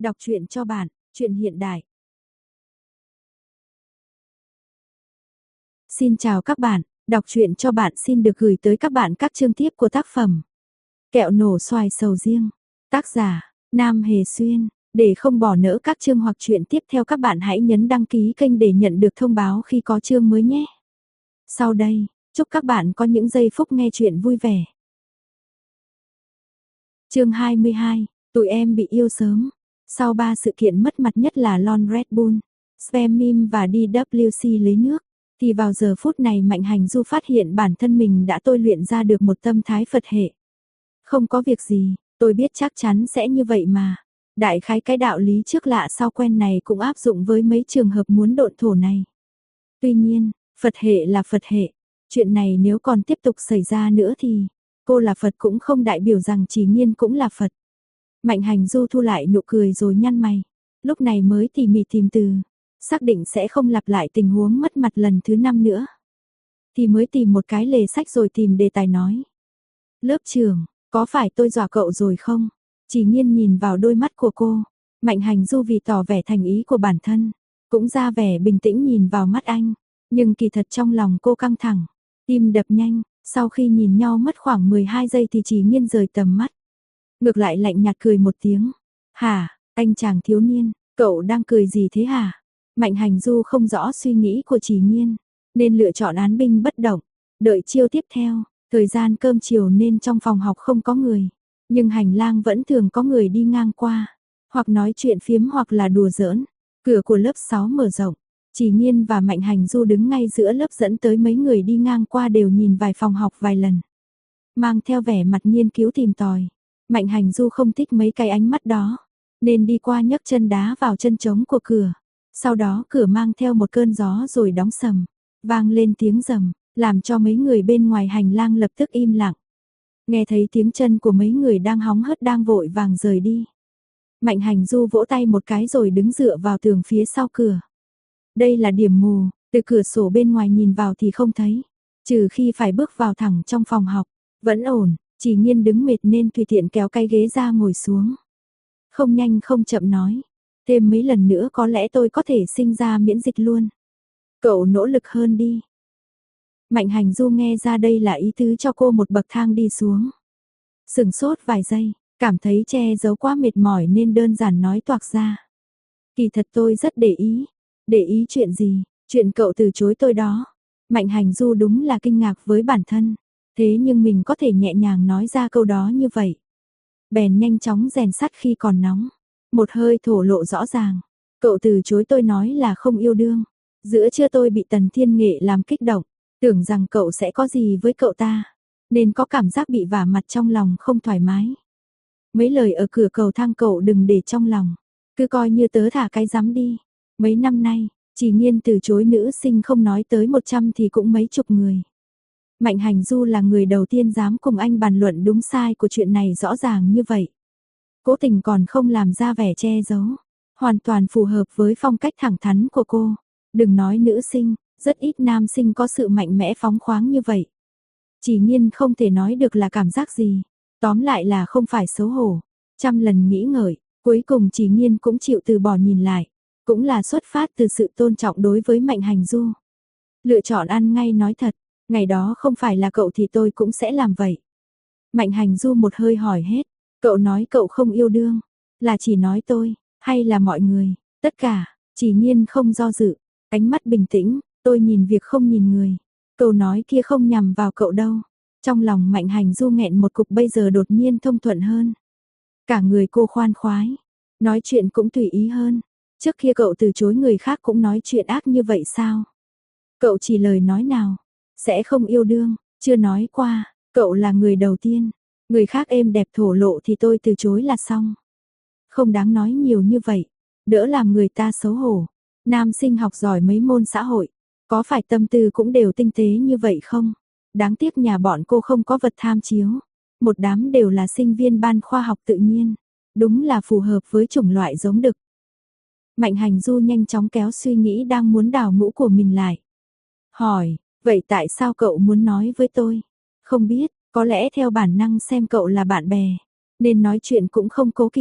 Đọc truyện cho bạn, truyện hiện đại. Xin chào các bạn, đọc truyện cho bạn xin được gửi tới các bạn các chương tiếp của tác phẩm Kẹo nổ xoài sầu riêng. Tác giả, Nam Hề Xuyên. Để không bỏ lỡ các chương hoặc truyện tiếp theo các bạn hãy nhấn đăng ký kênh để nhận được thông báo khi có chương mới nhé. Sau đây, chúc các bạn có những giây phút nghe truyện vui vẻ. Chương 22, tụi em bị yêu sớm. Sau 3 sự kiện mất mặt nhất là Lon Red Bull, Spam Meme và DWC lấy nước, thì vào giờ phút này Mạnh Hành Du phát hiện bản thân mình đã tôi luyện ra được một tâm thái Phật hệ. Không có việc gì, tôi biết chắc chắn sẽ như vậy mà. Đại khái cái đạo lý trước lạ sau quen này cũng áp dụng với mấy trường hợp muốn độn thổ này. Tuy nhiên, Phật hệ là Phật hệ. Chuyện này nếu còn tiếp tục xảy ra nữa thì cô là Phật cũng không đại biểu rằng Chỉ Nhiên cũng là Phật. Mạnh Hành Du thu lại nụ cười rồi nhăn mày. Lúc này mới tỉ mỉ tìm từ, xác định sẽ không lặp lại tình huống mất mặt lần thứ 5 nữa. Thì mới tìm một cái lề sách rồi tìm đề tài nói. Lớp trưởng, có phải tôi dọa cậu rồi không? Chỉ Nhiên nhìn vào đôi mắt của cô. Mạnh Hành Du vì tỏ vẻ thành ý của bản thân, cũng ra vẻ bình tĩnh nhìn vào mắt anh. Nhưng kỳ thật trong lòng cô căng thẳng, tim đập nhanh. Sau khi nhìn nhau mất khoảng 12 giây thì Chỉ Nhiên rời tầm mắt. Ngược lại lạnh nhạt cười một tiếng. Hả, anh chàng thiếu niên, cậu đang cười gì thế hả? Mạnh Hành Du không rõ suy nghĩ của Chỉ Nhiên, nên lựa chọn án binh bất động. Đợi chiêu tiếp theo, thời gian cơm chiều nên trong phòng học không có người. Nhưng hành lang vẫn thường có người đi ngang qua, hoặc nói chuyện phiếm hoặc là đùa giỡn. Cửa của lớp 6 mở rộng, Chỉ Nhiên và Mạnh Hành Du đứng ngay giữa lớp dẫn tới mấy người đi ngang qua đều nhìn vài phòng học vài lần. Mang theo vẻ mặt nghiên cứu tìm tòi. Mạnh Hành Du không thích mấy cái ánh mắt đó, nên đi qua nhấc chân đá vào chân trống của cửa. Sau đó cửa mang theo một cơn gió rồi đóng sầm, vang lên tiếng rầm, làm cho mấy người bên ngoài hành lang lập tức im lặng. Nghe thấy tiếng chân của mấy người đang hóng hớt đang vội vàng rời đi. Mạnh Hành Du vỗ tay một cái rồi đứng dựa vào tường phía sau cửa. Đây là điểm mù, từ cửa sổ bên ngoài nhìn vào thì không thấy, trừ khi phải bước vào thẳng trong phòng học. Vẫn ổn. Chỉ Nhiên đứng mệt nên tùy tiện kéo cái ghế ra ngồi xuống. Không nhanh không chậm nói. Thêm mấy lần nữa có lẽ tôi có thể sinh ra miễn dịch luôn. Cậu nỗ lực hơn đi. Mạnh Hành Du nghe ra đây là ý tứ cho cô một bậc thang đi xuống. Sửng sốt vài giây, cảm thấy che giấu quá mệt mỏi nên đơn giản nói toạc ra. Kỳ thật tôi rất để ý. Để ý chuyện gì? Chuyện cậu từ chối tôi đó. Mạnh Hành Du đúng là kinh ngạc với bản thân. Thế nhưng mình có thể nhẹ nhàng nói ra câu đó như vậy. Bèn nhanh chóng rèn sắt khi còn nóng. Một hơi thổ lộ rõ ràng. Cậu từ chối tôi nói là không yêu đương. Giữa trưa tôi bị Tần Thiên Nghệ làm kích động. Tưởng rằng cậu sẽ có gì với cậu ta. Nên có cảm giác bị vả mặt trong lòng không thoải mái. Mấy lời ở cửa cầu thang cậu đừng để trong lòng. Cứ coi như tớ thả cái rắm đi. Mấy năm nay, Chỉ Nhiên từ chối nữ sinh không nói tới 100 thì cũng mấy chục người. Mạnh Hành Du là người đầu tiên dám cùng anh bàn luận đúng sai của chuyện này rõ ràng như vậy. Cố tình còn không làm ra vẻ che giấu. Hoàn toàn phù hợp với phong cách thẳng thắn của cô. Đừng nói nữ sinh, rất ít nam sinh có sự mạnh mẽ phóng khoáng như vậy. Chỉ Nhiên không thể nói được là cảm giác gì. Tóm lại là không phải xấu hổ. Trăm lần nghĩ ngợi, cuối cùng Chỉ Nhiên cũng chịu từ bỏ nhìn lại. Cũng là xuất phát từ sự tôn trọng đối với Mạnh Hành Du. Lựa chọn ăn ngay nói thật. Ngày đó không phải là cậu thì tôi cũng sẽ làm vậy. Mạnh Hành Du một hơi hỏi hết. Cậu nói cậu không yêu đương. Là chỉ nói tôi, hay là mọi người, tất cả. Chỉ Nhiên không do dự. Ánh mắt bình tĩnh, tôi nhìn việc không nhìn người. Câu nói kia không nhằm vào cậu đâu. Trong lòng Mạnh Hành Du nghẹn một cục bây giờ đột nhiên thông thuận hơn. Cả người cô khoan khoái. Nói chuyện cũng tùy ý hơn. Trước kia cậu từ chối người khác cũng nói chuyện ác như vậy sao? Cậu chỉ lời nói nào? Sẽ không yêu đương, chưa nói qua, cậu là người đầu tiên. Người khác êm đẹp thổ lộ thì tôi từ chối là xong. Không đáng nói nhiều như vậy, đỡ làm người ta xấu hổ. Nam sinh học giỏi mấy môn xã hội, có phải tâm tư cũng đều tinh tế như vậy không? Đáng tiếc nhà bọn cô không có vật tham chiếu. Một đám đều là sinh viên ban khoa học tự nhiên. Đúng là phù hợp với chủng loại giống đực. Mạnh Hành Du nhanh chóng kéo suy nghĩ đang muốn đào ngũ của mình lại. Hỏi, vậy tại sao cậu muốn nói với tôi? Không biết, có lẽ theo bản năng xem cậu là bạn bè, nên nói chuyện cũng không cố kỵ.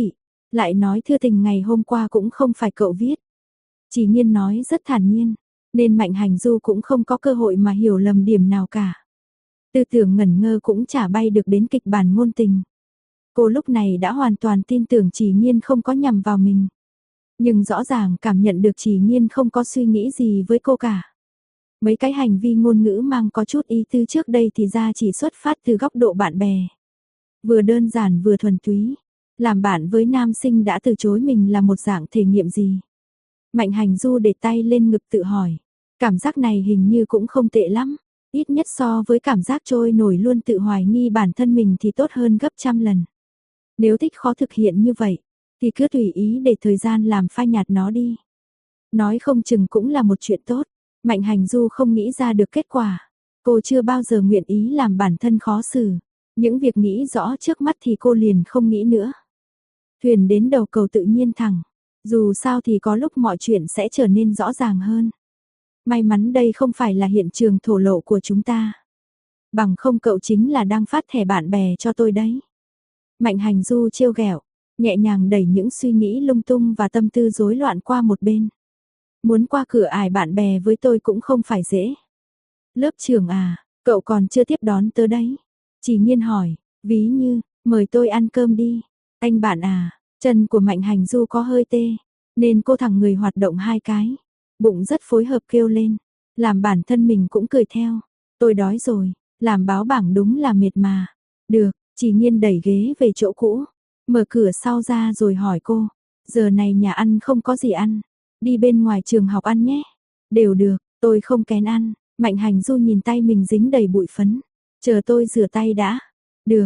Lại nói thư tình ngày hôm qua cũng không phải cậu viết. Chỉ Nhiên nói rất thản nhiên, nên Mạnh Hành Du cũng không có cơ hội mà hiểu lầm điểm nào cả. Tư tưởng ngẩn ngơ cũng chả bay được đến kịch bản ngôn tình. Cô lúc này đã hoàn toàn tin tưởng Chỉ Nhiên không có nhầm vào mình. Nhưng rõ ràng cảm nhận được Chỉ Nhiên không có suy nghĩ gì với cô cả. Mấy cái hành vi ngôn ngữ mang có chút ý tư trước đây thì ra chỉ xuất phát từ góc độ bạn bè. Vừa đơn giản vừa thuần túy. Làm bạn với nam sinh đã từ chối mình là một dạng thể nghiệm gì? Mạnh Hành Du để tay lên ngực tự hỏi. Cảm giác này hình như cũng không tệ lắm. Ít nhất so với cảm giác trôi nổi luôn tự hoài nghi bản thân mình thì tốt hơn gấp trăm lần. Nếu thích khó thực hiện như vậy, thì cứ tùy ý để thời gian làm phai nhạt nó đi. Nói không chừng cũng là một chuyện tốt. Mạnh Hành Du không nghĩ ra được kết quả. Cô chưa bao giờ nguyện ý làm bản thân khó xử. Những việc nghĩ rõ trước mắt thì cô liền không nghĩ nữa. Thuyền đến đầu cầu tự nhiên thẳng. Dù sao thì có lúc mọi chuyện sẽ trở nên rõ ràng hơn. May mắn đây không phải là hiện trường thổ lộ của chúng ta. Bằng không cậu chính là đang phát thẻ bạn bè cho tôi đấy. Mạnh Hành Du trêu ghẹo, nhẹ nhàng đẩy những suy nghĩ lung tung và tâm tư rối loạn qua một bên. Muốn qua cửa ải bạn bè với tôi cũng không phải dễ. Lớp trưởng à, cậu còn chưa tiếp đón tớ đấy. Chỉ Nhiên hỏi, ví như, mời tôi ăn cơm đi. Anh bạn à, chân của Mạnh Hành Du có hơi tê, nên cô thẳng người hoạt động hai cái. Bụng rất phối hợp kêu lên, làm bản thân mình cũng cười theo. Tôi đói rồi, làm báo bảng đúng là mệt mà. Được, Chỉ Nhiên đẩy ghế về chỗ cũ, mở cửa sau ra rồi hỏi cô, giờ này nhà ăn không có gì ăn, đi bên ngoài trường học ăn nhé. Đều được, tôi không kén ăn. Mạnh Hành Du nhìn tay mình dính đầy bụi phấn, chờ tôi rửa tay đã. Được.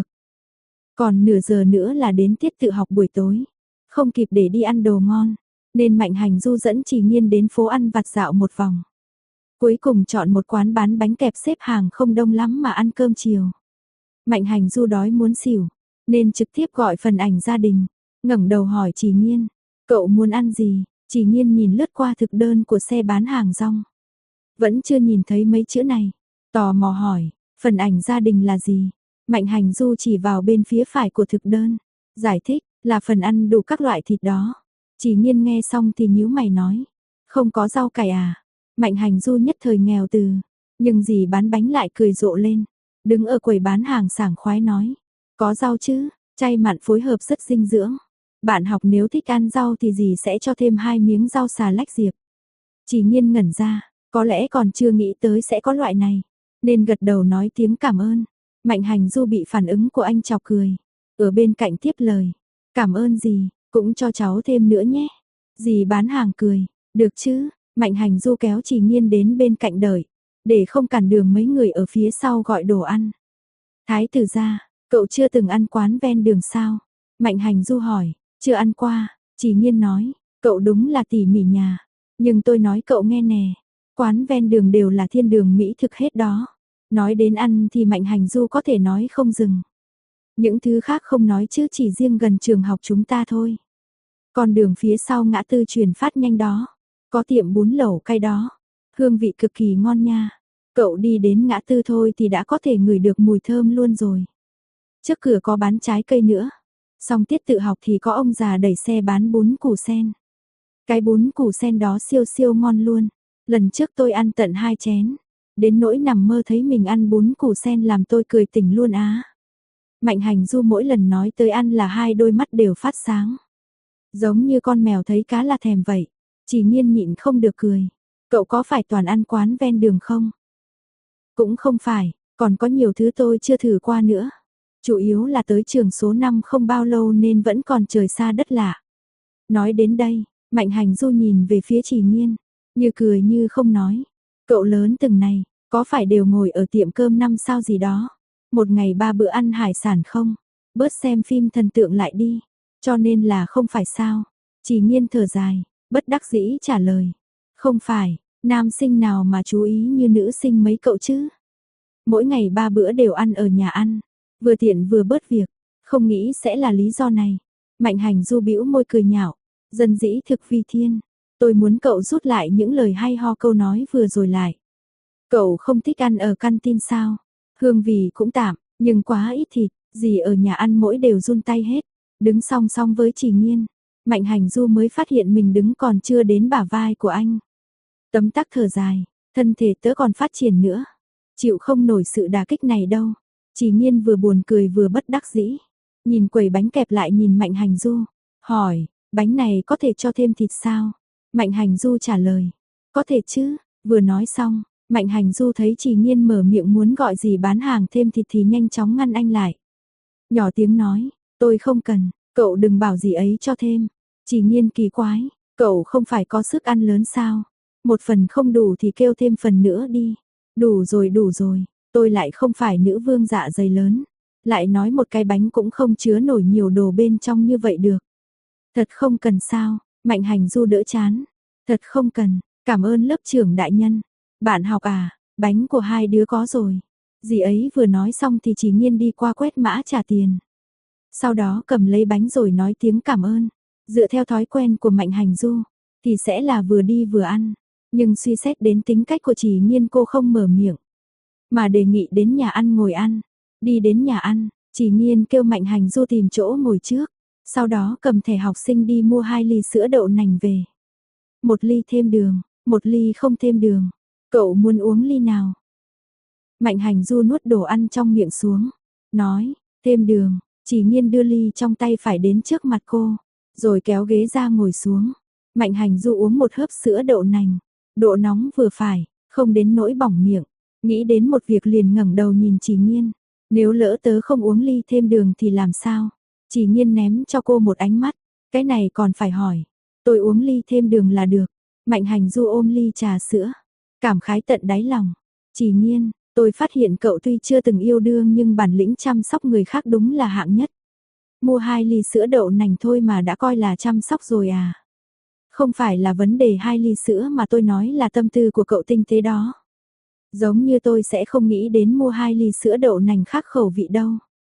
Còn nửa giờ nữa là đến tiết tự học buổi tối, không kịp để đi ăn đồ ngon, nên Mạnh Hành Du dẫn Chỉ Nhiên đến phố ăn vặt dạo một vòng. Cuối cùng chọn một quán bán bánh kẹp xếp hàng không đông lắm mà ăn cơm chiều. Mạnh Hành Du đói muốn xỉu, nên trực tiếp gọi phần ảnh gia đình, ngẩng đầu hỏi Chỉ Nhiên, cậu muốn ăn gì? Chỉ Nhiên nhìn lướt qua thực đơn của xe bán hàng rong. Vẫn chưa nhìn thấy mấy chữ này, tò mò hỏi, phần ảnh gia đình là gì? Mạnh Hành Du chỉ vào bên phía phải của thực đơn, giải thích, là phần ăn đủ các loại thịt đó. Chỉ Nhiên nghe xong thì nhíu mày nói, không có rau cải à? Mạnh Hành Du nhất thời nghèo từ, nhưng dì bán bánh lại cười rộ lên, đứng ở quầy bán hàng sảng khoái nói, có rau chứ, chay mặn phối hợp rất dinh dưỡng. Bạn học nếu thích ăn rau thì dì sẽ cho thêm 2 miếng rau xà lách diệp. Chỉ Nhiên ngẩn ra, có lẽ còn chưa nghĩ tới sẽ có loại này, nên gật đầu nói tiếng cảm ơn. Mạnh Hành Du bị phản ứng của anh chọc cười, ở bên cạnh tiếp lời, cảm ơn dì, cũng cho cháu thêm nữa nhé. Dì bán hàng cười, được chứ? Mạnh Hành Du kéo Chỉ Nhiên đến bên cạnh đợi, để không cản đường mấy người ở phía sau gọi đồ ăn. Thái tử gia, cậu chưa từng ăn quán ven đường sao? Mạnh Hành Du hỏi, chưa ăn qua. Chỉ Nhiên nói, cậu đúng là tỉ mỉ nhà, nhưng tôi nói cậu nghe nè, quán ven đường đều là thiên đường mỹ thực hết đó. Nói đến ăn thì Mạnh Hành Du có thể nói không dừng. Những thứ khác không nói chứ chỉ riêng gần trường học chúng ta thôi. Con đường phía sau ngã tư truyền phát nhanh đó, có tiệm bún lẩu cay đó, hương vị cực kỳ ngon nha. Cậu đi đến ngã tư thôi thì đã có thể ngửi được mùi thơm luôn rồi. Trước cửa có bán trái cây nữa. Xong tiết tự học thì có ông già đẩy xe bán bún củ sen. Cái bún củ sen đó siêu siêu ngon luôn. Lần trước tôi ăn tận 2 chén. Đến nỗi nằm mơ thấy mình ăn bún củ sen làm tôi cười tỉnh luôn á. Mạnh Hành Du mỗi lần nói tới ăn là hai đôi mắt đều phát sáng. Giống như con mèo thấy cá là thèm vậy. Chỉ Nhiên nhịn không được cười. Cậu có phải toàn ăn quán ven đường không? Cũng không phải, còn có nhiều thứ tôi chưa thử qua nữa. Chủ yếu là tới trường số 5 không bao lâu nên vẫn còn trời xa đất lạ. Nói đến đây, Mạnh Hành Du nhìn về phía Chỉ Nhiên, như cười như không nói. Cậu lớn từng này, có phải đều ngồi ở tiệm cơm 5 sao gì đó? Một ngày 3 bữa ăn hải sản không? Bớt xem phim thần tượng lại đi. Cho nên là không phải sao? Chỉ Nhiên thở dài, bất đắc dĩ trả lời. Không phải, nam sinh nào mà chú ý như nữ sinh mấy cậu chứ? Mỗi ngày 3 bữa đều ăn ở nhà ăn, vừa tiện vừa bớt việc, không nghĩ sẽ là lý do này. Mạnh Hành Du bĩu môi cười nhạo, dân dĩ thực vi thiên. Tôi muốn cậu rút lại những lời hay ho câu nói vừa rồi lại. Cậu không thích ăn ở canteen sao? Hương vị cũng tạm, nhưng quá ít thịt, gì ở nhà ăn mỗi đều run tay hết. Đứng song song với Chỉ Nhiên, Mạnh Hành Du mới phát hiện mình đứng còn chưa đến bả vai của anh. Tấm tắc thở dài, thân thể tớ còn phát triển nữa. Chịu không nổi sự đả kích này đâu. Chỉ Nhiên vừa buồn cười vừa bất đắc dĩ. Nhìn quầy bánh kẹp lại nhìn Mạnh Hành Du. Hỏi, bánh này có thể cho thêm thịt sao? Mạnh Hành Du trả lời, có thể chứ. Vừa nói xong, Mạnh Hành Du thấy Chỉ Nhiên mở miệng muốn gọi gì bán hàng thêm thịt thì nhanh chóng ngăn anh lại. Nhỏ tiếng nói, tôi không cần, cậu đừng bảo gì ấy cho thêm. Chỉ Nhiên kỳ quái, cậu không phải có sức ăn lớn sao? Một phần không đủ thì kêu thêm phần nữa đi. Đủ rồi, tôi lại không phải nữ vương dạ dày lớn. Lại nói một cái bánh cũng không chứa nổi nhiều đồ bên trong như vậy được. Thật không cần sao, Mạnh Hành Du đỡ chán. Thật không cần, cảm ơn lớp trưởng đại nhân. Bạn học à, bánh của hai đứa có rồi. Dì ấy vừa nói xong thì Chỉ Nhiên đi qua quét mã trả tiền. Sau đó cầm lấy bánh rồi nói tiếng cảm ơn. Dựa theo thói quen của Mạnh Hành Du, thì sẽ là vừa đi vừa ăn. Nhưng suy xét đến tính cách của Chỉ Nhiên cô không mở miệng. Mà đề nghị đến nhà ăn ngồi ăn. Đi đến nhà ăn, Chỉ Nhiên kêu Mạnh Hành Du tìm chỗ ngồi trước. Sau đó cầm thẻ học sinh đi mua 2 ly sữa đậu nành về. 1 ly thêm đường, 1 ly không thêm đường. Cậu muốn uống ly nào? Mạnh Hành Du nuốt đồ ăn trong miệng xuống. Nói, thêm đường. Chỉ Nhiên đưa ly trong tay phải đến trước mặt cô. Rồi kéo ghế ra ngồi xuống. Mạnh Hành Du uống một hớp sữa đậu nành. Độ nóng vừa phải, không đến nỗi bỏng miệng. Nghĩ đến một việc liền ngẩng đầu nhìn Chỉ Nhiên. Nếu lỡ tớ không uống ly thêm đường thì làm sao? Chỉ Nhiên ném cho cô một ánh mắt. Cái này còn phải hỏi. Tôi uống ly thêm đường là được. Mạnh Hành Du ôm ly trà sữa. Cảm khái tận đáy lòng. Chỉ Nhiên, tôi phát hiện cậu tuy chưa từng yêu đương nhưng bản lĩnh chăm sóc người khác đúng là hạng nhất. Mua 2 ly sữa đậu nành thôi mà đã coi là chăm sóc rồi à? Không phải là vấn đề 2 ly sữa mà tôi nói là tâm tư của cậu tinh tế đó. Giống như tôi sẽ không nghĩ đến mua 2 ly sữa đậu nành khác khẩu vị đâu.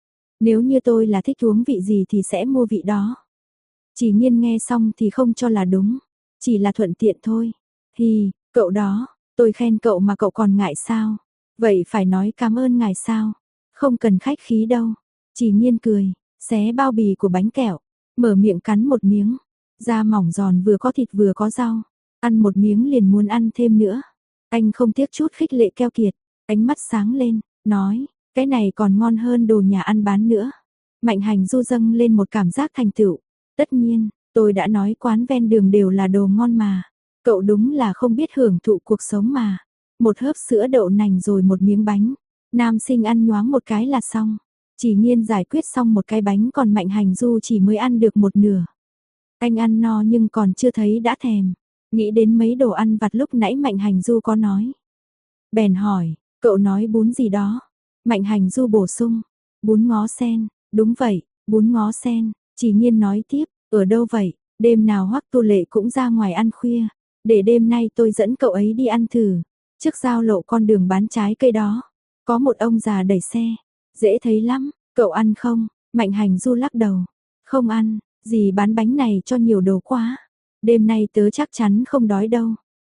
Nếu như tôi là thích uống vị gì thì sẽ mua vị đó. Chỉ Nhiên nghe xong thì không cho là đúng. Chỉ là thuận tiện thôi. Thì, cậu đó, tôi khen cậu mà cậu còn ngại sao? Vậy phải nói cảm ơn ngài sao? Không cần khách khí đâu. Chỉ Nhiên cười, xé bao bì của bánh kẹo, mở miệng cắn một miếng. Da mỏng giòn vừa có thịt vừa có rau. Ăn một miếng liền muốn ăn thêm nữa. Anh không tiếc chút khích lệ keo kiệt. Ánh mắt sáng lên, nói, cái này còn ngon hơn đồ nhà ăn bán nữa. Mạnh Hành Du dâng lên một cảm giác thành tựu. Tất nhiên, tôi đã nói quán ven đường đều là đồ ngon mà. Cậu đúng là không biết hưởng thụ cuộc sống mà. Một hớp sữa đậu nành rồi một miếng bánh. Nam sinh ăn nhoáng một cái là xong. Chỉ Nhiên giải quyết xong một cái bánh còn Mạnh Hành Du chỉ mới ăn được một nửa. Anh ăn no nhưng còn chưa thấy đã thèm. Nghĩ đến mấy đồ ăn vặt lúc nãy Mạnh Hành Du có nói. Bèn hỏi, cậu nói bún gì đó? Mạnh Hành Du bổ sung, bún ngó sen, đúng vậy, bún ngó sen. Chỉ Nhiên nói tiếp, ở đâu vậy? Đêm nào Hoắc Tu Lệ cũng ra ngoài ăn khuya. Để đêm nay tôi dẫn cậu ấy đi ăn thử. Trước giao lộ con đường bán trái cây đó, có một ông già đẩy xe. Dễ thấy lắm, cậu ăn không? Mạnh Hành Du lắc đầu. Không ăn, dì bán bánh này cho nhiều đồ quá. Đêm nay tớ chắc chắn không đói đâu.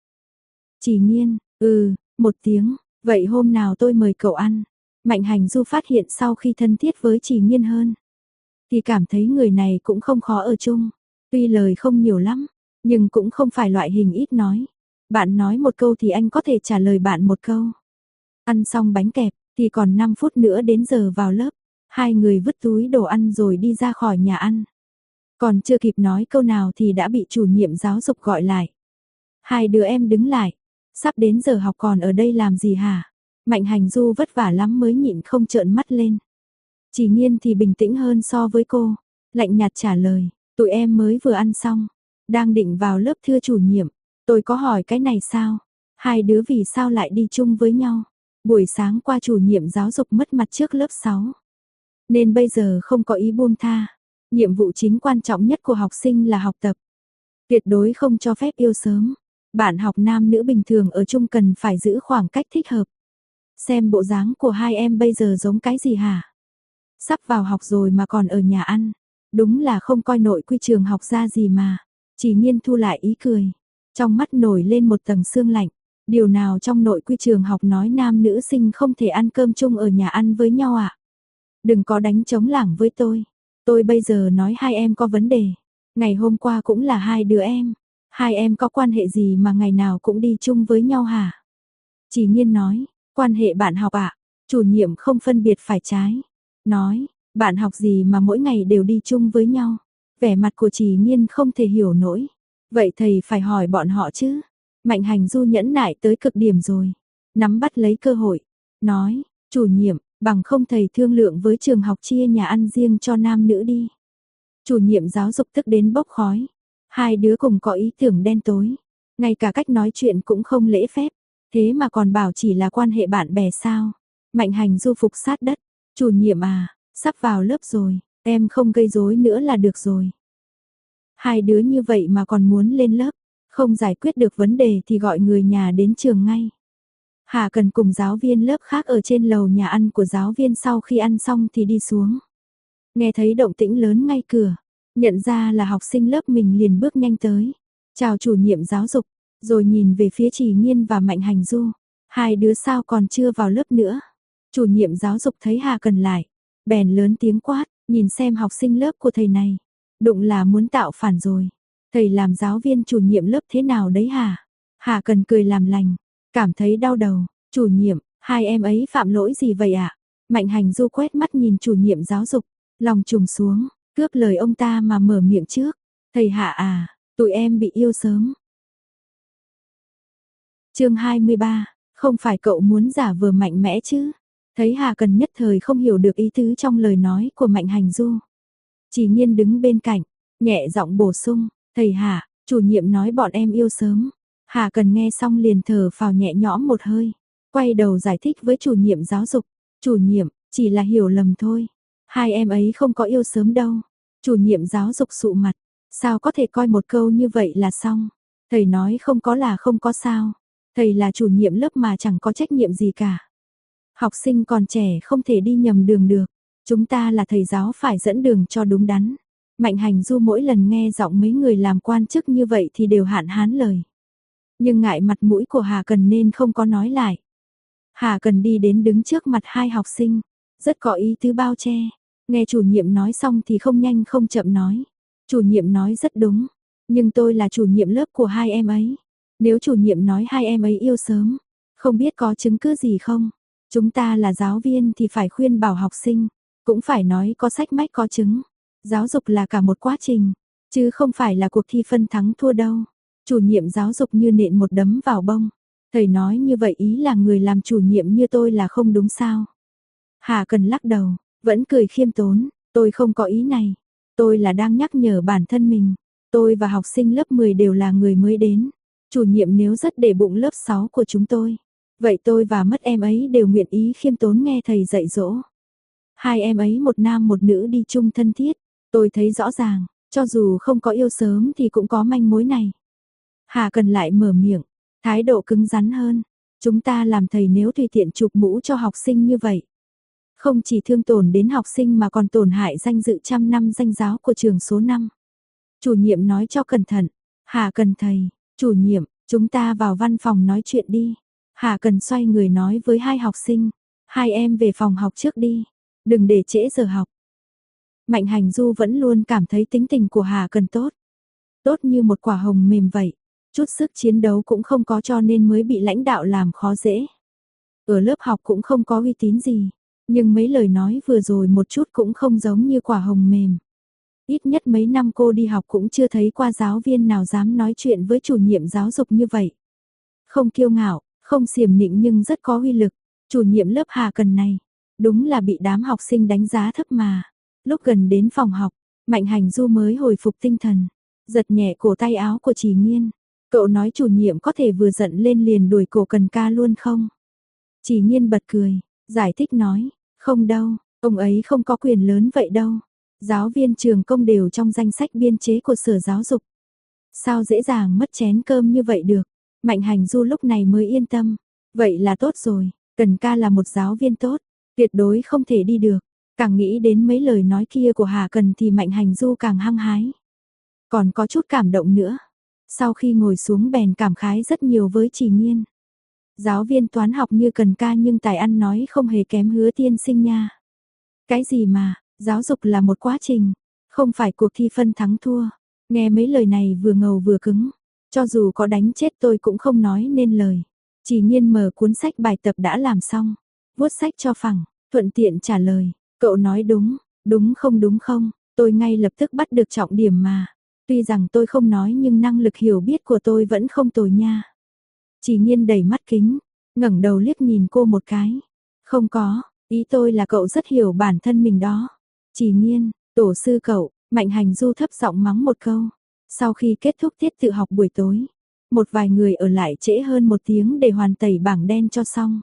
Chỉ Nhiên, một tiếng, vậy hôm nào tôi mời cậu ăn. Mạnh Hành Du phát hiện sau khi thân thiết với Chỉ Nhiên hơn, thì cảm thấy người này cũng không khó ở chung. Tuy lời không nhiều lắm, nhưng cũng không phải loại hình ít nói. Bạn nói một câu thì anh có thể trả lời bạn một câu. Ăn xong bánh kẹp, thì còn 5 phút nữa đến giờ vào lớp. Hai người vứt túi đồ ăn rồi đi ra khỏi nhà ăn. Còn chưa kịp nói câu nào thì đã bị chủ nhiệm giáo dục gọi lại. Hai đứa em đứng lại. Sắp đến giờ học còn ở đây làm gì hả? Mạnh Hành Du vất vả lắm mới nhịn không trợn mắt lên. Chỉ Nhiên thì bình tĩnh hơn so với cô. Lạnh nhạt trả lời, tụi em mới vừa ăn xong. Đang định vào lớp thưa chủ nhiệm. Tôi có hỏi cái này sao? Hai đứa vì sao lại đi chung với nhau? Buổi sáng qua chủ nhiệm giáo dục mất mặt trước lớp 6. Nên bây giờ không có ý buông tha. Nhiệm vụ chính quan trọng nhất của học sinh là học tập. Tuyệt đối không cho phép yêu sớm. Bạn học nam nữ bình thường ở chung cần phải giữ khoảng cách thích hợp. Xem bộ dáng của hai em bây giờ giống cái gì hả? Sắp vào học rồi mà còn ở nhà ăn. Đúng là không coi nội quy trường học ra gì mà. Chỉ Nhiên thu lại ý cười. Trong mắt nổi lên một tầng sương lạnh. Điều nào trong nội quy trường học nói nam nữ sinh không thể ăn cơm chung ở nhà ăn với nhau ạ? Đừng có đánh trống lảng với tôi. Tôi bây giờ nói hai em có vấn đề. Ngày hôm qua cũng là hai đứa em. Hai em có quan hệ gì mà ngày nào cũng đi chung với nhau hả? Chỉ Nhiên nói, quan hệ bạn học ạ. Chủ nhiệm không phân biệt phải trái. Nói, bạn học gì mà mỗi ngày đều đi chung với nhau. Vẻ mặt của Chỉ Nhiên không thể hiểu nổi. Vậy thầy phải hỏi bọn họ chứ. Mạnh Hành Du nhẫn nại tới cực điểm rồi. Nắm bắt lấy cơ hội. Nói, chủ nhiệm, bằng không thầy thương lượng với trường học chia nhà ăn riêng cho nam nữ đi. Chủ nhiệm giáo dục tức đến bốc khói. Hai đứa cùng có ý tưởng đen tối. Ngay cả cách nói chuyện cũng không lễ phép. Thế mà còn bảo chỉ là quan hệ bạn bè sao. Mạnh Hành Du phục sát đất. Chủ nhiệm à, sắp vào lớp rồi, em không gây rối nữa là được rồi. Hai đứa như vậy mà còn muốn lên lớp, không giải quyết được vấn đề thì gọi người nhà đến trường ngay. Hà Cần cùng giáo viên lớp khác ở trên lầu nhà ăn của giáo viên sau khi ăn xong thì đi xuống. Nghe thấy động tĩnh lớn ngay cửa, nhận ra là học sinh lớp mình liền bước nhanh tới. Chào chủ nhiệm giáo dục, rồi nhìn về phía Chỉ Nhiên và Mạnh Hành Du. Hai đứa sao còn chưa vào lớp nữa? Chủ nhiệm giáo dục thấy Hà Cần lại, bèn lớn tiếng quát, nhìn xem học sinh lớp của thầy này. Đụng là muốn tạo phản rồi. Thầy làm giáo viên chủ nhiệm lớp thế nào đấy hả? Hà Cần cười làm lành, cảm thấy đau đầu. Chủ nhiệm, hai em ấy phạm lỗi gì vậy ạ? Mạnh Hành Du quét mắt nhìn chủ nhiệm giáo dục, lòng trùng xuống, cướp lời ông ta mà mở miệng trước. Thầy Hạ à, tụi em bị yêu sớm. Chương 23, không phải cậu muốn giả vờ mạnh mẽ chứ? Thấy Hà Cần nhất thời không hiểu được ý tứ trong lời nói của Mạnh Hành Du. Chỉ Nhiên đứng bên cạnh, nhẹ giọng bổ sung, thầy Hà, chủ nhiệm nói bọn em yêu sớm. Hà Cần nghe xong liền thở phào nhẹ nhõm một hơi, quay đầu giải thích với chủ nhiệm giáo dục. Chủ nhiệm, chỉ là hiểu lầm thôi. Hai em ấy không có yêu sớm đâu. Chủ nhiệm giáo dục sụ mặt, sao có thể coi một câu như vậy là xong. Thầy nói không có là không có sao. Thầy là chủ nhiệm lớp mà chẳng có trách nhiệm gì cả. Học sinh còn trẻ không thể đi nhầm đường được. Chúng ta là thầy giáo phải dẫn đường cho đúng đắn. Mạnh Hành Du mỗi lần nghe giọng mấy người làm quan chức như vậy thì đều hạn hán lời. Nhưng ngại mặt mũi của Hà Cần nên không có nói lại. Hà Cần đi đến đứng trước mặt hai học sinh, rất có ý tứ bao che. Nghe chủ nhiệm nói xong thì không nhanh không chậm nói. Chủ nhiệm nói rất đúng, nhưng tôi là chủ nhiệm lớp của hai em ấy. Nếu chủ nhiệm nói hai em ấy yêu sớm, không biết có chứng cứ gì không? Chúng ta là giáo viên thì phải khuyên bảo học sinh, cũng phải nói có sách mách có chứng. Giáo dục là cả một quá trình, chứ không phải là cuộc thi phân thắng thua đâu. Chủ nhiệm giáo dục như nện một đấm vào bông. Thầy nói như vậy ý là người làm chủ nhiệm như tôi là không đúng sao? Hà Cần lắc đầu, vẫn cười khiêm tốn, tôi không có ý này. Tôi là đang nhắc nhở bản thân mình. Tôi và học sinh lớp 10 đều là người mới đến. Chủ nhiệm nếu rất để bụng lớp 6 của chúng tôi, vậy tôi và mất em ấy đều nguyện ý khiêm tốn nghe thầy dạy dỗ. Hai em ấy một nam một nữ đi chung thân thiết, tôi thấy rõ ràng, cho dù không có yêu sớm thì cũng có manh mối này. Hà Cần lại mở miệng, thái độ cứng rắn hơn. Chúng ta làm thầy nếu tùy tiện chụp mũ cho học sinh như vậy, không chỉ thương tổn đến học sinh mà còn tổn hại danh dự trăm năm danh giáo của trường số 5. Chủ nhiệm nói cho cẩn thận. Hà Cần thầy, chủ nhiệm, chúng ta vào văn phòng nói chuyện đi. Hà Cần xoay người nói với hai học sinh, hai em về phòng học trước đi, đừng để trễ giờ học. Mạnh Hành Du vẫn luôn cảm thấy tính tình của Hà Cần tốt. Tốt như một quả hồng mềm vậy, chút sức chiến đấu cũng không có cho nên mới bị lãnh đạo làm khó dễ. Ở lớp học cũng không có uy tín gì, nhưng mấy lời nói vừa rồi một chút cũng không giống như quả hồng mềm. Ít nhất mấy năm cô đi học cũng chưa thấy qua giáo viên nào dám nói chuyện với chủ nhiệm giáo dục như vậy. Không kiêu ngạo, không xiểm nịnh nhưng rất có uy lực. Chủ nhiệm lớp Hà Cần này, đúng là bị đám học sinh đánh giá thấp mà. Lúc gần đến phòng học, Mạnh Hành Du mới hồi phục tinh thần, giật nhẹ cổ tay áo của Chỉ Nhiên. Cậu nói chủ nhiệm có thể vừa giận lên liền đuổi cổ Cần ca luôn không? Chỉ Nhiên bật cười, giải thích nói, không đâu, ông ấy không có quyền lớn vậy đâu. Giáo viên trường công đều trong danh sách biên chế của Sở Giáo dục. Sao dễ dàng mất chén cơm như vậy được? Mạnh Hành Du lúc này mới yên tâm. Vậy là tốt rồi, Cần ca là một giáo viên tốt, tuyệt đối không thể đi được. Càng nghĩ đến mấy lời nói kia của Hà Cần thì Mạnh Hành Du càng hăng hái. Còn có chút cảm động nữa. Sau khi ngồi xuống bèn cảm khái rất nhiều với Chỉ Nhiên. Giáo viên toán học như Cần ca nhưng tài ăn nói không hề kém Hứa tiên sinh nha. Cái gì mà, giáo dục là một quá trình, không phải cuộc thi phân thắng thua. Nghe mấy lời này vừa ngầu vừa cứng, cho dù có đánh chết tôi cũng không nói nên lời. Chỉ Nhiên mở cuốn sách bài tập đã làm xong, vuốt sách cho phẳng, thuận tiện trả lời, cậu nói đúng, đúng không, tôi ngay lập tức bắt được trọng điểm mà. Tuy rằng tôi không nói nhưng năng lực hiểu biết của tôi vẫn không tồi nha. Chỉ Nhiên đẩy mắt kính, ngẩng đầu liếc nhìn cô một cái. Không có, ý tôi là cậu rất hiểu bản thân mình đó. Chỉ Nhiên, tổ sư cậu, Mạnh Hành Du thấp giọng mắng một câu. Sau khi kết thúc tiết tự học buổi tối, một vài người ở lại trễ hơn 1 tiếng để hoàn tẩy bảng đen cho xong.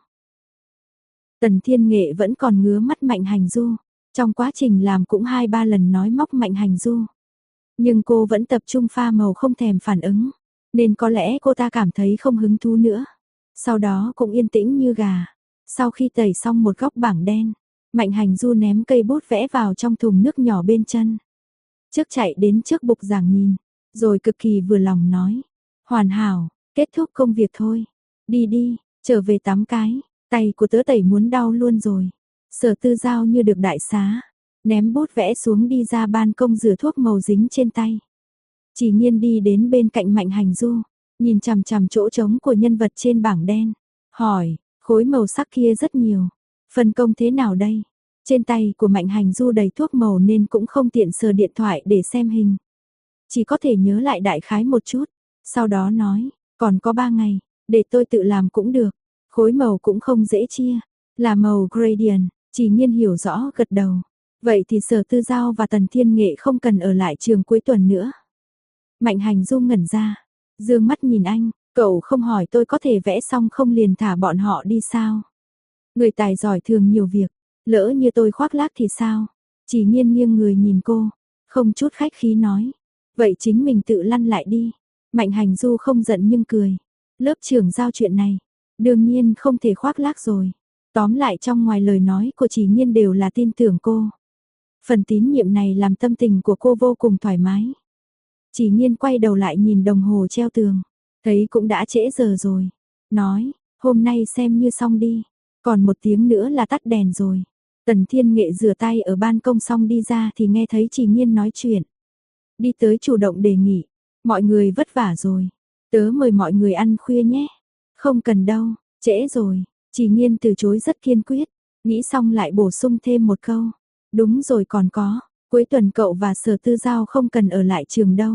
Tần Thiên Nghệ vẫn còn ngứa mắt Mạnh Hành Du, trong quá trình làm cũng 2-3 lần nói móc Mạnh Hành Du. Nhưng cô vẫn tập trung pha màu không thèm phản ứng, nên có lẽ cô ta cảm thấy không hứng thú nữa. Sau đó cũng yên tĩnh như gà. Sau khi tẩy xong một góc bảng đen, Mạnh Hành Du ném cây bút vẽ vào trong thùng nước nhỏ bên chân. Trước chạy đến trước bục giảng nhìn, rồi cực kỳ vừa lòng nói. Hoàn hảo, kết thúc công việc thôi. Đi đi, trở về tắm cái, tay của tớ tẩy muốn đau luôn rồi. Sở Tư Giao như được đại xá, ném bút vẽ xuống đi ra ban công rửa thuốc màu dính trên tay. Chỉ Nhiên đi đến bên cạnh Mạnh Hành Du, nhìn chằm chằm chỗ trống của nhân vật trên bảng đen, hỏi, khối màu sắc kia rất nhiều, phân công thế nào đây? Trên tay của Mạnh Hành Du đầy thuốc màu nên cũng không tiện sờ điện thoại để xem hình. Chỉ có thể nhớ lại đại khái một chút, sau đó nói, còn có 3 ngày, để tôi tự làm cũng được, khối màu cũng không dễ chia, là màu gradient. Chỉ Nhiên hiểu rõ gật đầu. Vậy thì Sở Tư Giao và Tần Thiên Nghệ không cần ở lại trường cuối tuần nữa. Mạnh Hành Du ngẩn ra, dương mắt nhìn anh, cậu không hỏi tôi có thể vẽ xong không liền thả bọn họ đi sao? Người tài giỏi thường nhiều việc, lỡ như tôi khoác lác thì sao? Chỉ Nhiên nghiêng người nhìn cô, không chút khách khí nói, vậy chính mình tự lăn lại đi. Mạnh Hành Du không giận nhưng cười, lớp trưởng giao chuyện này, đương nhiên không thể khoác lác rồi. Tóm lại trong ngoài lời nói của Chỉ Nhiên đều là tin tưởng cô. Phần tín nhiệm này làm tâm tình của cô vô cùng thoải mái. Chỉ Nhiên quay đầu lại nhìn đồng hồ treo tường, thấy cũng đã trễ giờ rồi. Nói, hôm nay xem như xong đi, còn 1 tiếng nữa là tắt đèn rồi. Tần Thiên Nghệ rửa tay ở ban công xong đi ra thì nghe thấy Chỉ Nhiên nói chuyện. Đi tới chủ động đề nghị, mọi người vất vả rồi, tớ mời mọi người ăn khuya nhé. Không cần đâu, trễ rồi. Chỉ Nhiên từ chối rất kiên quyết, nghĩ xong lại bổ sung thêm một câu. Đúng rồi còn có, cuối tuần cậu và Sở Tư Giao không cần ở lại trường đâu.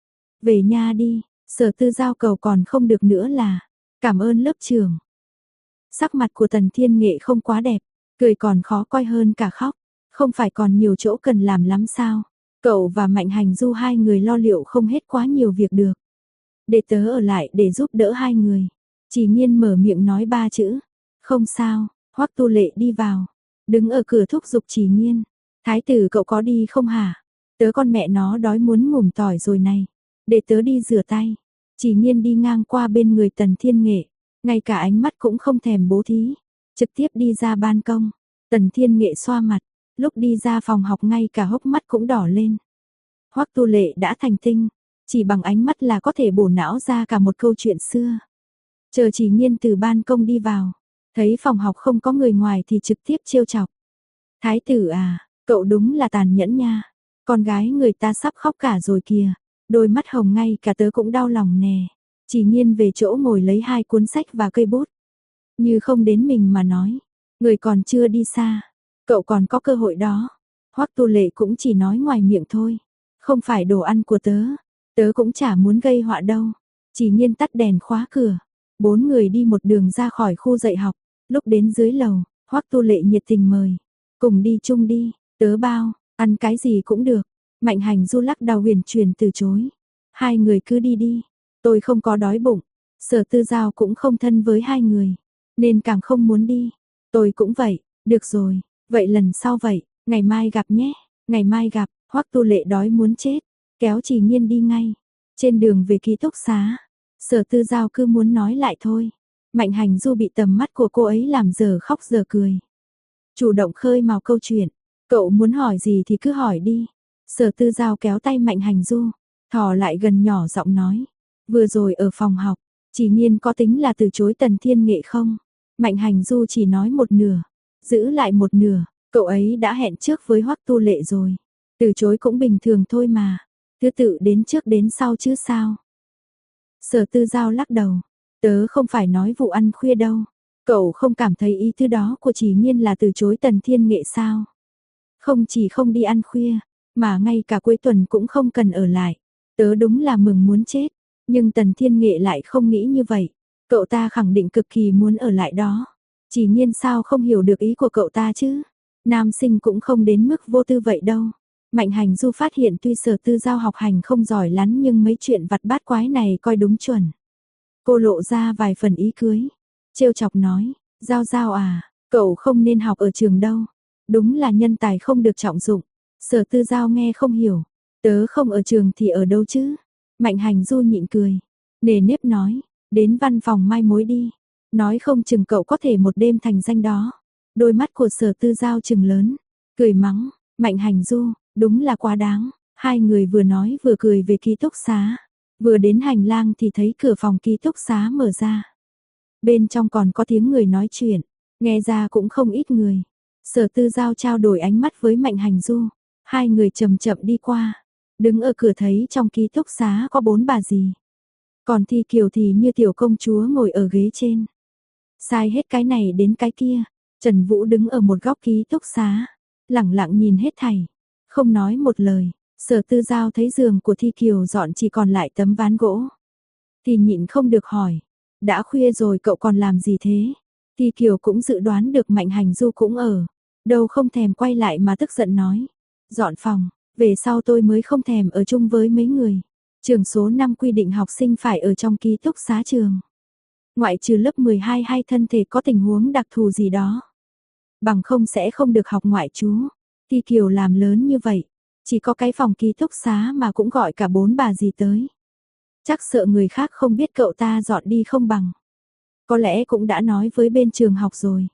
Về nhà đi, Sở Tư Giao cậu còn không được nữa là, cảm ơn lớp trưởng. Sắc mặt của Tần Thiên Nghệ không quá đẹp, cười còn khó coi hơn cả khóc. Không phải còn nhiều chỗ cần làm lắm sao? Cậu và Mạnh Hành Du hai người lo liệu không hết quá nhiều việc được. Để tớ ở lại để giúp đỡ hai người. Chỉ Nhiên mở miệng nói 3 chữ. Không sao, Hoắc Tu Lệ đi vào, đứng ở cửa thúc giục Chỉ Nhiên. Thái tử cậu có đi không hả? Tớ con mẹ nó đói muốn ngủm tỏi rồi này. Để tớ đi rửa tay. Chỉ Nhiên đi ngang qua bên người Tần Thiên Nghệ, ngay cả ánh mắt cũng không thèm bố thí, trực tiếp đi ra ban công. Tần Thiên Nghệ xoa mặt, lúc đi ra phòng học ngay cả hốc mắt cũng đỏ lên. Hoắc Tu Lệ đã thành tinh, chỉ bằng ánh mắt là có thể bổ não ra cả một câu chuyện xưa. Chờ Chỉ Nhiên từ ban công đi vào, thấy phòng học không có người ngoài thì trực tiếp trêu chọc. Thái tử à, cậu đúng là tàn nhẫn nha. Con gái người ta sắp khóc cả rồi kìa. Đôi mắt hồng ngay cả tớ cũng đau lòng nè. Chỉ Nhiên về chỗ ngồi lấy 2 cuốn sách và cây bút. Như không đến mình mà nói. Người còn chưa đi xa. Cậu còn có cơ hội đó. Hoắc Tu Lệ cũng chỉ nói ngoài miệng thôi. Không phải đồ ăn của tớ. Tớ cũng chả muốn gây họa đâu. Chỉ Nhiên tắt đèn khóa cửa. 4 người đi một đường ra khỏi khu dạy học. Lúc đến dưới lầu, Hoắc Tu Lệ nhiệt tình mời. Cùng đi chung đi, tớ bao, ăn cái gì cũng được. Mạnh Hành Du lắc đầu huyền truyền từ chối. Hai người cứ đi đi, tôi không có đói bụng. Sở Tư Giao cũng không thân với hai người, nên càng không muốn đi. Tôi cũng vậy, được rồi, vậy lần sau vậy, ngày mai gặp nhé. Ngày mai gặp, Hoắc Tu Lệ đói muốn chết, kéo Chỉ Nhiên đi ngay. Trên đường về ký túc xá, Sở Tư Giao cứ muốn nói lại thôi. Mạnh Hành Du bị tầm mắt của cô ấy làm giờ khóc giờ cười. Chủ động khơi mào câu chuyện, cậu muốn hỏi gì thì cứ hỏi đi. Sở Tư Giao kéo tay Mạnh Hành Du, thò lại gần nhỏ giọng nói. Vừa rồi ở phòng học, Chỉ Nhiên có tính là từ chối Tần Thiên Nghệ không? Mạnh Hành Du chỉ nói một nửa, giữ lại một nửa, cậu ấy đã hẹn trước với Hoắc Tu Lệ rồi. Từ chối cũng bình thường thôi mà. Thứ tự đến trước đến sau chứ sao? Sở Tư Giao lắc đầu, tớ không phải nói vụ ăn khuya đâu. Cậu không cảm thấy ý thứ đó của Chỉ Nhiên là từ chối Tần Thiên Nghệ sao? Không chỉ không đi ăn khuya, mà ngay cả cuối tuần cũng không cần ở lại. Tớ đúng là mừng muốn chết, nhưng Tần Thiên Nghệ lại không nghĩ như vậy. Cậu ta khẳng định cực kỳ muốn ở lại đó. Chỉ Nhiên sao không hiểu được ý của cậu ta chứ? Nam sinh cũng không đến mức vô tư vậy đâu. Mạnh Hành Du phát hiện tuy Sở Tư Giao học hành không giỏi lắm nhưng mấy chuyện vặt bát quái này coi đúng chuẩn. Cô lộ ra vài phần ý cưới. Trêu chọc nói, Giao Giao à, cậu không nên học ở trường đâu. Đúng là nhân tài không được trọng dụng. Sở Tư Giao nghe không hiểu. Tớ không ở trường thì ở đâu chứ? Mạnh Hành Du nhịn cười. Nề nếp nói, đến văn phòng mai mối đi. Nói không chừng cậu có thể một đêm thành danh đó. Đôi mắt của Sở Tư Giao trừng lớn. Cười mắng, Mạnh Hành Du, đúng là quá đáng. Hai người vừa nói vừa cười về ký túc xá. Vừa đến hành lang thì thấy cửa phòng ký túc xá mở ra. Bên trong còn có tiếng người nói chuyện. Nghe ra cũng không ít người. Sở Tư Giao trao đổi ánh mắt với Mạnh Hành Du. Hai người chậm chậm đi qua. Đứng ở cửa thấy trong ký túc xá có 4 bà dì. Còn Thi Kiều thì như tiểu công chúa ngồi ở ghế trên. Sai hết cái này đến cái kia. Trần Vũ đứng ở một góc ký túc xá. Lẳng lặng nhìn hết thảy. Không nói một lời. Sở Tư Giao thấy giường của Thi Kiều dọn chỉ còn lại tấm ván gỗ. Thì nhịn không được hỏi. Đã khuya rồi cậu còn làm gì thế? Thi Kiều cũng dự đoán được Mạnh Hành Du cũng ở. Đâu không thèm quay lại mà tức giận nói. Dọn phòng, về sau tôi mới không thèm ở chung với mấy người. Trường số 5 quy định học sinh phải ở trong ký túc xá trường. Ngoại trừ lớp 12 hay thân thể có tình huống đặc thù gì đó. Bằng không sẽ không được học ngoại trú. Thi Kiều làm lớn như vậy. Chỉ có cái phòng ký túc xá mà cũng gọi cả 4 bà dì tới. Chắc sợ người khác không biết cậu ta dọn đi không bằng. Có lẽ cũng đã nói với bên trường học rồi.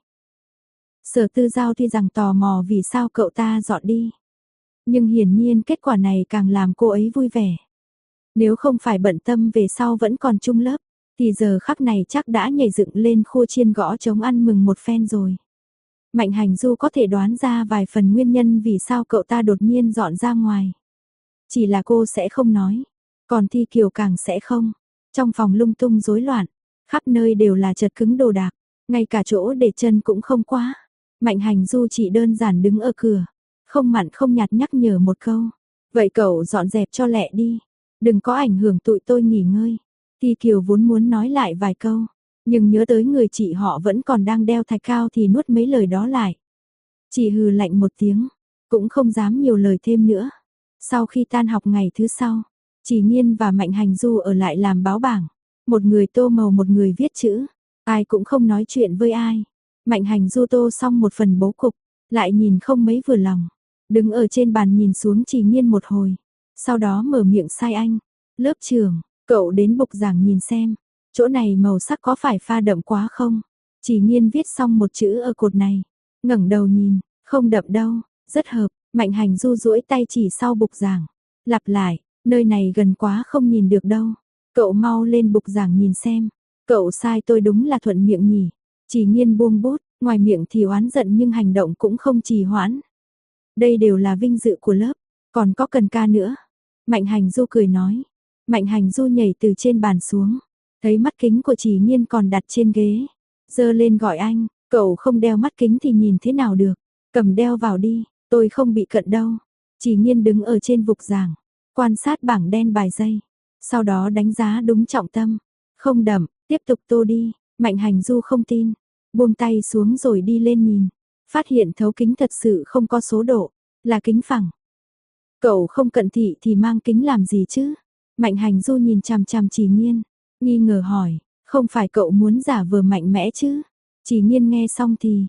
Sở Tư Giao tuy rằng tò mò vì sao cậu ta dọn đi. Nhưng hiển nhiên kết quả này càng làm cô ấy vui vẻ. Nếu không phải bận tâm về sau vẫn còn chung lớp, thì giờ khắc này chắc đã nhảy dựng lên khua chiên gõ trống ăn mừng một phen rồi. Mạnh Hành Du có thể đoán ra vài phần nguyên nhân vì sao cậu ta đột nhiên dọn ra ngoài. Chỉ là cô sẽ không nói, còn Thi Kiều càng sẽ không. Trong phòng lung tung rối loạn, khắp nơi đều là chật cứng đồ đạc, ngay cả chỗ để chân cũng không quá. Mạnh Hành Du chỉ đơn giản đứng ở cửa, không mặn không nhạt nhắc nhở một câu. Vậy cậu dọn dẹp cho lẹ đi, đừng có ảnh hưởng tụi tôi nghỉ ngơi. Thi Kiều vốn muốn nói lại vài câu, nhưng nhớ tới người chị họ vẫn còn đang đeo thạch cao thì nuốt mấy lời đó lại. Chỉ hừ lạnh một tiếng, cũng không dám nhiều lời thêm nữa. Sau khi tan học ngày thứ sau, Chỉ Nhiên và Mạnh Hành Du ở lại làm báo bảng. Một người tô màu một người viết chữ, ai cũng không nói chuyện với ai. Mạnh Hành Du tô xong một phần bố cục, lại nhìn không mấy vừa lòng. Đứng ở trên bàn nhìn xuống Chỉ Nhiên một hồi, sau đó mở miệng sai anh. Lớp trưởng, cậu đến bục giảng nhìn xem, chỗ này màu sắc có phải pha đậm quá không? Chỉ Nhiên viết xong một chữ ở cột này, ngẩng đầu nhìn, không đậm đâu, rất hợp. Mạnh Hành Du duỗi tay chỉ sau bục giảng, lặp lại, nơi này gần quá không nhìn được đâu. Cậu mau lên bục giảng nhìn xem. Cậu sai tôi đúng là thuận miệng nhỉ. Chỉ Nhiên buông bút, ngoài miệng thì oán giận nhưng hành động cũng không trì hoãn. Đây đều là vinh dự của lớp, còn có cần ca nữa. Mạnh Hành Du cười nói. Mạnh Hành Du nhảy từ trên bàn xuống, thấy mắt kính của Chỉ Nhiên còn đặt trên ghế, giơ lên gọi anh. Cậu không đeo mắt kính thì nhìn thế nào được, cầm đeo vào đi, tôi không bị cận đâu. Chỉ Nhiên đứng ở trên bục giảng, quan sát bảng đen vài giây, sau đó đánh giá đúng trọng tâm. Không đậm, tiếp tục tô đi. Mạnh Hành Du không tin, buông tay xuống rồi đi lên nhìn, phát hiện thấu kính thật sự không có số độ, là kính phẳng. Cậu không cận thị thì mang kính làm gì chứ? Mạnh Hành Du nhìn chằm chằm Chỉ Nhiên, nghi ngờ hỏi, không phải cậu muốn giả vờ mạnh mẽ chứ? Chỉ Nhiên nghe xong thì,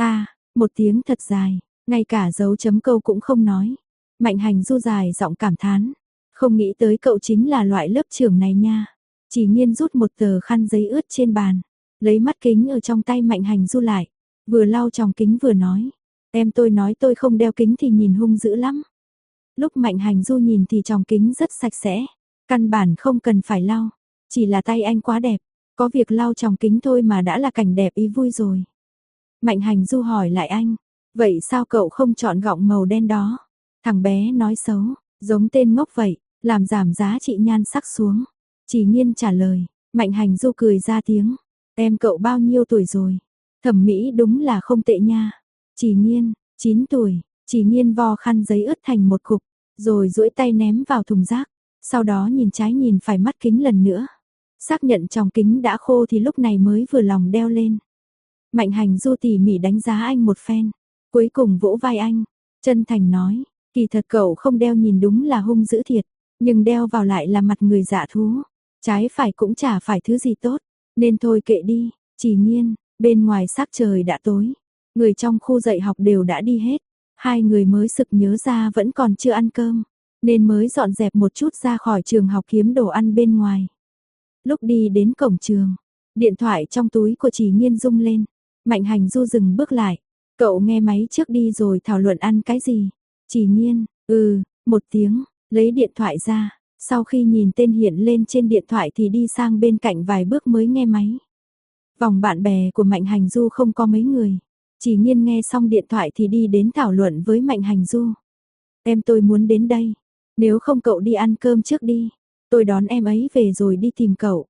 một tiếng thật dài, ngay cả dấu chấm câu cũng không nói. Mạnh Hành Du dài giọng cảm thán, không nghĩ tới cậu chính là loại lớp trưởng này nha. Chỉ Nhiên rút một tờ khăn giấy ướt trên bàn, lấy mắt kính ở trong tay Mạnh Hành Du lại, vừa lau tròng kính vừa nói, em tôi nói tôi không đeo kính thì nhìn hung dữ lắm. Lúc Mạnh Hành Du nhìn thì tròng kính rất sạch sẽ, căn bản không cần phải lau, chỉ là tay anh quá đẹp, có việc lau tròng kính thôi mà đã là cảnh đẹp ý vui rồi. Mạnh Hành Du hỏi lại anh, vậy sao cậu không chọn gọng màu đen đó? Thằng bé nói xấu, giống tên ngốc vậy. làm giảm giá trị nhan sắc xuống. Chỉ Nhiên trả lời, Mạnh Hành Du cười ra tiếng, em cậu bao nhiêu tuổi rồi? Thẩm mỹ đúng là không tệ nha. Chỉ Nhiên, 9 tuổi, Chỉ Nhiên vo khăn giấy ướt thành một cục, rồi duỗi tay ném vào thùng rác, sau đó nhìn trái nhìn phải mắt kính lần nữa. Xác nhận tròng kính đã khô thì lúc này mới vừa lòng đeo lên. Mạnh Hành Du tỉ mỉ đánh giá anh một phen, cuối cùng vỗ vai anh, chân thành nói, kỳ thật cậu không đeo nhìn đúng là hung dữ thiệt, nhưng đeo vào lại là mặt người dạ thú, trái phải cũng chả phải thứ gì tốt, nên thôi kệ đi. Chỉ Nhiên, bên ngoài sắc trời đã tối, người trong khu dạy học đều đã đi hết, hai người mới sực nhớ ra vẫn còn chưa ăn cơm, nên mới dọn dẹp một chút ra khỏi trường học kiếm đồ ăn bên ngoài. Lúc đi đến cổng trường, điện thoại trong túi của Chỉ Nhiên rung lên, Mạnh Hành Du dừng bước lại, cậu nghe máy trước đi rồi thảo luận ăn cái gì? Chỉ Nhiên, một tiếng, lấy điện thoại ra, sau khi nhìn tên hiện lên trên điện thoại thì đi sang bên cạnh vài bước mới nghe máy. Vòng bạn bè của Mạnh Hành Du không có mấy người, Chỉ Nhiên nghe xong điện thoại thì đi đến thảo luận với Mạnh Hành Du. Em tôi muốn đến đây, nếu không cậu đi ăn cơm trước đi, tôi đón em ấy về rồi đi tìm cậu.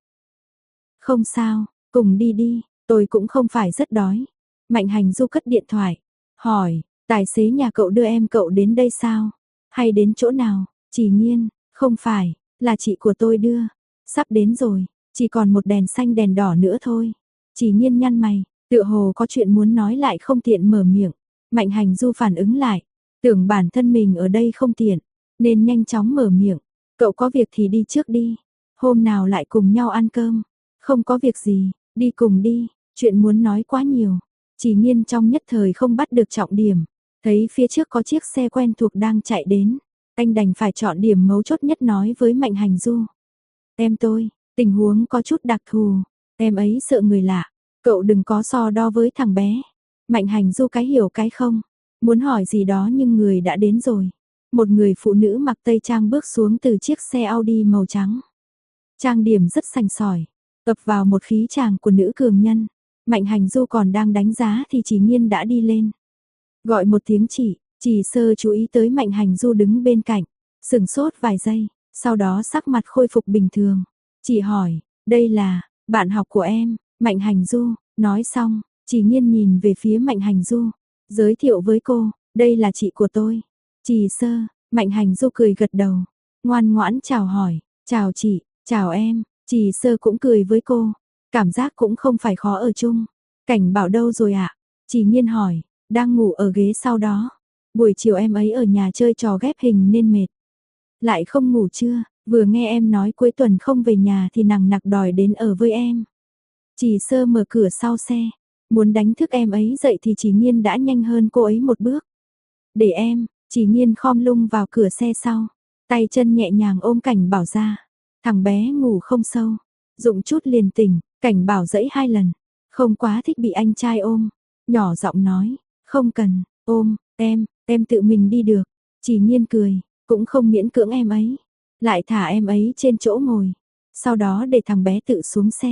Không sao, cùng đi đi, tôi cũng không phải rất đói. Mạnh Hành Du cất điện thoại, hỏi, tài xế nhà cậu đưa em cậu đến đây sao? Hay đến chỗ nào? Chỉ Nhiên, không phải, là chị của tôi đưa. Sắp đến rồi, chỉ còn một đèn xanh đèn đỏ nữa thôi. Chỉ Nhiên nhăn mày, tựa hồ có chuyện muốn nói lại không tiện mở miệng. Mạnh Hành Du phản ứng lại, tưởng bản thân mình ở đây không tiện, nên nhanh chóng mở miệng. Cậu có việc thì đi trước đi, hôm nào lại cùng nhau ăn cơm. Không có việc gì, đi cùng đi, chuyện muốn nói quá nhiều. Chỉ Nhiên trong nhất thời không bắt được trọng điểm, thấy phía trước có chiếc xe quen thuộc đang chạy đến, anh đành phải chọn điểm mấu chốt nhất nói với Mạnh Hành Du. Em tôi, tình huống có chút đặc thù, em ấy sợ người lạ, cậu đừng có so đo với thằng bé. Mạnh Hành Du cái hiểu cái không, muốn hỏi gì đó nhưng người đã đến rồi. Một người phụ nữ mặc tây trang bước xuống từ chiếc xe Audi màu trắng. Trang điểm rất sành sỏi, ập vào một khí chàng của nữ cường nhân. Mạnh Hành Du còn đang đánh giá thì Chỉ Nhiên đã đi lên. Gọi một tiếng Chỉ Sơ chú ý tới Mạnh Hành Du đứng bên cạnh, sững sốt vài giây, sau đó sắc mặt khôi phục bình thường. Chỉ hỏi, đây là bạn học của em, Mạnh Hành Du. Nói xong, Chỉ Nhiên nhìn về phía Mạnh Hành Du, giới thiệu với cô, đây là chị của tôi. Chỉ Sơ. Mạnh Hành Du cười gật đầu, ngoan ngoãn chào hỏi, chào chị, chào em. Chỉ Sơ cũng cười với cô, cảm giác cũng không phải khó ở chung. Cảnh Bảo đâu rồi ạ? Chỉ Nhiên hỏi, đang ngủ ở ghế sau đó. Buổi chiều em ấy ở nhà chơi trò ghép hình nên mệt. Lại không ngủ chưa? Vừa nghe em nói cuối tuần không về nhà thì nằng nặc đòi đến ở với em. Chỉ Sơ mở cửa sau xe, muốn đánh thức em ấy dậy thì Chỉ Nhiên đã nhanh hơn cô ấy một bước. Để em. Chỉ Nhiên khom lung vào cửa xe sau, tay chân nhẹ nhàng ôm Cảnh Bảo ra. Thằng bé ngủ không sâu, dụng chút liền tỉnh. Cảnh Bảo dẫy 2 lần, không quá thích bị anh trai ôm, nhỏ giọng nói, không cần, ôm, em tự mình đi được. Chỉ Nhiên cười, cũng không miễn cưỡng em ấy, lại thả em ấy trên chỗ ngồi, sau đó để thằng bé tự xuống xe.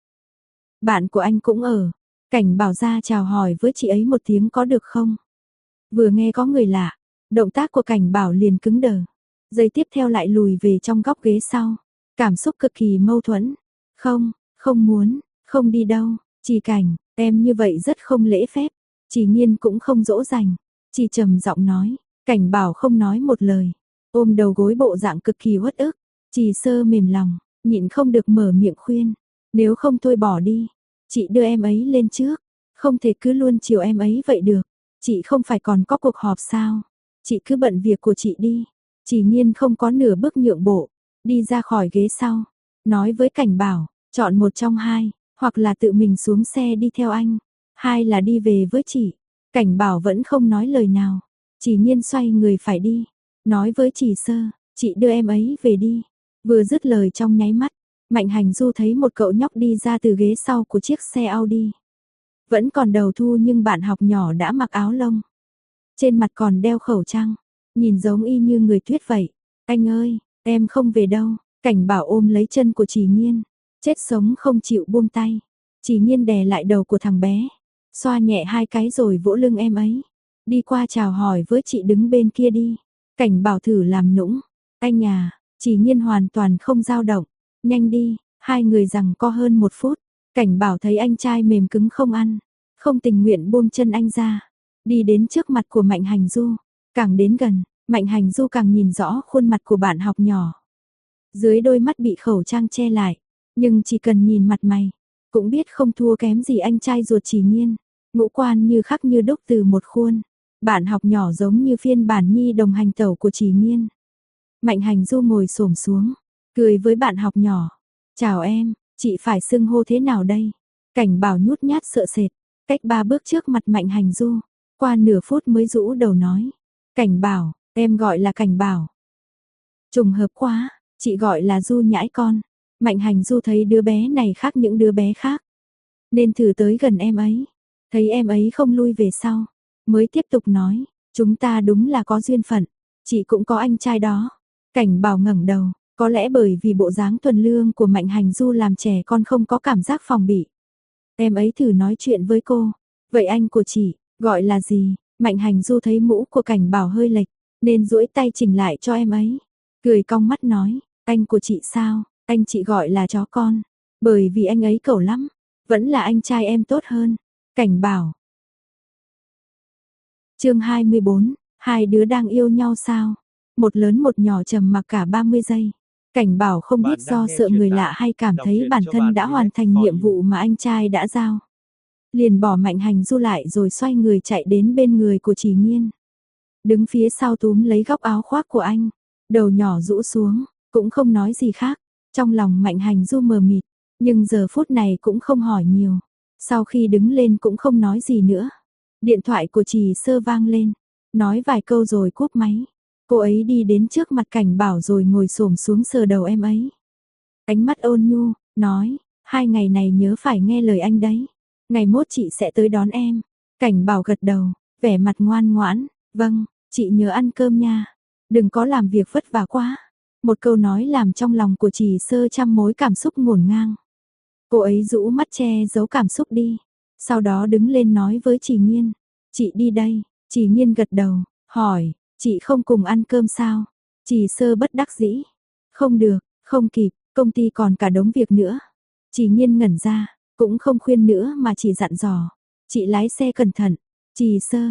Bạn của anh cũng ở. Cảnh Bảo ra chào hỏi với chị ấy một tiếng có được không? Vừa nghe có người lạ, động tác của Cảnh Bảo liền cứng đờ, giây tiếp theo lại lùi về trong góc ghế sau, cảm xúc cực kỳ mâu thuẫn. Không muốn, không đi đâu. Chỉ Cảnh, em như vậy rất không lễ phép. Chỉ Nhiên cũng không dỗ dành, chỉ trầm giọng nói. Cảnh Bảo không nói một lời, ôm đầu gối bộ dạng cực kỳ uất ức. Chỉ Sơ mềm lòng, nhịn không được mở miệng khuyên, nếu không thôi bỏ đi, chị đưa em ấy lên trước, không thể cứ luôn chiều em ấy vậy được. Chị không phải còn có cuộc họp sao? Chị cứ bận việc của chị đi. Chỉ Nhiên không có nửa bước nhượng bộ, đi ra khỏi ghế sau, nói với Cảnh Bảo, chọn một trong hai, hoặc là tự mình xuống xe đi theo anh, hai là đi về với chị. Cảnh Bảo vẫn không nói lời nào, Chỉ Nhiên xoay người phải đi, nói với Chỉ Sơ, chị đưa em ấy về đi. Vừa dứt lời trong nháy mắt, Mạnh Hành Du thấy một cậu nhóc đi ra từ ghế sau của chiếc xe Audi. Vẫn còn đầu thu nhưng bạn học nhỏ đã mặc áo lông, trên mặt còn đeo khẩu trang, nhìn giống y như người Tuyết vậy. Anh ơi, em không về đâu. Cảnh Bảo ôm lấy chân của Chỉ Nhiên, chết sống không chịu buông tay. Chỉ Nhiên đè lại đầu của thằng bé, xoa nhẹ 2 cái rồi vỗ lưng em ấy. Đi qua chào hỏi với chị đứng bên kia đi. Cảnh Bảo thử làm nũng, anh à, Chỉ Nhiên hoàn toàn không dao động. Nhanh đi, hai người giằng co hơn 1 phút. Cảnh Bảo thấy anh trai mềm cứng không ăn, không tình nguyện buông chân anh ra, đi đến trước mặt của Mạnh Hành Du. Càng đến gần, Mạnh Hành Du càng nhìn rõ khuôn mặt của bạn học nhỏ. Dưới đôi mắt bị khẩu trang che lại, nhưng chỉ cần nhìn mặt mày, cũng biết không thua kém gì anh trai ruột Chỉ Nhiên. Ngũ quan như khắc như đúc từ một khuôn. Bạn học nhỏ giống như phiên bản nhi đồng hành tẩu của Chỉ Nhiên. Mạnh Hành Du ngồi xổm xuống, cười với bạn học nhỏ. Chào em, chị phải xưng hô thế nào đây? Cảnh Bảo nhút nhát sợ sệt, cách 3 bước trước mặt Mạnh Hành Du. Qua nửa phút mới rũ đầu nói. Cảnh Bảo, em gọi là Cảnh Bảo. Trùng hợp quá, chị gọi là Du nhãi con. Mạnh Hành Du thấy đứa bé này khác những đứa bé khác, nên thử tới gần em ấy. Thấy em ấy không lui về sau, mới tiếp tục nói, chúng ta đúng là có duyên phận, chị cũng có anh trai đó. Cảnh Bảo ngẩng đầu, có lẽ bởi vì bộ dáng thuần lương của Mạnh Hành Du làm trẻ con không có cảm giác phòng bị. Em ấy thử nói chuyện với cô, vậy anh của chị, gọi là gì? Mạnh Hành Du thấy mũ của Cảnh Bảo hơi lệch, nên duỗi tay chỉnh lại cho em ấy. Cười cong mắt nói, anh của chị sao? Anh chị gọi là chó con, bởi vì anh ấy cẩu lắm, vẫn là anh trai em tốt hơn. Cảnh Bảo. Chương 24, hai đứa đang yêu nhau sao? Một lớn một nhỏ trầm mặc cả 30 giây. Cảnh Bảo không biết do sợ người lạ hay cảm thấy bản thân đã hoàn thành nhiệm vụ mà anh trai đã giao. Liền bỏ Mạnh Hành Du lại rồi xoay người chạy đến bên người của Chỉ Nhiên. Đứng phía sau túm lấy góc áo khoác của anh, đầu nhỏ rũ xuống, cũng không nói gì khác. Trong lòng Mạnh Hành Du mờ mịt, nhưng giờ phút này cũng không hỏi nhiều. Sau khi đứng lên cũng không nói gì nữa. Điện thoại của Trì Sơ vang lên, nói vài câu rồi cúp máy. Cô ấy đi đến trước mặt Cảnh Bảo rồi ngồi xổm xuống sờ đầu em ấy. Ánh mắt ôn nhu, nói, 2 ngày này nhớ phải nghe lời anh đấy. Ngày mốt chị sẽ tới đón em. Cảnh Bảo gật đầu, vẻ mặt ngoan ngoãn, vâng, chị nhớ ăn cơm nha. Đừng có làm việc vất vả quá. Một câu nói làm trong lòng của Trì Sơ trăm mối cảm xúc ngổn ngang. Cô ấy rũ mắt che giấu cảm xúc đi. Sau đó đứng lên nói với Chỉ Nhiên, chị đi đây. Chỉ Nhiên gật đầu, hỏi, chị không cùng ăn cơm sao? Trì Sơ bất đắc dĩ, không được, không kịp, công ty còn cả đống việc nữa. Chỉ Nhiên ngẩn ra, cũng không khuyên nữa mà chỉ dặn dò, chị lái xe cẩn thận. Trì Sơ,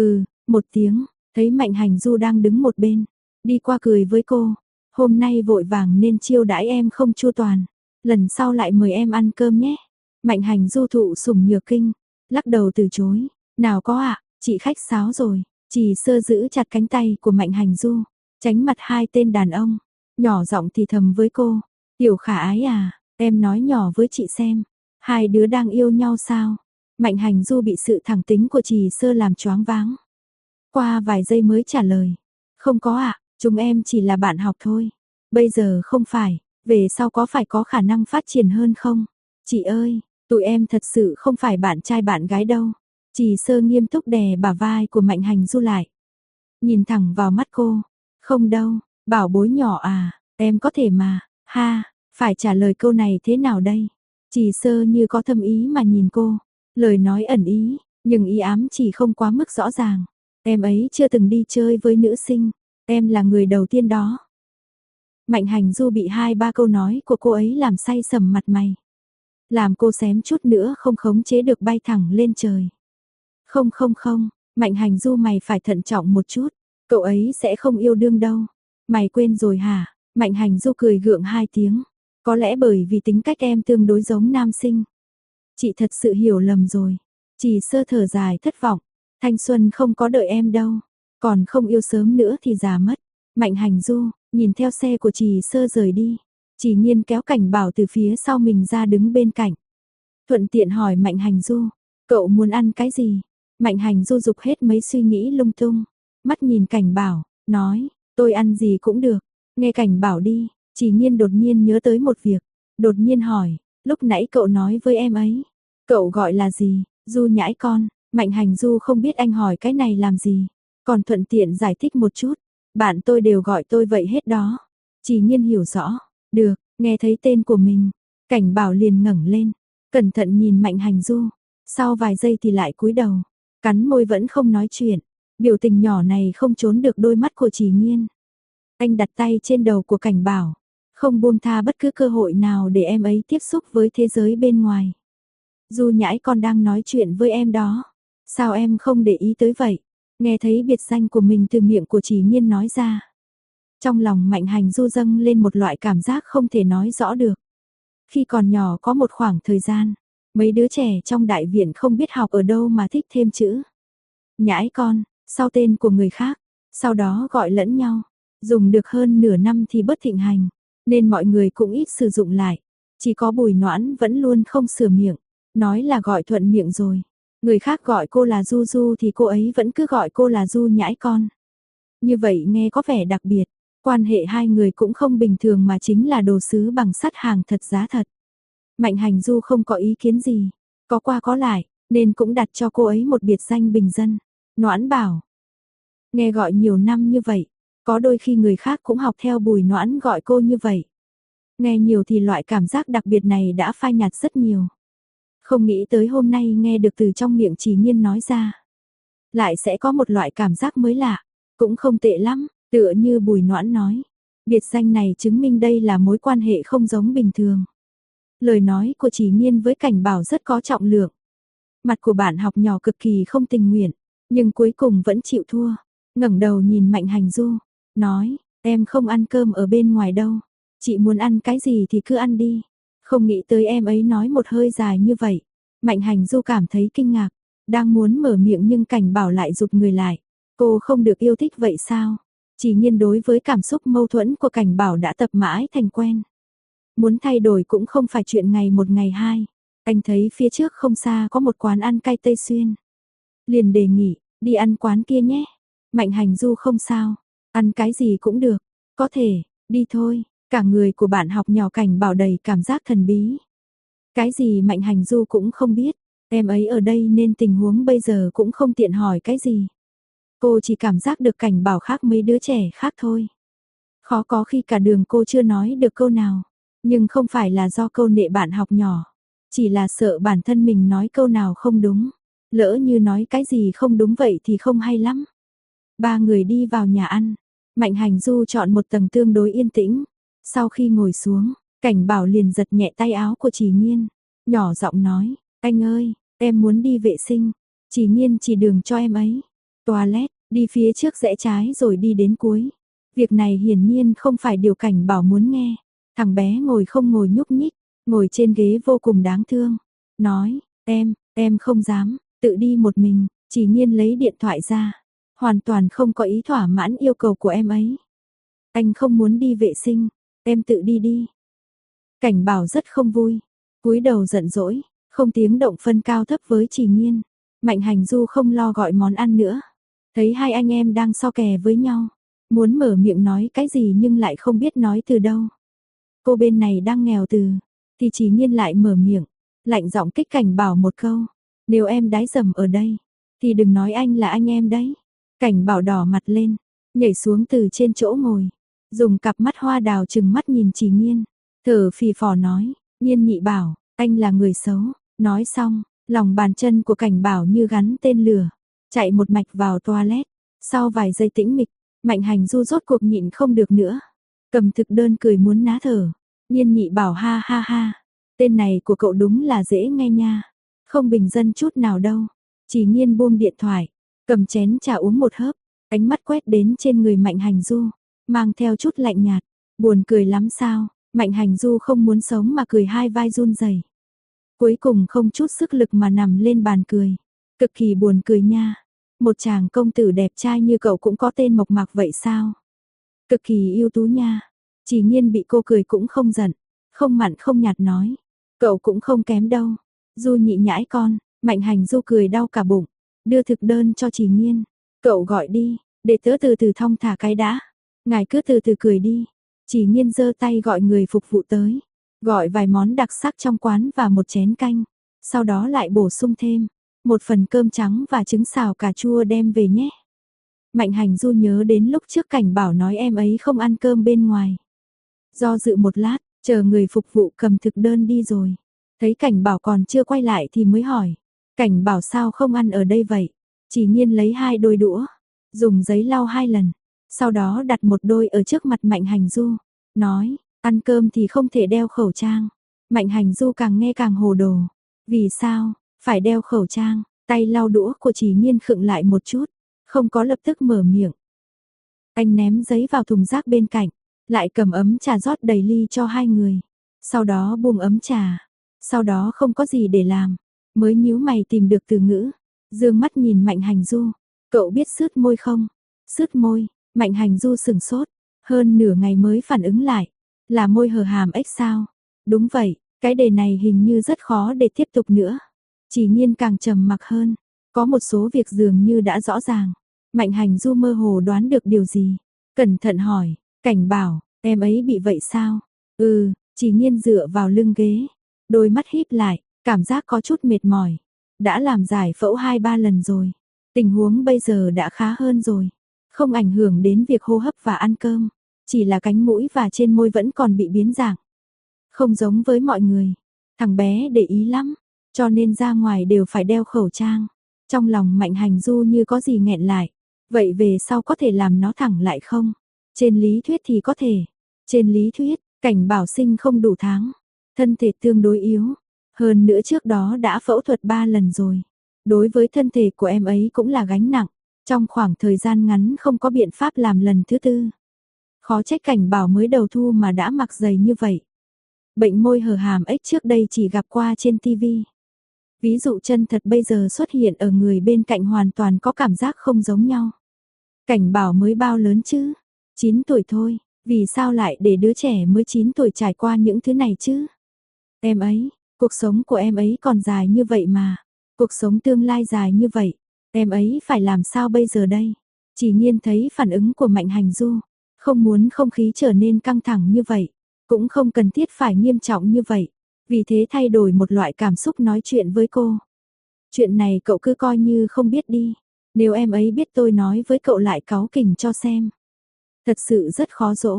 một tiếng, thấy Mạnh Hành Du đang đứng một bên, đi qua cười với cô, hôm nay vội vàng nên chiêu đãi em không chu toàn, lần sau lại mời em ăn cơm nhé. Mạnh Hành Du thụ sủng nhược kinh, lắc đầu từ chối, nào có ạ, chị khách sáo rồi. Trì Sơ giữ chặt cánh tay của Mạnh Hành Du, tránh mặt hai tên đàn ông, nhỏ giọng thì thầm với cô, tiểu Khả Ái à, em nói nhỏ với chị xem, hai đứa đang yêu nhau sao? Mạnh Hành Du bị sự thẳng tính của Trì Sơ làm choáng váng. Qua vài giây mới trả lời, không có ạ, chúng em chỉ là bạn học thôi. Bây giờ không phải, về sau có phải có khả năng phát triển hơn không? Chị ơi, tụi em thật sự không phải bạn trai bạn gái đâu. Trì Sơ nghiêm túc đè bả vai của Mạnh Hành Du lại. Nhìn thẳng vào mắt cô. Không đâu, bảo bối nhỏ à, em có thể mà, ha, phải trả lời câu này thế nào đây? Trì Sơ như có thâm ý mà nhìn cô. Lời nói ẩn ý, nhưng ý ám chỉ không quá mức rõ ràng. Em ấy chưa từng đi chơi với nữ sinh, em là người đầu tiên đó. Mạnh Hành Du bị 2-3 câu nói của cô ấy làm say sầm mặt mày. Làm cô xém chút nữa không khống chế được bay thẳng lên trời. Không, Mạnh Hành Du mày phải thận trọng một chút, cậu ấy sẽ không yêu đương đâu. Mày quên rồi hả? Mạnh Hành Du cười gượng 2 tiếng, có lẽ bởi vì tính cách em tương đối giống nam sinh. Chị thật sự hiểu lầm rồi. Trì Sơ thở dài thất vọng, thanh xuân không có đợi em đâu, còn không yêu sớm nữa thì già mất. Mạnh Hành Du nhìn theo xe của Trì Sơ rời đi, Chỉ Nhiên kéo Cảnh Bảo từ phía sau mình ra đứng bên cạnh. Thuận tiện hỏi Mạnh Hành Du, cậu muốn ăn cái gì? Mạnh Hành Du dục hết mấy suy nghĩ lung tung, mắt nhìn Cảnh Bảo, nói, tôi ăn gì cũng được. Nghe Cảnh Bảo đi, Chỉ Nhiên đột nhiên nhớ tới một việc, đột nhiên hỏi, lúc nãy cậu nói với em ấy, cậu gọi là gì? Du nhãi con. Mạnh Hành Du không biết anh hỏi cái này làm gì, còn thuận tiện giải thích một chút, bạn tôi đều gọi tôi vậy hết đó. Chỉ Nhiên hiểu rõ, được, nghe thấy tên của mình, Cảnh Bảo liền ngẩng lên, cẩn thận nhìn Mạnh Hành Du, sau vài giây thì lại cúi đầu, cắn môi vẫn không nói chuyện, biểu tình nhỏ này không trốn được đôi mắt của Chỉ Nhiên. Anh đặt tay trên đầu của Cảnh Bảo, không buông tha bất cứ cơ hội nào để em ấy tiếp xúc với thế giới bên ngoài. Du Nhãi con đang nói chuyện với em đó. Sao em không để ý tới vậy? Nghe thấy biệt danh của mình từ miệng của Chỉ Nhiên nói ra. Trong lòng Mạnh Hành Du dâng lên một loại cảm giác không thể nói rõ được. Khi còn nhỏ có một khoảng thời gian, mấy đứa trẻ trong đại viện không biết học ở đâu mà thích thêm chữ. Nhãi con, sau tên của người khác, sau đó gọi lẫn nhau. Dùng được hơn nửa năm thì bớt thịnh hành, nên mọi người cũng ít sử dụng lại. Chỉ có Bùi Noãn vẫn luôn không sửa miệng, nói là gọi thuận miệng rồi. Người khác gọi cô là Du Du thì cô ấy vẫn cứ gọi cô là Du Nhãi con. Như vậy nghe có vẻ đặc biệt, quan hệ hai người cũng không bình thường mà chính là đồ sứ bằng sắt hàng thật giá thật. Mạnh Hành Du không có ý kiến gì, có qua có lại, nên cũng đặt cho cô ấy một biệt danh bình dân. Noãn Bảo. Nghe gọi nhiều năm như vậy, có đôi khi người khác cũng học theo Bùi Noãn gọi cô như vậy. Nghe nhiều thì loại cảm giác đặc biệt này đã phai nhạt rất nhiều. Không nghĩ tới hôm nay nghe được từ trong miệng Chỉ Nhiên nói ra. Lại sẽ có một loại cảm giác mới lạ, cũng không tệ lắm, tựa như Bùi Noãn nói. Biệt danh này chứng minh đây là mối quan hệ không giống bình thường. Lời nói của Chỉ Nhiên với Cảnh Bảo rất có trọng lượng. Mặt của bạn học nhỏ cực kỳ không tình nguyện, nhưng cuối cùng vẫn chịu thua. Ngẩng đầu nhìn Mạnh Hành Du, nói, em không ăn cơm ở bên ngoài đâu. Chị muốn ăn cái gì thì cứ ăn đi. Không nghĩ tới em ấy nói một hơi dài như vậy. Mạnh Hành Du cảm thấy kinh ngạc, đang muốn mở miệng nhưng Cảnh Bảo lại rụt người lại. Cô không được yêu thích vậy sao? Chỉ Nhiên đối với cảm xúc mâu thuẫn của Cảnh Bảo đã tập mãi thành quen. Muốn thay đổi cũng không phải chuyện ngày một ngày hai. Anh thấy phía trước không xa có một quán ăn cay Tây Xuyên. Liền đề nghị, đi ăn quán kia nhé. Mạnh Hành Du không sao, ăn cái gì cũng được, có thể, đi thôi. Cả người của bạn học nhỏ Cảnh Bảo đầy cảm giác thần bí. Cái gì Mạnh Hành Du cũng không biết, em ấy ở đây nên tình huống bây giờ cũng không tiện hỏi cái gì. Cô chỉ cảm giác được Cảnh Bảo khác mấy đứa trẻ khác thôi. Khó có khi cả đường cô chưa nói được câu nào, nhưng không phải là do câu nệ bạn học nhỏ, chỉ là sợ bản thân mình nói câu nào không đúng. Lỡ như nói cái gì không đúng vậy thì không hay lắm. Ba người đi vào nhà ăn, Mạnh Hành Du chọn một tầng tương đối yên tĩnh. Sau khi ngồi xuống, Cảnh Bảo liền giật nhẹ tay áo của Chỉ Nhiên, nhỏ giọng nói, anh ơi, em muốn đi vệ sinh. Chỉ Nhiên chỉ đường cho em ấy. Toilet, đi phía trước rẽ trái rồi đi đến cuối. Việc này hiển nhiên không phải điều Cảnh Bảo muốn nghe. Thằng bé ngồi không ngồi nhúc nhích, ngồi trên ghế vô cùng đáng thương. Nói, em không dám, tự đi một mình. Chỉ Nhiên lấy điện thoại ra, hoàn toàn không có ý thỏa mãn yêu cầu của em ấy. Anh không muốn đi vệ sinh, em tự đi đi. Cảnh Bảo rất không vui, cúi đầu giận dỗi, không tiếng động phân cao thấp với Chỉ Nhiên. Mạnh Hành Du không lo gọi món ăn nữa, thấy hai anh em đang so kè với nhau, muốn mở miệng nói cái gì nhưng lại không biết nói từ đâu. Cô bên này đang nghèo từ, thì Chỉ Nhiên lại mở miệng, lạnh giọng kích Cảnh Bảo một câu, nếu em đái dầm ở đây, thì đừng nói anh là anh em đấy. Cảnh Bảo đỏ mặt lên, nhảy xuống từ trên chỗ ngồi, dùng cặp mắt hoa đào trừng mắt nhìn Chỉ Nhiên, thở phì phò nói, Nhiên nhị bảo, anh là người xấu. Nói xong, lòng bàn chân của Cảnh Bảo như gắn tên lửa, chạy một mạch vào toilet. Sau vài giây tĩnh mịch, Mạnh Hành Du rốt cuộc nhịn không được nữa, cầm thực đơn cười muốn ná thở. Nhiên nhị bảo ha ha ha, tên này của cậu đúng là dễ nghe nha, không bình dân chút nào đâu. Chỉ Nhiên buông điện thoại, cầm chén trà uống một hớp, ánh mắt quét đến trên người Mạnh Hành Du, mang theo chút lạnh nhạt, buồn cười lắm sao? Mạnh Hành Du không muốn sống mà cười hai vai run rẩy. Cuối cùng không chút sức lực mà nằm lên bàn cười, cực kỳ buồn cười nha. Một chàng công tử đẹp trai như cậu cũng có tên mộc mạc vậy sao? Cực kỳ ưu tú nha. Chỉ Nhiên bị cô cười cũng không giận, không mặn không nhạt nói, cậu cũng không kém đâu. Du nhị nhãi con. Mạnh Hành Du cười đau cả bụng, đưa thực đơn cho Chỉ Nhiên, cậu gọi đi, để tớ từ từ thong thả cái đã. Ngài cứ từ từ cười đi. Chỉ Nhiên giơ tay gọi người phục vụ tới, gọi vài món đặc sắc trong quán và một chén canh, sau đó lại bổ sung thêm một phần cơm trắng và trứng xào cà chua đem về nhé. Mạnh Hành Du nhớ đến lúc trước Cảnh Bảo nói em ấy không ăn cơm bên ngoài. Do dự một lát, chờ người phục vụ cầm thực đơn đi rồi, thấy Cảnh Bảo còn chưa quay lại thì mới hỏi, Cảnh Bảo sao không ăn ở đây vậy? Chỉ Nhiên lấy hai đôi đũa, dùng giấy lau hai lần, Sau đó đặt một đôi ở trước mặt Mạnh Hành Du, nói, ăn cơm thì không thể đeo khẩu trang. Mạnh Hành Du càng nghe càng hồ đồ. Vì sao, phải đeo khẩu trang, tay lau đũa của Chỉ Nhiên khựng lại một chút, không có lập tức mở miệng. Anh ném giấy vào thùng rác bên cạnh, lại cầm ấm trà rót đầy ly cho hai người. Sau đó buông ấm trà, sau đó không có gì để làm, mới nhíu mày tìm được từ ngữ, dương mắt nhìn Mạnh Hành Du, cậu biết sướt môi không? Sướt môi, Mạnh Hành Du sừng sốt, hơn nửa ngày mới phản ứng lại, là môi hở hàm ếch sao? Đúng vậy, cái đề này hình như rất khó để tiếp tục nữa. Chỉ Nhiên càng trầm mặc hơn, có một số việc dường như đã rõ ràng. Mạnh Hành Du mơ hồ đoán được điều gì, cẩn thận hỏi, Cảnh Bảo, em ấy bị vậy sao? Chỉ Nhiên dựa vào lưng ghế, đôi mắt híp lại, cảm giác có chút mệt mỏi. Đã làm giải phẫu 2-3 lần rồi, tình huống bây giờ đã khá hơn rồi, không ảnh hưởng đến việc hô hấp và ăn cơm, chỉ là cánh mũi và trên môi vẫn còn bị biến dạng. Không giống với mọi người, thằng bé để ý lắm, cho nên ra ngoài đều phải đeo khẩu trang. Trong lòng Mạnh Hành Du như có gì nghẹn lại, vậy về sau có thể làm nó thẳng lại không? Trên lý thuyết thì có thể, trên lý thuyết, Cảnh Bảo sinh không đủ tháng, thân thể tương đối yếu, hơn nữa trước đó đã phẫu thuật 3 lần rồi. Đối với thân thể của em ấy cũng là gánh nặng, trong khoảng thời gian ngắn không có biện pháp làm lần thứ tư. Khó trách Cảnh Bảo mới đầu thu mà đã mặc dày như vậy. Bệnh môi hở hàm ếch trước đây chỉ gặp qua trên TV. Ví dụ chân thật bây giờ xuất hiện ở người bên cạnh hoàn toàn có cảm giác không giống nhau. Cảnh Bảo mới bao lớn chứ? 9 tuổi thôi, vì sao lại để đứa trẻ mới 9 tuổi trải qua những thứ này chứ? Em ấy, cuộc sống của em ấy còn dài như vậy mà, cuộc sống tương lai dài như vậy, em ấy phải làm sao bây giờ đây? Chỉ Nhiên thấy phản ứng của Mạnh Hành Du, không muốn không khí trở nên căng thẳng như vậy, cũng không cần thiết phải nghiêm trọng như vậy, vì thế thay đổi một loại cảm xúc nói chuyện với cô. Chuyện này cậu cứ coi như không biết đi, nếu em ấy biết tôi nói với cậu lại cáu kỉnh cho xem. Thật sự rất khó dỗ.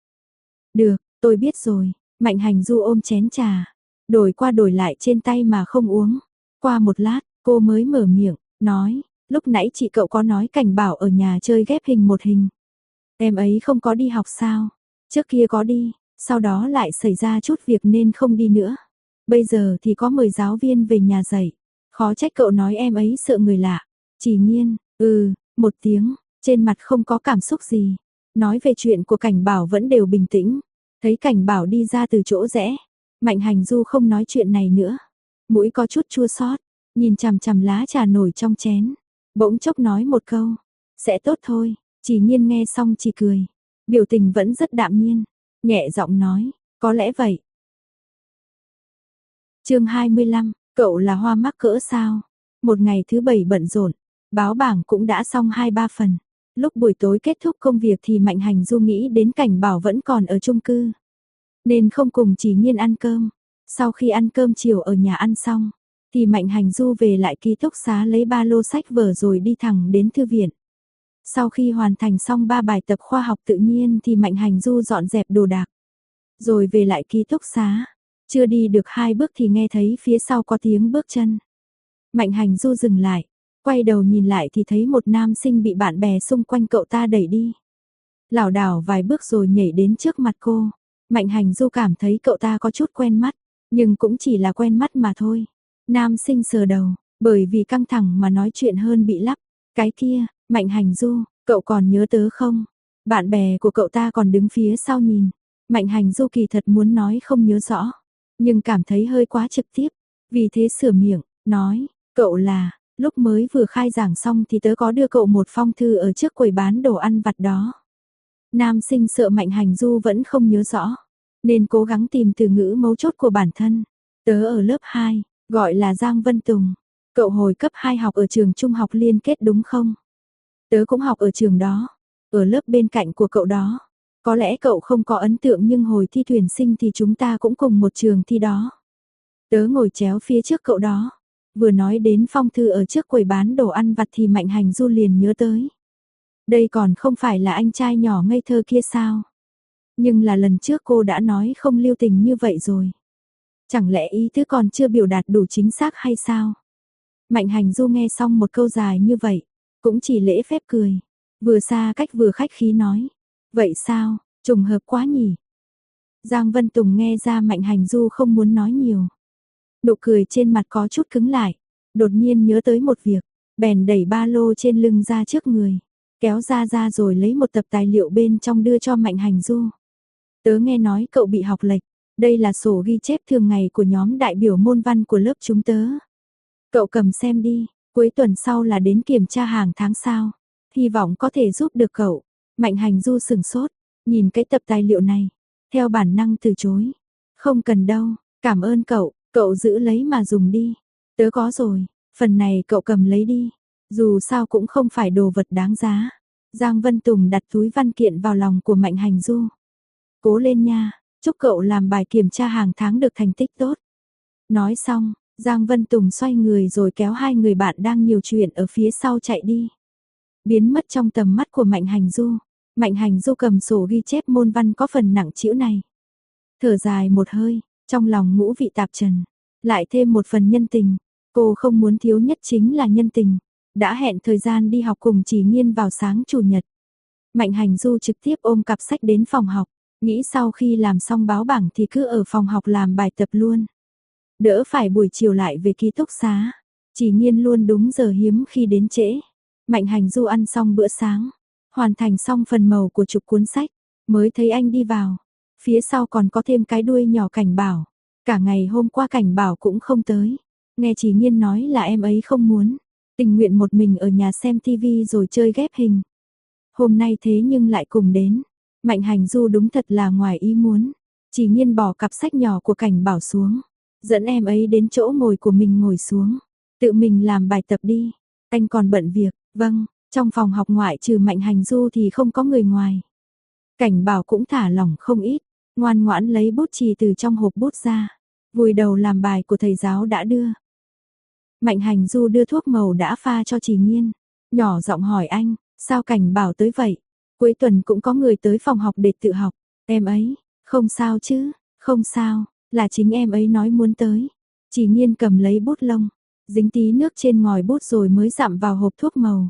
Được, tôi biết rồi. Mạnh Hành Du ôm chén trà, đổi qua đổi lại trên tay mà không uống. Qua một lát, cô mới mở miệng, nói, lúc nãy chị cậu có nói Cảnh Bảo ở nhà chơi ghép hình một hình. Em ấy không có đi học sao? Trước kia có đi, sau đó lại xảy ra chút việc nên không đi nữa. Bây giờ thì có mời giáo viên về nhà dạy. Khó trách cậu nói em ấy sợ người lạ. Chỉ Nhiên, một tiếng, trên mặt không có cảm xúc gì. Nói về chuyện của Cảnh Bảo vẫn đều bình tĩnh. Thấy Cảnh Bảo đi ra từ chỗ rẽ, Mạnh Hành Du không nói chuyện này nữa. Mũi có chút chua xót, nhìn chằm chằm lá trà nổi trong chén. Bỗng chốc nói một câu, sẽ tốt thôi. Chỉ Nhiên nghe xong chỉ cười. Biểu tình vẫn rất đạm nhiên, nhẹ giọng nói, có lẽ vậy. Chương 25, cậu là hoa mắc cỡ sao? Một ngày thứ 7 bận rộn, báo bảng cũng đã xong 2-3 phần. Lúc buổi tối kết thúc công việc thì Mạnh Hành Du nghĩ đến Cảnh Bảo vẫn còn ở chung cư, nên không cùng Chỉ Nhiên ăn cơm. Sau khi ăn cơm chiều ở nhà ăn xong, thì Mạnh Hành Du về lại ký túc xá lấy ba lô sách vở rồi đi thẳng đến thư viện. Sau khi hoàn thành xong 3 bài tập khoa học tự nhiên thì Mạnh Hành Du dọn dẹp đồ đạc, rồi về lại ký túc xá. Chưa đi được 2 bước thì nghe thấy phía sau có tiếng bước chân. Mạnh Hành Du dừng lại, quay đầu nhìn lại thì thấy một nam sinh bị bạn bè xung quanh cậu ta đẩy đi. Lảo đảo vài bước rồi nhảy đến trước mặt cô. Mạnh Hành Du cảm thấy cậu ta có chút quen mắt, nhưng cũng chỉ là quen mắt mà thôi. Nam sinh sờ đầu, bởi vì căng thẳng mà nói chuyện hơn bị lắp. Cái kia, Mạnh Hành Du, cậu còn nhớ tớ không? Bạn bè của cậu ta còn đứng phía sau nhìn. Mạnh Hành Du kỳ thật muốn nói không nhớ rõ, nhưng cảm thấy hơi quá trực tiếp, vì thế sửa miệng, nói, cậu là, lúc mới vừa khai giảng xong thì tớ có đưa cậu một phong thư ở trước quầy bán đồ ăn vặt đó. Nam sinh sợ Mạnh Hành Du vẫn không nhớ rõ, nên cố gắng tìm từ ngữ mấu chốt của bản thân. Tớ ở lớp 2, gọi là Giang Vân Tùng. Cậu hồi cấp 2 học ở trường trung học liên kết đúng không? Tớ cũng học ở trường đó, ở lớp bên cạnh của cậu đó. Có lẽ cậu không có ấn tượng nhưng hồi thi tuyển sinh thì chúng ta cũng cùng một trường thi đó. Tớ ngồi chéo phía trước cậu đó. Vừa nói đến phong thư ở trước quầy bán đồ ăn vặt thì Mạnh Hành Du liền nhớ tới. Đây còn không phải là anh trai nhỏ ngây thơ kia sao? Nhưng là lần trước cô đã nói không lưu tình như vậy rồi. Chẳng lẽ ý tứ còn chưa biểu đạt đủ chính xác hay sao? Mạnh Hành Du nghe xong một câu dài như vậy, cũng chỉ lễ phép cười. Vừa xa cách vừa khách khí nói. Vậy sao, trùng hợp quá nhỉ? Giang Vân Tùng nghe ra Mạnh Hành Du không muốn nói nhiều. Nụ cười trên mặt có chút cứng lại. Đột nhiên nhớ tới một việc. Bèn đẩy ba lô trên lưng ra trước người. Kéo ra rồi lấy một tập tài liệu bên trong đưa cho Mạnh Hành Du. Tớ nghe nói cậu bị học lệch. Đây là sổ ghi chép thường ngày của nhóm đại biểu môn văn của lớp chúng tớ. Cậu cầm xem đi. Cuối tuần sau là đến kiểm tra hàng tháng sau. Hy vọng có thể giúp được cậu. Mạnh Hành Du sửng sốt. Nhìn cái tập tài liệu này. Theo bản năng từ chối. Không cần đâu. Cảm ơn cậu. Cậu giữ lấy mà dùng đi. Tớ có rồi. Phần này cậu cầm lấy đi. Dù sao cũng không phải đồ vật đáng giá. Giang Vân Tùng đặt túi văn kiện vào lòng của Mạnh Hành Du. Cố lên nha. Chúc cậu làm bài kiểm tra hàng tháng được thành tích tốt. Nói xong, Giang Vân Tùng xoay người rồi kéo hai người bạn đang nhiều chuyện ở phía sau chạy đi. Biến mất trong tầm mắt của Mạnh Hành Du. Mạnh Hành Du cầm sổ ghi chép môn văn có phần nặng trĩu này. Thở dài một hơi, trong lòng ngũ vị tạp trần. Lại thêm một phần nhân tình. Cô không muốn thiếu nhất chính là nhân tình. Đã hẹn thời gian đi học cùng Chỉ Nghiên vào sáng chủ nhật. Mạnh Hành Du trực tiếp ôm cặp sách đến phòng học. Nghĩ sau khi làm xong báo bảng thì cứ ở phòng học làm bài tập luôn. Đỡ phải buổi chiều lại về ký túc xá. Chỉ Nghiên luôn đúng giờ hiếm khi đến trễ. Mạnh Hành Du ăn xong bữa sáng. Hoàn thành xong phần màu của chục cuốn sách. Mới thấy anh đi vào. Phía sau còn có thêm cái đuôi nhỏ Cảnh Bảo. Cả ngày hôm qua Cảnh Bảo cũng không tới. Nghe Chỉ Nghiên nói là em ấy không muốn. Tình nguyện một mình ở nhà xem tivi rồi chơi ghép hình. Hôm nay thế nhưng lại cùng đến. Mạnh Hành Du đúng thật là ngoài ý muốn. Chỉ Nghiên bỏ cặp sách nhỏ của Cảnh Bảo xuống. Dẫn em ấy đến chỗ ngồi của mình ngồi xuống. Tự mình làm bài tập đi. Anh còn bận việc. Vâng, trong phòng học ngoại trừ Mạnh Hành Du thì không có người ngoài. Cảnh Bảo cũng thả lỏng không ít. Ngoan ngoãn lấy bút chì từ trong hộp bút ra. Vùi đầu làm bài của thầy giáo đã đưa. Mạnh Hành Du đưa thuốc màu đã pha cho Chỉ Nghiên. Nhỏ giọng hỏi anh, sao Cảnh Bảo tới vậy? Cuối tuần cũng có người tới phòng học để tự học. Em ấy, không sao chứ, không sao, là chính em ấy nói muốn tới. Chỉ Nghiên cầm lấy bút lông, dính tí nước trên ngòi bút rồi mới dặm vào hộp thuốc màu.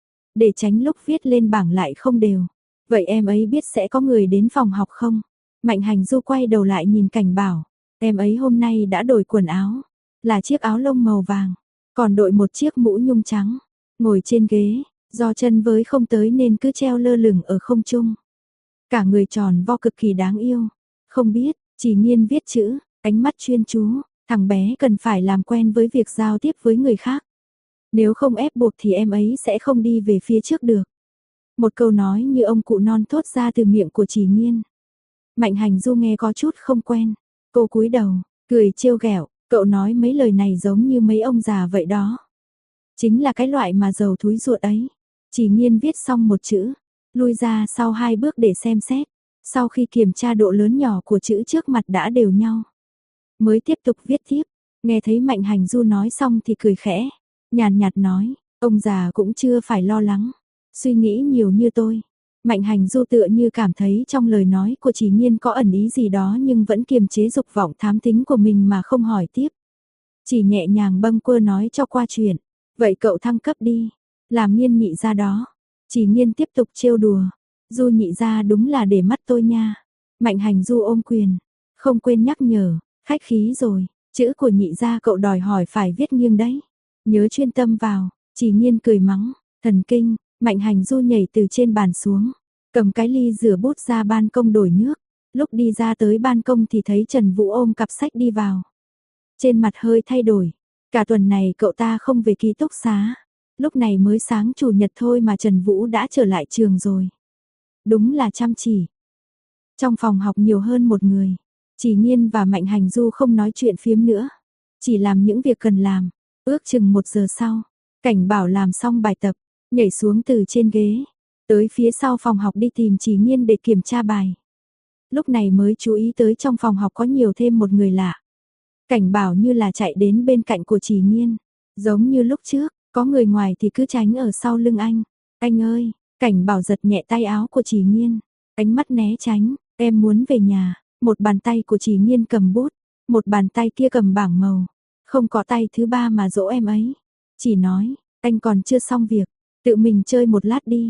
Để tránh lúc viết lên bảng lại không đều. Vậy em ấy biết sẽ có người đến phòng học không? Mạnh Hành Du quay đầu lại nhìn Cảnh Bảo. Em ấy hôm nay đã đổi quần áo. Là chiếc áo lông màu vàng. Còn đội một chiếc mũ nhung trắng. Ngồi trên ghế. Do chân với không tới nên cứ treo lơ lửng ở không trung. Cả người tròn vo cực kỳ đáng yêu. Không biết, Chỉ Nghiên viết chữ, ánh mắt chuyên chú. Thằng bé cần phải làm quen với việc giao tiếp với người khác. Nếu không ép buộc thì em ấy sẽ không đi về phía trước được. Một câu nói như ông cụ non thốt ra từ miệng của Chỉ Nghiên. Mạnh Hành Du nghe có chút không quen. Cô cúi đầu, cười trêu ghẹo, cậu nói mấy lời này giống như mấy ông già vậy đó. Chính là cái loại mà giàu thúi ruột ấy. Chỉ Nghiên viết xong một chữ, lui ra sau 2 bước để xem xét. Sau khi kiểm tra độ lớn nhỏ của chữ trước mặt đã đều nhau, mới tiếp tục viết tiếp. Nghe thấy Mạnh Hành Du nói xong thì cười khẽ, nhàn nhạt nói, ông già cũng chưa phải lo lắng, suy nghĩ nhiều như tôi. Mạnh Hành Du tựa như cảm thấy trong lời nói của Chỉ Nghiên có ẩn ý gì đó nhưng vẫn kiềm chế dục vọng thám thính của mình mà không hỏi tiếp. Chỉ nhẹ nhàng bâng quơ nói cho qua chuyện. Vậy cậu thăng cấp đi, làm Nghiên nhị ra đó. Chỉ Nghiên tiếp tục trêu đùa. Du nhị ra đúng là để mắt tôi nha. Mạnh Hành Du ôm quyền. Không quên nhắc nhở, khách khí rồi. Chữ của nhị ra cậu đòi hỏi phải viết nghiêng đấy. Nhớ chuyên tâm vào. Chỉ Nghiên cười mắng. Thần kinh. Mạnh Hành Du nhảy từ trên bàn xuống. Cầm cái ly rửa bút ra ban công đổi nước. Lúc đi ra tới ban công thì thấy Trần Vũ ôm cặp sách đi vào. Trên mặt hơi thay đổi. Cả tuần này cậu ta không về ký túc xá. Lúc này mới sáng chủ nhật thôi mà Trần Vũ đã trở lại trường rồi. Đúng là chăm chỉ. Trong phòng học nhiều hơn một người. Chỉ Nghiên và Mạnh Hành Du không nói chuyện phiếm nữa. Chỉ làm những việc cần làm. Ước chừng 1 giờ sau, Cảnh Bảo làm xong bài tập, nhảy xuống từ trên ghế. Tới phía sau phòng học đi tìm Chỉ Nghiên để kiểm tra bài. Lúc này mới chú ý tới trong phòng học có nhiều thêm một người lạ. Cảnh Bảo như là chạy đến bên cạnh của Chỉ Nghiên. Giống như lúc trước, có người ngoài thì cứ tránh ở sau lưng anh. Anh ơi, Cảnh Bảo giật nhẹ tay áo của Chỉ Nghiên. Ánh mắt né tránh, em muốn về nhà. Một bàn tay của Chỉ Nghiên cầm bút, một bàn tay kia cầm bảng màu. Không có tay thứ ba mà dỗ em ấy. Chỉ nói, anh còn chưa xong việc, tự mình chơi một lát đi.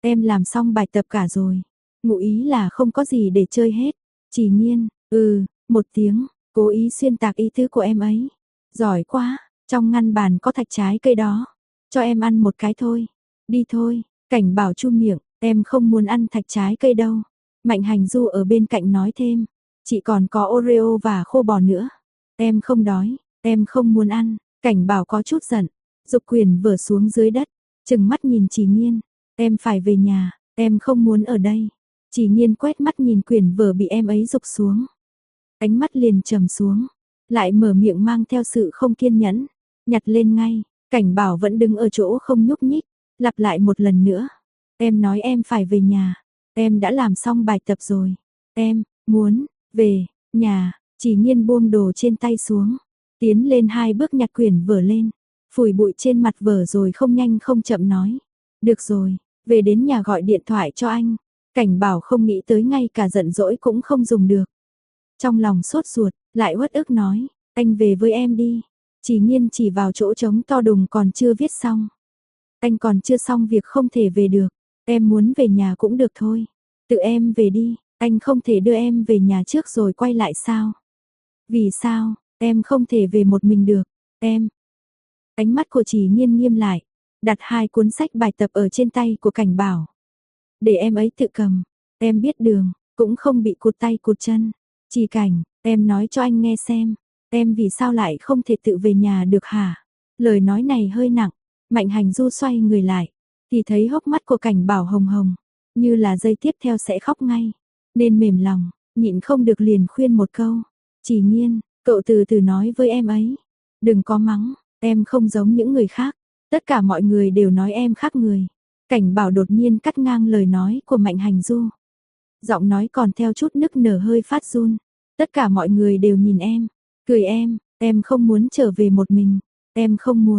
Em làm xong bài tập cả rồi. Ngụ ý là không có gì để chơi hết. Chỉ Nhiên, một tiếng, cố ý xuyên tạc ý tứ của em ấy. Giỏi quá, trong ngăn bàn có thạch trái cây đó. Cho em ăn một cái thôi. Đi thôi, Cảnh Bảo chu miệng, em không muốn ăn thạch trái cây đâu. Mạnh Hành Du ở bên cạnh nói thêm. Chị còn có Oreo và khô bò nữa. Em không đói, em không muốn ăn. Cảnh Bảo có chút giận. Dục Quyền vở xuống dưới đất. Trừng mắt nhìn Chỉ Nhiên. Em phải về nhà, em không muốn ở đây. Chỉ Nhiên quét mắt nhìn quyển vở bị em ấy dục xuống. Ánh mắt liền trầm xuống. Lại mở miệng mang theo sự không kiên nhẫn. Nhặt lên ngay. Cảnh Bảo vẫn đứng ở chỗ không nhúc nhích. Lặp lại một lần nữa. Em nói em phải về nhà. Em đã làm xong bài tập rồi. Em muốn về nhà. Chỉ Nhiên buông đồ trên tay xuống. Tiến lên 2 bước nhặt quyển vở lên. Phủi bụi trên mặt vở rồi không nhanh không chậm nói. Được rồi, về đến nhà gọi điện thoại cho anh. Cảnh Bảo không nghĩ tới ngay cả giận dỗi cũng không dùng được. Trong lòng sốt ruột, lại uất ức nói. Anh về với em đi. Chỉ Nhiên chỉ vào chỗ trống to đùng còn chưa viết xong. Anh còn chưa xong việc không thể về được. Em muốn về nhà cũng được thôi. Tự em về đi. Anh không thể đưa em về nhà trước rồi quay lại sao? Vì sao, em không thể về một mình được. Em. Ánh mắt của Chỉ Nhiên nghiêm lại. Đặt 2 cuốn sách bài tập ở trên tay của Cảnh Bảo. Để em ấy tự cầm. Em biết đường, cũng không bị cụt tay cụt chân. Chỉ Cảnh, em nói cho anh nghe xem. Em vì sao lại không thể tự về nhà được hả? Lời nói này hơi nặng. Mạnh Hành Du xoay người lại. Thì thấy hốc mắt của Cảnh Bảo hồng hồng. Như là giây tiếp theo sẽ khóc ngay. Nên mềm lòng, nhịn không được liền khuyên một câu. Chỉ Nhiên, cậu từ từ nói với em ấy. Đừng có mắng, em không giống những người khác. Tất cả mọi người đều nói em khác người. Cảnh Bảo đột nhiên cắt ngang lời nói của Mạnh Hành Du. Giọng nói còn theo chút nức nở hơi phát run. Tất cả mọi người đều nhìn em, cười em không muốn trở về một mình. Em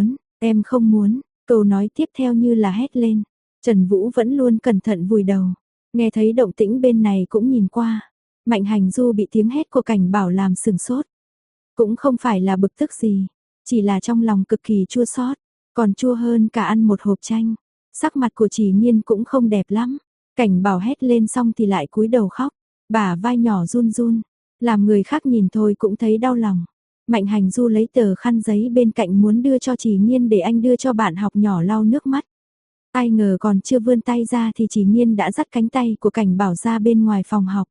không muốn. Câu nói tiếp theo như là hét lên. Trần Vũ vẫn luôn cẩn thận vùi đầu. Nghe thấy động tĩnh bên này cũng nhìn qua. Mạnh Hành Du bị tiếng hét của Cảnh Bảo làm sừng sốt. Cũng không phải là bực tức gì. Chỉ là trong lòng cực kỳ chua xót. Còn chua hơn cả ăn một hộp chanh. Sắc mặt của Chỉ Nhiên cũng không đẹp lắm. Cảnh Bảo hét lên xong thì lại cúi đầu khóc. Bả vai nhỏ run run. Làm người khác nhìn thôi cũng thấy đau lòng. Mạnh Hành Du lấy tờ khăn giấy bên cạnh muốn đưa cho Chỉ Nhiên để anh đưa cho bạn học nhỏ lau nước mắt. Ai ngờ còn chưa vươn tay ra thì Chỉ Nhiên đã dắt cánh tay của Cảnh Bảo ra bên ngoài phòng học.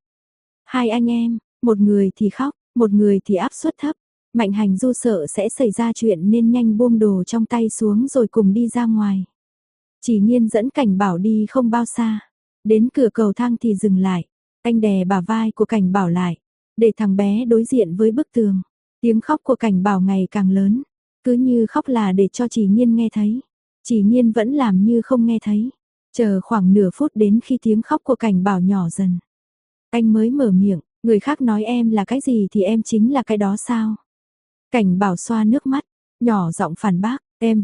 2 anh em, một người thì khóc, một người thì áp suất thấp. Mạnh Hành Du sợ sẽ xảy ra chuyện nên nhanh buông đồ trong tay xuống rồi cùng đi ra ngoài. Chỉ Nhiên dẫn Cảnh Bảo đi không bao xa. Đến cửa cầu thang thì dừng lại. Anh đè bả vai của Cảnh Bảo lại. Để thằng bé đối diện với bức tường. Tiếng khóc của Cảnh Bảo ngày càng lớn. Cứ như khóc là để cho Chỉ Nhiên nghe thấy. Chỉ Nhiên vẫn làm như không nghe thấy. Chờ khoảng nửa phút đến khi tiếng khóc của Cảnh Bảo nhỏ dần. Anh mới mở miệng. Người khác nói em là cái gì thì em chính là cái đó sao? Cảnh Bảo xoa nước mắt. Nhỏ giọng phản bác. Em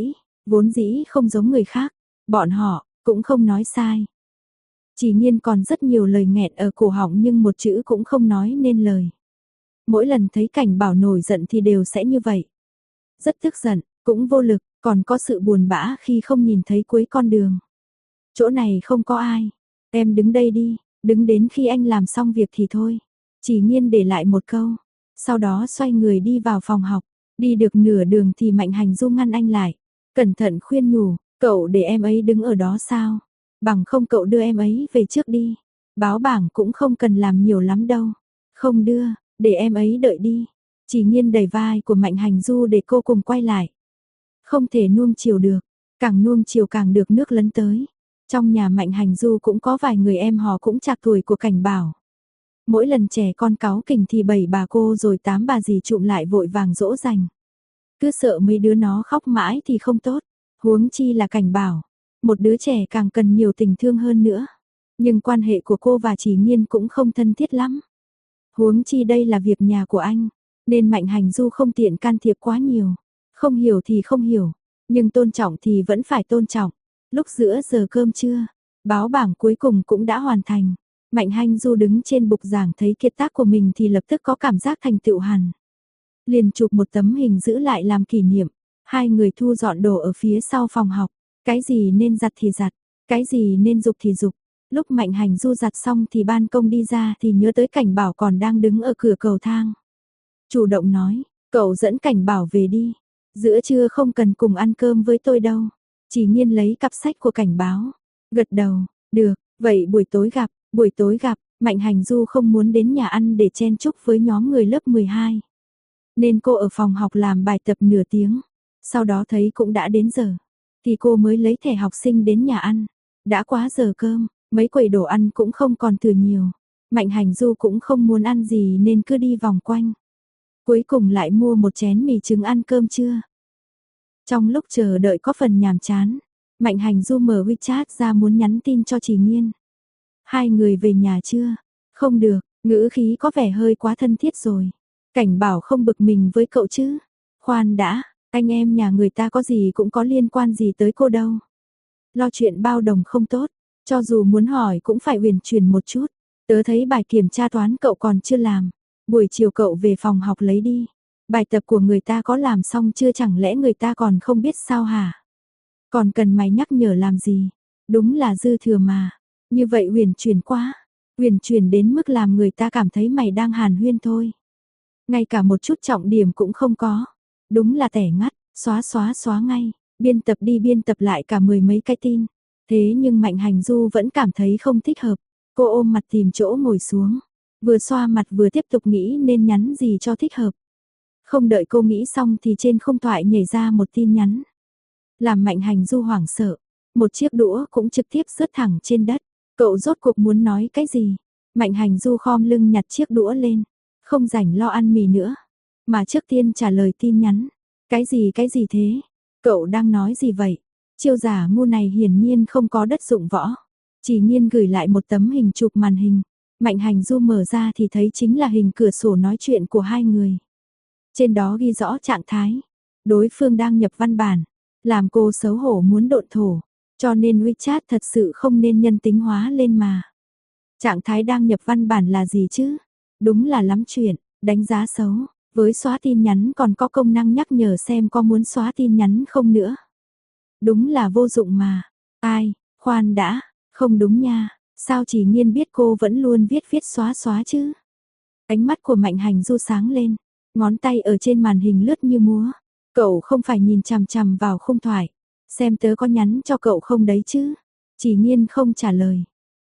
vốn dĩ không giống người khác. Bọn họ cũng không nói sai. Chỉ Nhiên còn rất nhiều lời nghẹn ở cổ họng nhưng một chữ cũng không nói nên lời. Mỗi lần thấy Cảnh Bảo nổi giận thì đều sẽ như vậy. Rất tức giận, cũng vô lực, còn có sự buồn bã khi không nhìn thấy cuối con đường. Chỗ này không có ai. Em đứng đây đi, đứng đến khi anh làm xong việc thì thôi. Chỉ Nhiên để lại một câu. Sau đó xoay người đi vào phòng học. Đi được nửa đường thì Mạnh Hành Du ngăn anh lại. Cẩn thận khuyên nhủ, cậu để em ấy đứng ở đó sao? Bằng không cậu đưa em ấy về trước đi. Báo bảng cũng không cần làm nhiều lắm đâu. Không đưa, để em ấy đợi đi. Chỉ Nhiên đẩy vai của Mạnh Hành Du để cô cùng quay lại. Không thể nuông chiều được, càng nuông chiều càng được nước lấn tới. Trong nhà Mạnh Hành Du cũng có vài người em họ cũng trạc tuổi của Cảnh Bảo. Mỗi lần trẻ con cáu kỉnh thì 7 bà cô rồi 8 bà dì trụm lại vội vàng dỗ dành. Cứ sợ mấy đứa nó khóc mãi thì không tốt, huống chi là Cảnh Bảo. Một đứa trẻ càng cần nhiều tình thương hơn nữa. Nhưng quan hệ của cô và Chỉ Nhiên cũng không thân thiết lắm. Huống chi đây là việc nhà của anh, nên Mạnh Hành Du không tiện can thiệp quá nhiều. Không hiểu thì không hiểu, nhưng tôn trọng thì vẫn phải tôn trọng. Lúc giữa giờ cơm trưa, báo bảng cuối cùng cũng đã hoàn thành. Mạnh Hành Du đứng trên bục giảng thấy kiệt tác của mình thì lập tức có cảm giác thành tựu hẳn. Liền chụp một tấm hình giữ lại làm kỷ niệm. 2 người thu dọn đồ ở phía sau phòng học. Cái gì nên giặt thì giặt, Cái gì nên dục thì dục. Lúc Mạnh Hành Du giặt xong thì ban công đi ra thì nhớ tới Cảnh Bảo còn đang đứng ở cửa cầu thang. Chủ động nói, cậu dẫn Cảnh Bảo về đi. Giữa trưa không cần cùng ăn cơm với tôi đâu. Chỉ Nhiên lấy cặp sách của Cảnh Báo. Gật đầu, được, vậy buổi tối gặp, Mạnh Hành Du không muốn đến nhà ăn để chen chúc với nhóm người lớp 12. Nên cô ở phòng học làm bài tập nửa tiếng. Sau đó thấy cũng đã đến giờ. Thì cô mới lấy thẻ học sinh đến nhà ăn. Đã quá giờ cơm, mấy quầy đồ ăn cũng không còn thừa nhiều. Mạnh Hành Du cũng không muốn ăn gì nên cứ đi vòng quanh. Cuối cùng lại mua một chén mì trứng ăn cơm trưa. Trong lúc chờ đợi có phần nhàm chán, Mạnh Hành Du mở WeChat ra muốn nhắn tin cho Chỉ Nhiên. Hai người về nhà chưa? Không được, ngữ khí có vẻ hơi quá thân thiết rồi. Cảnh Bảo không bực mình với cậu chứ? Khoan đã, anh em nhà người ta có gì cũng có liên quan gì tới cô đâu. Lo chuyện bao đồng không tốt, cho dù muốn hỏi cũng phải uyển chuyển một chút. Tớ thấy bài kiểm tra toán cậu còn chưa làm, buổi chiều cậu về phòng học lấy đi. Bài tập của người ta có làm xong chưa, chẳng lẽ người ta còn không biết sao hả? Còn cần mày nhắc nhở làm gì? Đúng là dư thừa mà. Như vậy uyển chuyển quá, uyển chuyển đến mức làm người ta cảm thấy mày đang hàn huyên thôi. Ngay cả một chút trọng điểm cũng không có. Đúng là tẻ ngắt, xóa ngay. Biên tập đi biên tập lại cả mười mấy cái tin. Thế nhưng Mạnh Hành Du vẫn cảm thấy không thích hợp. Cô ôm mặt tìm chỗ ngồi xuống. Vừa xoa mặt vừa tiếp tục nghĩ nên nhắn gì cho thích hợp. Không đợi cô nghĩ xong thì trên khung thoại nhảy ra một tin nhắn. Làm Mạnh Hành Du hoảng sợ. Một chiếc đũa cũng trực tiếp rớt thẳng trên đất. Cậu rốt cuộc muốn nói cái gì? Mạnh Hành Du khom lưng nhặt chiếc đũa lên. Không rảnh lo ăn mì nữa. Mà trước tiên trả lời tin nhắn. Cái gì thế? Cậu đang nói gì vậy? Chiêu giả ngu này hiển nhiên không có đất dụng võ. Chỉ Nhiên gửi lại một tấm hình chụp màn hình. Mạnh Hành Du mở ra thì thấy chính là hình cửa sổ nói chuyện của hai người. Trên đó ghi rõ trạng thái. Đối phương đang nhập văn bản. Làm cô xấu hổ muốn độn thổ. Cho nên WeChat thật sự không nên nhân tính hóa lên mà. Trạng thái đang nhập văn bản là gì chứ? Đúng là lắm chuyện, đánh giá xấu. Với xóa tin nhắn còn có công năng nhắc nhở xem có muốn xóa tin nhắn không nữa. Đúng là vô dụng mà. Ai, khoan đã, không đúng nha. Sao Chỉ Nhiên biết cô vẫn luôn viết xóa chứ? Ánh mắt của Mạnh Hành Du sáng lên. Ngón tay ở trên màn hình lướt như múa. Cậu không phải nhìn chằm chằm vào khung thoại. Xem tớ có nhắn cho cậu không đấy chứ? Chỉ Nhiên không trả lời.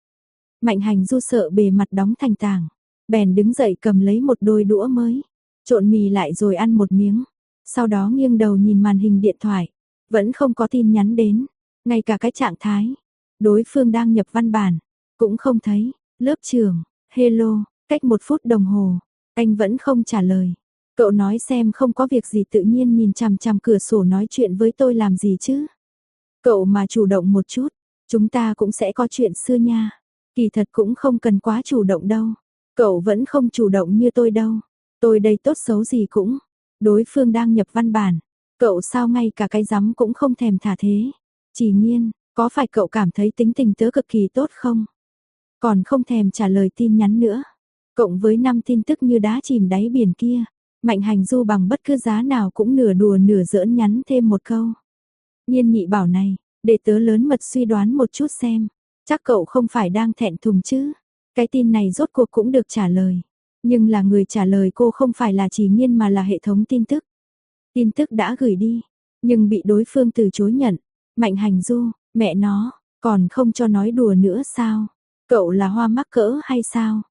Mạnh Hành Du sợ bề mặt đóng thành tảng. Bèn đứng dậy cầm lấy một đôi đũa mới. Trộn mì lại rồi ăn một miếng. Sau đó nghiêng đầu nhìn màn hình điện thoại. Vẫn không có tin nhắn đến. Ngay cả cái trạng thái. Đối phương đang nhập văn bản. Cũng không thấy. Lớp trưởng. Hello. Cách 1 phút đồng hồ. Anh vẫn không trả lời. Cậu nói xem không có việc gì tự nhiên nhìn chằm chằm cửa sổ nói chuyện với tôi làm gì chứ. Cậu mà chủ động một chút. Chúng ta cũng sẽ có chuyện xưa nha. Kỳ thật cũng không cần quá chủ động đâu. Cậu vẫn không chủ động như tôi đâu. Tôi đây tốt xấu gì cũng. Đối phương đang nhập văn bản. Cậu sao ngay cả cái rắm cũng không thèm thả thế. Chỉ Nhiên, có phải cậu cảm thấy tính tình tớ cực kỳ tốt không? Còn không thèm trả lời tin nhắn nữa. Cộng với 5 tin tức như đá chìm đáy biển kia. Mạnh Hành Du bằng bất cứ giá nào cũng nửa đùa nửa giỡn nhắn thêm một câu. Nhiên nhị bảo này, để tớ lớn mật suy đoán một chút xem. Chắc cậu không phải đang thẹn thùng chứ. Cái tin này rốt cuộc cũng được trả lời. Nhưng là người trả lời cô không phải là Chỉ Nhiên mà là hệ thống tin tức. Tin tức đã gửi đi, nhưng bị đối phương từ chối nhận. Mạnh Hành Du, mẹ nó, còn không cho nói đùa nữa sao? Cậu là hoa mắc cỡ hay sao?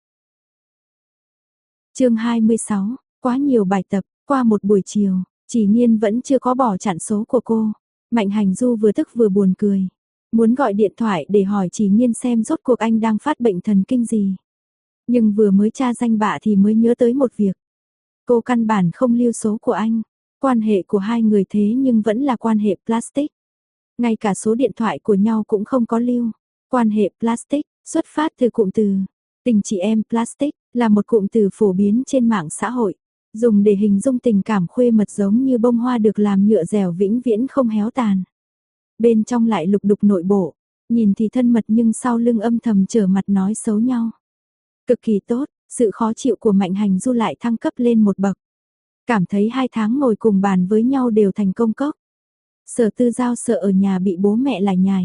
Chương 26, quá nhiều bài tập, qua một buổi chiều, Chỉ Nhiên vẫn chưa có bỏ chặn số của cô. Mạnh Hành Du vừa tức vừa buồn cười. Muốn gọi điện thoại để hỏi Chỉ Nhiên xem rốt cuộc anh đang phát bệnh thần kinh gì. Nhưng vừa mới tra danh bạ thì mới nhớ tới một việc. Cô căn bản không lưu số của anh. Quan hệ của hai người thế nhưng vẫn là quan hệ plastic. Ngay cả số điện thoại của nhau cũng không có lưu. Quan hệ plastic xuất phát từ cụm từ tình chị em plastic là một cụm từ phổ biến trên mạng xã hội. Dùng để hình dung tình cảm khuê mật giống như bông hoa được làm nhựa dẻo vĩnh viễn không héo tàn. Bên trong lại lục đục nội bộ. Nhìn thì thân mật nhưng sau lưng âm thầm trở mặt nói xấu nhau. Cực kỳ tốt, sự khó chịu của Mạnh Hành Du lại thăng cấp lên một bậc. Cảm thấy 2 tháng ngồi cùng bàn với nhau đều thành công cốc. Sở Tư Giao sợ ở nhà bị bố mẹ lải nhải.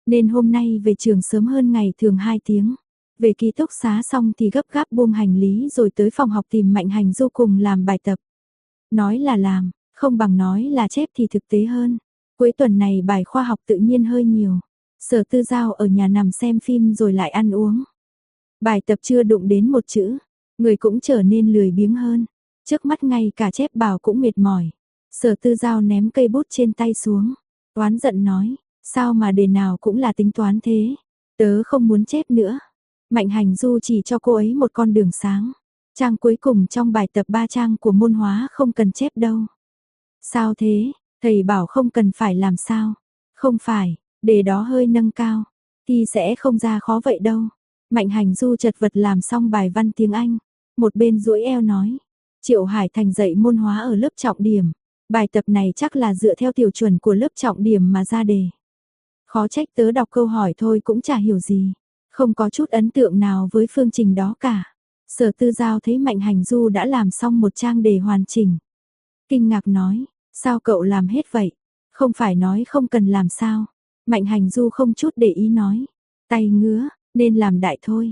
nên hôm nay về trường sớm hơn ngày thường 2 tiếng. Về ký túc xá xong thì gấp gáp buông hành lý rồi tới phòng học tìm Mạnh Hành Du cùng làm bài tập. Nói là làm, không bằng nói là chép thì thực tế hơn. Cuối tuần này bài khoa học tự nhiên hơi nhiều. Sở Tư Giao ở nhà nằm xem phim rồi lại ăn uống. Bài tập chưa đụng đến một chữ, người cũng trở nên lười biếng hơn. Trước mắt ngay cả chép bảo cũng mệt mỏi. Sở Tư Giao ném cây bút trên tay xuống, oán giận nói, sao mà đề nào cũng là tính toán thế, tớ không muốn chép nữa. Mạnh Hành Du chỉ cho cô ấy một con đường sáng. Trang cuối cùng trong bài tập 3 trang của môn hóa không cần chép đâu. Sao thế, thầy bảo không cần phải làm sao? Không phải, đề đó hơi nâng cao, thì sẽ không ra khó vậy đâu. Mạnh Hành Du chật vật làm xong bài văn tiếng Anh, một bên duỗi eo nói, Triệu Hải Thành dạy môn hóa ở lớp trọng điểm, bài tập này chắc là dựa theo tiêu chuẩn của lớp trọng điểm mà ra đề. Khó trách tớ đọc câu hỏi thôi cũng chả hiểu gì, không có chút ấn tượng nào với phương trình đó cả. Sở Tư Giao thấy Mạnh Hành Du đã làm xong một trang đề hoàn chỉnh. Kinh ngạc nói, sao cậu làm hết vậy? Không phải nói không cần làm sao? Mạnh Hành Du không chút để ý nói, tay ngứa, nên làm đại thôi.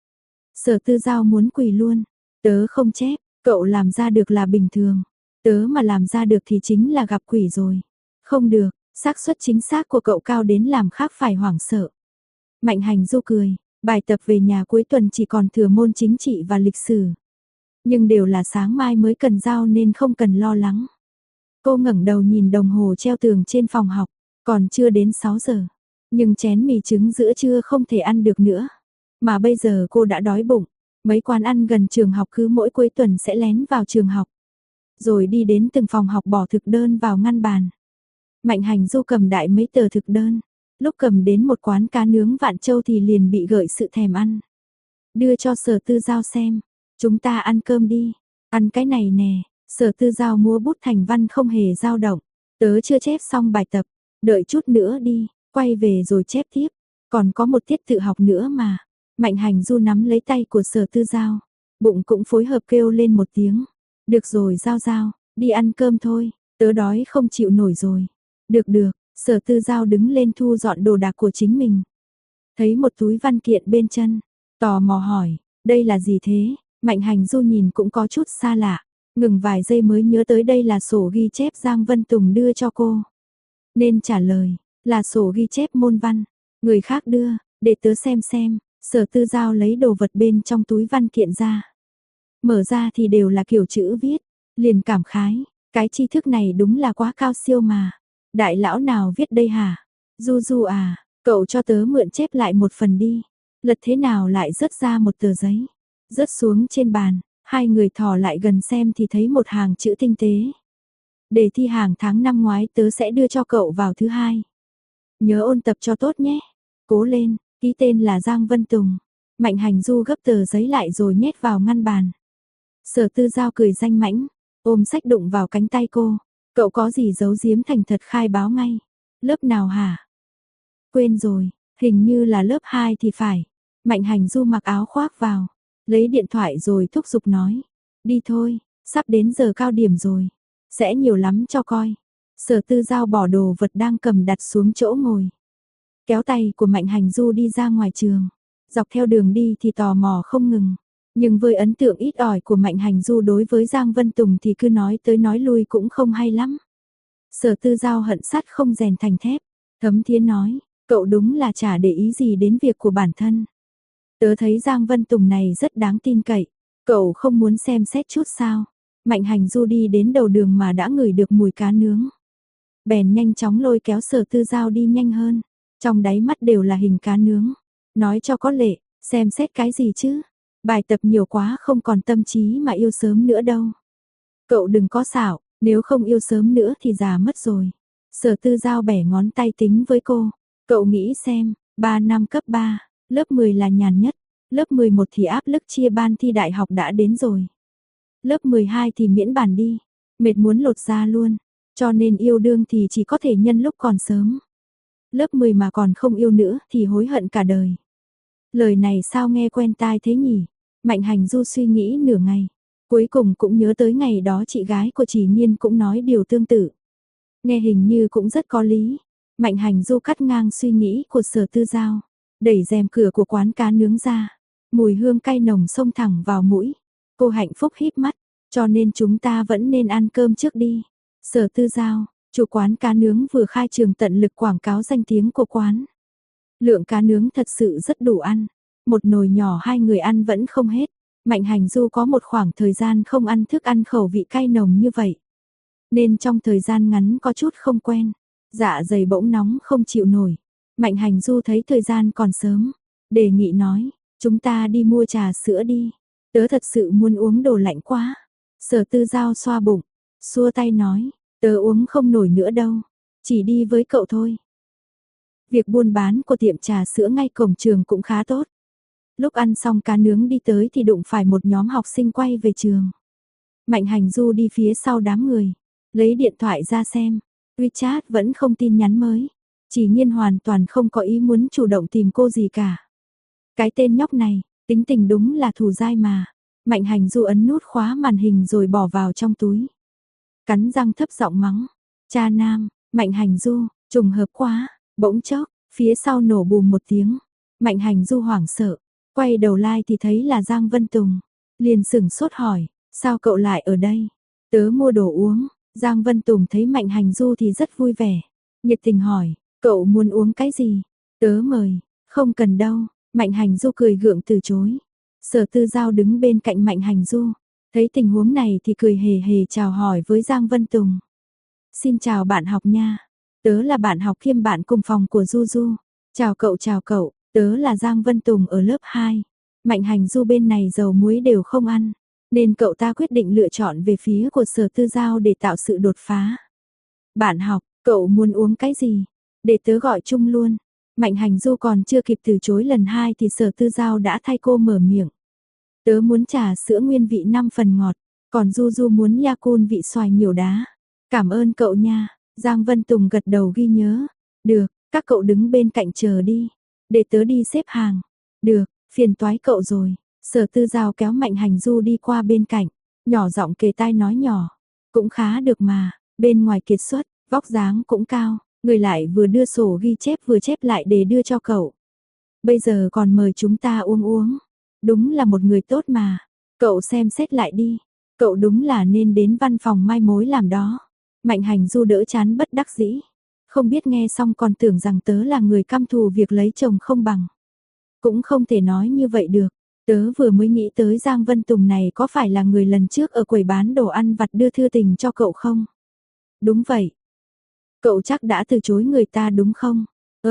Sở Tư Giao muốn quỳ luôn, tớ không chép, cậu làm ra được là bình thường, tớ mà làm ra được thì chính là gặp quỷ rồi. Không được, xác suất chính xác của cậu cao đến làm khác phải hoảng sợ. Mạnh Hành Du cười, bài tập về nhà cuối tuần chỉ còn thừa môn chính trị và lịch sử. Nhưng đều là sáng mai mới cần giao nên không cần lo lắng. Cô ngẩng đầu nhìn đồng hồ treo tường trên phòng học, còn chưa đến 6 giờ. Nhưng chén mì trứng giữa trưa không thể ăn được nữa. Mà bây giờ cô đã đói bụng. Mấy quán ăn gần trường học cứ mỗi cuối tuần sẽ lén vào trường học. Rồi đi đến từng phòng học bỏ thực đơn vào ngăn bàn. Mạnh Hành Du cầm đại mấy tờ thực đơn. Lúc cầm đến một quán cá nướng Vạn Châu thì liền bị gợi sự thèm ăn. Đưa cho Sở Tư Giao xem. Chúng ta ăn cơm đi. Ăn cái này nè. Sở Tư Giao múa bút thành văn không hề dao động. Tớ chưa chép xong bài tập. Đợi chút nữa đi. Quay về rồi chép tiếp. Còn có một tiết tự học nữa mà. Mạnh Hành Du nắm lấy tay của Sở Tư Giao. Bụng cũng phối hợp kêu lên một tiếng. Được rồi Giao Giao. Đi ăn cơm thôi. Tớ đói không chịu nổi rồi. Được được. Sở Tư Giao đứng lên thu dọn đồ đạc của chính mình. Thấy một túi văn kiện bên chân. Tò mò hỏi. Đây là gì thế? Mạnh Hành Du nhìn cũng có chút xa lạ. Ngừng vài giây mới nhớ tới đây là sổ ghi chép Giang Vân Tùng đưa cho cô. Nên trả lời. Là sổ ghi chép môn văn. Người khác đưa. Để tớ xem. Sở Tư Giao lấy đồ vật bên trong túi văn kiện ra. Mở ra thì đều là kiểu chữ viết. Liền cảm khái. Cái tri thức này đúng là quá cao siêu mà. Đại lão nào viết đây hả? Du Du à, cậu cho tớ mượn chép lại một phần đi. Lật thế nào lại rớt ra một tờ giấy. Rớt xuống trên bàn, hai người thò lại gần xem thì thấy một hàng chữ tinh tế. Đề thi hàng tháng năm ngoái tớ sẽ đưa cho cậu vào thứ 2. Nhớ ôn tập cho tốt nhé. Cố lên, ký tên là Giang Vân Tùng. Mạnh Hành Du gấp tờ giấy lại rồi nhét vào ngăn bàn. Sở Tư Giao cười danh mãnh, ôm sách đụng vào cánh tay cô. Cậu có gì giấu giếm thành thật khai báo ngay. Lớp nào hả? Quên rồi, hình như là lớp 2 thì phải. Mạnh Hành Du mặc áo khoác vào, lấy điện thoại rồi thúc giục nói. Đi thôi, sắp đến giờ cao điểm rồi. Sẽ nhiều lắm cho coi. Sở Tư Giao bỏ đồ vật đang cầm đặt xuống chỗ ngồi. Kéo tay của Mạnh Hành Du đi ra ngoài trường. Dọc theo đường đi thì tò mò không ngừng. Nhưng với ấn tượng ít ỏi của Mạnh Hành Du đối với Giang Vân Tùng thì cứ nói tới nói lui cũng không hay lắm. Sở Tư Giao hận sắt không rèn thành thép. Thấm Thiến nói, cậu đúng là chả để ý gì đến việc của bản thân. Tớ thấy Giang Vân Tùng này rất đáng tin cậy. Cậu không muốn xem xét chút sao? Mạnh Hành Du đi đến đầu đường mà đã ngửi được mùi cá nướng. Bèn nhanh chóng lôi kéo Sở Tư Giao đi nhanh hơn. Trong đáy mắt đều là hình cá nướng. Nói cho có lệ, xem xét cái gì chứ? Bài tập nhiều quá không còn tâm trí mà yêu sớm nữa đâu. Cậu đừng có xạo, nếu không yêu sớm nữa thì già mất rồi. Sở Tư Giao bẻ ngón tay tính với cô. Cậu nghĩ xem, 3 năm cấp 3, lớp 10 là nhàn nhất. Lớp 11 thì áp lực chia ban thi đại học đã đến rồi. Lớp 12 thì miễn bàn đi. Mệt muốn lột da luôn. Cho nên yêu đương thì chỉ có thể nhân lúc còn sớm. Lớp 10 mà còn không yêu nữa thì hối hận cả đời. Lời này sao nghe quen tai thế nhỉ? Mạnh Hành Du suy nghĩ nửa ngày. Cuối cùng cũng nhớ tới ngày đó chị gái của chị Nhiên cũng nói điều tương tự. Nghe hình như cũng rất có lý. Mạnh Hành Du cắt ngang suy nghĩ của Sở Tư Giao, đẩy rèm cửa của quán cá nướng ra, mùi hương cay nồng xông thẳng vào mũi. Cô hạnh phúc híp mắt, cho nên chúng ta vẫn nên ăn cơm trước đi. Sở Tư Giao, chủ quán cá nướng vừa khai trường tận lực quảng cáo danh tiếng của quán. Lượng cá nướng thật sự rất đủ ăn, một nồi nhỏ hai người ăn vẫn không hết. Mạnh Hành Du có một khoảng thời gian không ăn thức ăn khẩu vị cay nồng như vậy, nên trong thời gian ngắn có chút không quen, dạ dày bỗng nóng không chịu nổi. Mạnh Hành Du thấy thời gian còn sớm, đề nghị nói, chúng ta đi mua trà sữa đi, tớ thật sự muốn uống đồ lạnh quá. Sở Tư Giao xoa bụng, xua tay nói, tớ uống không nổi nữa đâu, chỉ đi với cậu thôi. Việc buôn bán của tiệm trà sữa ngay cổng trường cũng khá tốt. Lúc ăn xong cá nướng đi tới thì đụng phải một nhóm học sinh quay về trường. Mạnh Hành Du đi phía sau đám người, lấy điện thoại ra xem, WeChat vẫn không tin nhắn mới, chỉ Nhiên hoàn toàn không có ý muốn chủ động tìm cô gì cả. Cái tên nhóc này, tính tình đúng là thù dai mà. Mạnh Hành Du ấn nút khóa màn hình rồi bỏ vào trong túi. Cắn răng thấp giọng mắng, cha nam. Mạnh Hành Du, trùng hợp quá. Bỗng chốc, phía sau nổ bùm một tiếng. Mạnh Hành Du hoảng sợ, quay đầu lại thì thấy là Giang Vân Tùng. Liền sững sốt hỏi, sao cậu lại ở đây? Tớ mua đồ uống. Giang Vân Tùng thấy Mạnh Hành Du thì rất vui vẻ, nhiệt tình hỏi, cậu muốn uống cái gì? Tớ mời. Không cần đâu. Mạnh Hành Du cười gượng từ chối. Sở Tư Giao đứng bên cạnh Mạnh Hành Du, thấy tình huống này thì cười hề hề chào hỏi với Giang Vân Tùng. Xin chào bạn học nha, tớ là bạn học kiêm bạn cùng phòng của Du Du. Chào cậu, tớ là Giang Vân Tùng ở lớp 2. Mạnh Hành Du bên này dầu muối đều không ăn, nên cậu ta quyết định lựa chọn về phía của Sở Tư Giao để tạo sự đột phá. Bạn học, cậu muốn uống cái gì? Để tớ gọi chung luôn. Mạnh Hành Du còn chưa kịp từ chối lần 2 thì Sở Tư Giao đã thay cô mở miệng. Tớ muốn trà sữa nguyên vị 5 phần ngọt, còn Du Du muốn Yakult vị xoài nhiều đá. Cảm ơn cậu nha. Giang Vân Tùng gật đầu ghi nhớ. Được, các cậu đứng bên cạnh chờ đi, để tớ đi xếp hàng. Được, phiền toái cậu rồi. Sở Tư Giao kéo Mạnh Hành Du đi qua bên cạnh, nhỏ giọng kề tai nói nhỏ, cũng khá được mà, bên ngoài kiệt xuất, vóc dáng cũng cao, người lại vừa đưa sổ ghi chép vừa chép lại để đưa cho cậu. Bây giờ còn mời chúng ta uống. Đúng là một người tốt mà, cậu xem xét lại đi, cậu đúng là nên đến văn phòng mai mối làm đó. Mạnh Hành Du đỡ chán bất đắc dĩ, không biết nghe xong còn tưởng rằng tớ là người căm thù việc lấy chồng không bằng. Cũng không thể nói như vậy được. Tớ vừa mới nghĩ tới Giang Vân Tùng này có phải là người lần trước ở quầy bán đồ ăn vặt đưa thư tình cho cậu không? Đúng vậy. Cậu chắc đã từ chối người ta đúng không?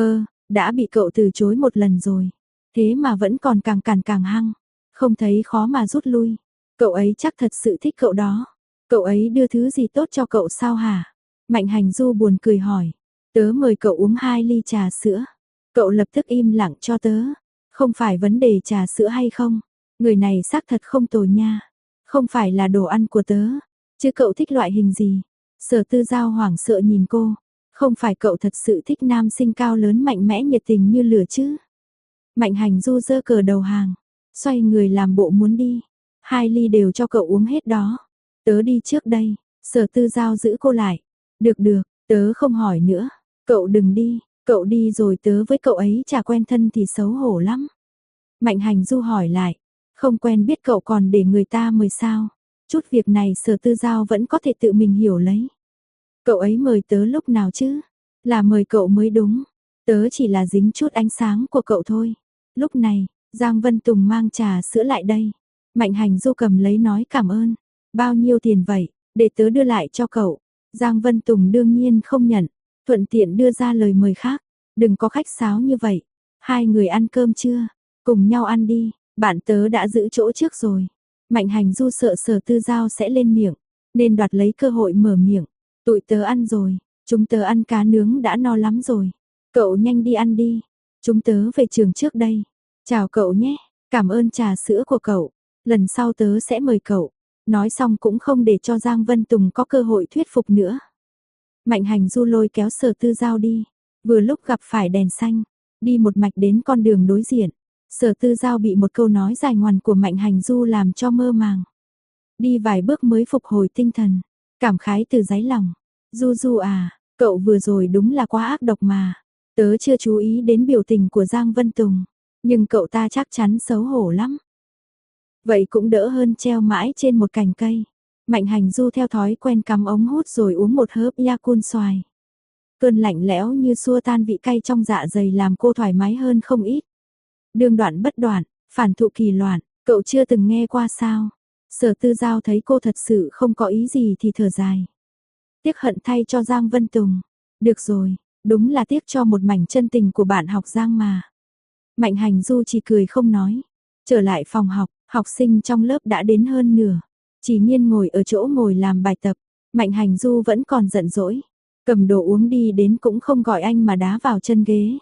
Đã bị cậu từ chối một lần rồi. Thế mà vẫn còn càng càn càng hăng. Không thấy khó mà rút lui. Cậu ấy chắc thật sự thích cậu đó. Cậu ấy đưa thứ gì tốt cho cậu sao hả? Mạnh Hành Du buồn cười hỏi. Tớ mời cậu uống 2 ly trà sữa. Cậu lập tức im lặng cho tớ. Không phải vấn đề trà sữa hay không, người này xác thật không tồi nha. Không phải là đồ ăn của tớ, chứ cậu thích loại hình gì? Sở Tư Giao hoảng sợ nhìn cô, không phải cậu thật sự thích nam sinh cao lớn mạnh mẽ nhiệt tình như lửa chứ? Mạnh Hành Du giơ cờ đầu hàng, xoay người làm bộ muốn đi. 2 ly đều cho cậu uống hết đó. Tớ đi trước đây. Sở Tư Giao giữ cô lại. Được, tớ không hỏi nữa. Cậu đừng đi. Cậu đi rồi tớ với cậu ấy chả quen thân thì xấu hổ lắm. Mạnh Hành Du hỏi lại, không quen biết cậu còn để người ta mời sao? Chút việc này Sở Tư Giao vẫn có thể tự mình hiểu lấy. Cậu ấy mời tớ lúc nào chứ? Là mời cậu mới đúng. Tớ chỉ là dính chút ánh sáng của cậu thôi. Lúc này, Giang Vân Tùng mang trà sữa lại đây. Mạnh Hành Du cầm lấy nói cảm ơn. Bao nhiêu tiền vậy? Để tớ đưa lại cho cậu. Giang Vân Tùng đương nhiên không nhận. Thuận tiện đưa ra lời mời khác, đừng có khách sáo như vậy. 2 người ăn cơm chưa? Cùng nhau ăn đi, bạn tớ đã giữ chỗ trước rồi. Mạnh Hành Du sợ Sở Tư Giao sẽ lên miệng, nên đoạt lấy cơ hội mở miệng. Tụi tớ ăn rồi, chúng tớ ăn cá nướng đã no lắm rồi. Cậu nhanh đi ăn đi, chúng tớ về trường trước đây. Chào cậu nhé, cảm ơn trà sữa của cậu, lần sau tớ sẽ mời cậu. Nói xong cũng không để cho Giang Vân Tùng có cơ hội thuyết phục nữa. Mạnh Hành Du lôi kéo Sở Tư Giao đi, vừa lúc gặp phải đèn xanh, đi một mạch đến con đường đối diện. Sở Tư Giao bị một câu nói dài ngoằng của Mạnh Hành Du làm cho mơ màng. Đi vài bước mới phục hồi tinh thần, cảm khái từ đáy lòng. Du Du à, Cậu vừa rồi đúng là quá ác độc mà. Tớ chưa chú ý đến biểu tình của Giang Vân Tùng, nhưng cậu ta chắc chắn xấu hổ lắm. Vậy cũng đỡ hơn treo mãi trên một cành cây. Mạnh Hành Du theo thói quen cắm ống hút rồi uống một hớp Yakult xoài. Cơn lạnh lẽo như xua tan vị cay trong dạ dày làm cô thoải mái hơn không ít. Đương đoạn bất đoạn, phản thụ kỳ loạn, cậu chưa từng nghe qua sao? Sở Tư Giao thấy cô thật sự không có ý gì thì thở dài. Tiếc hận thay cho Giang Vân Tùng. Được rồi, đúng là tiếc cho một mảnh chân tình của bạn học Giang mà. Mạnh Hành Du chỉ cười không nói. Trở lại phòng học, học sinh trong lớp đã đến hơn nửa. Chỉ Nhiên ngồi ở chỗ ngồi làm bài tập. Mạnh Hành Du vẫn còn giận dỗi. Cầm đồ uống đi đến cũng không gọi anh mà đá vào chân ghế.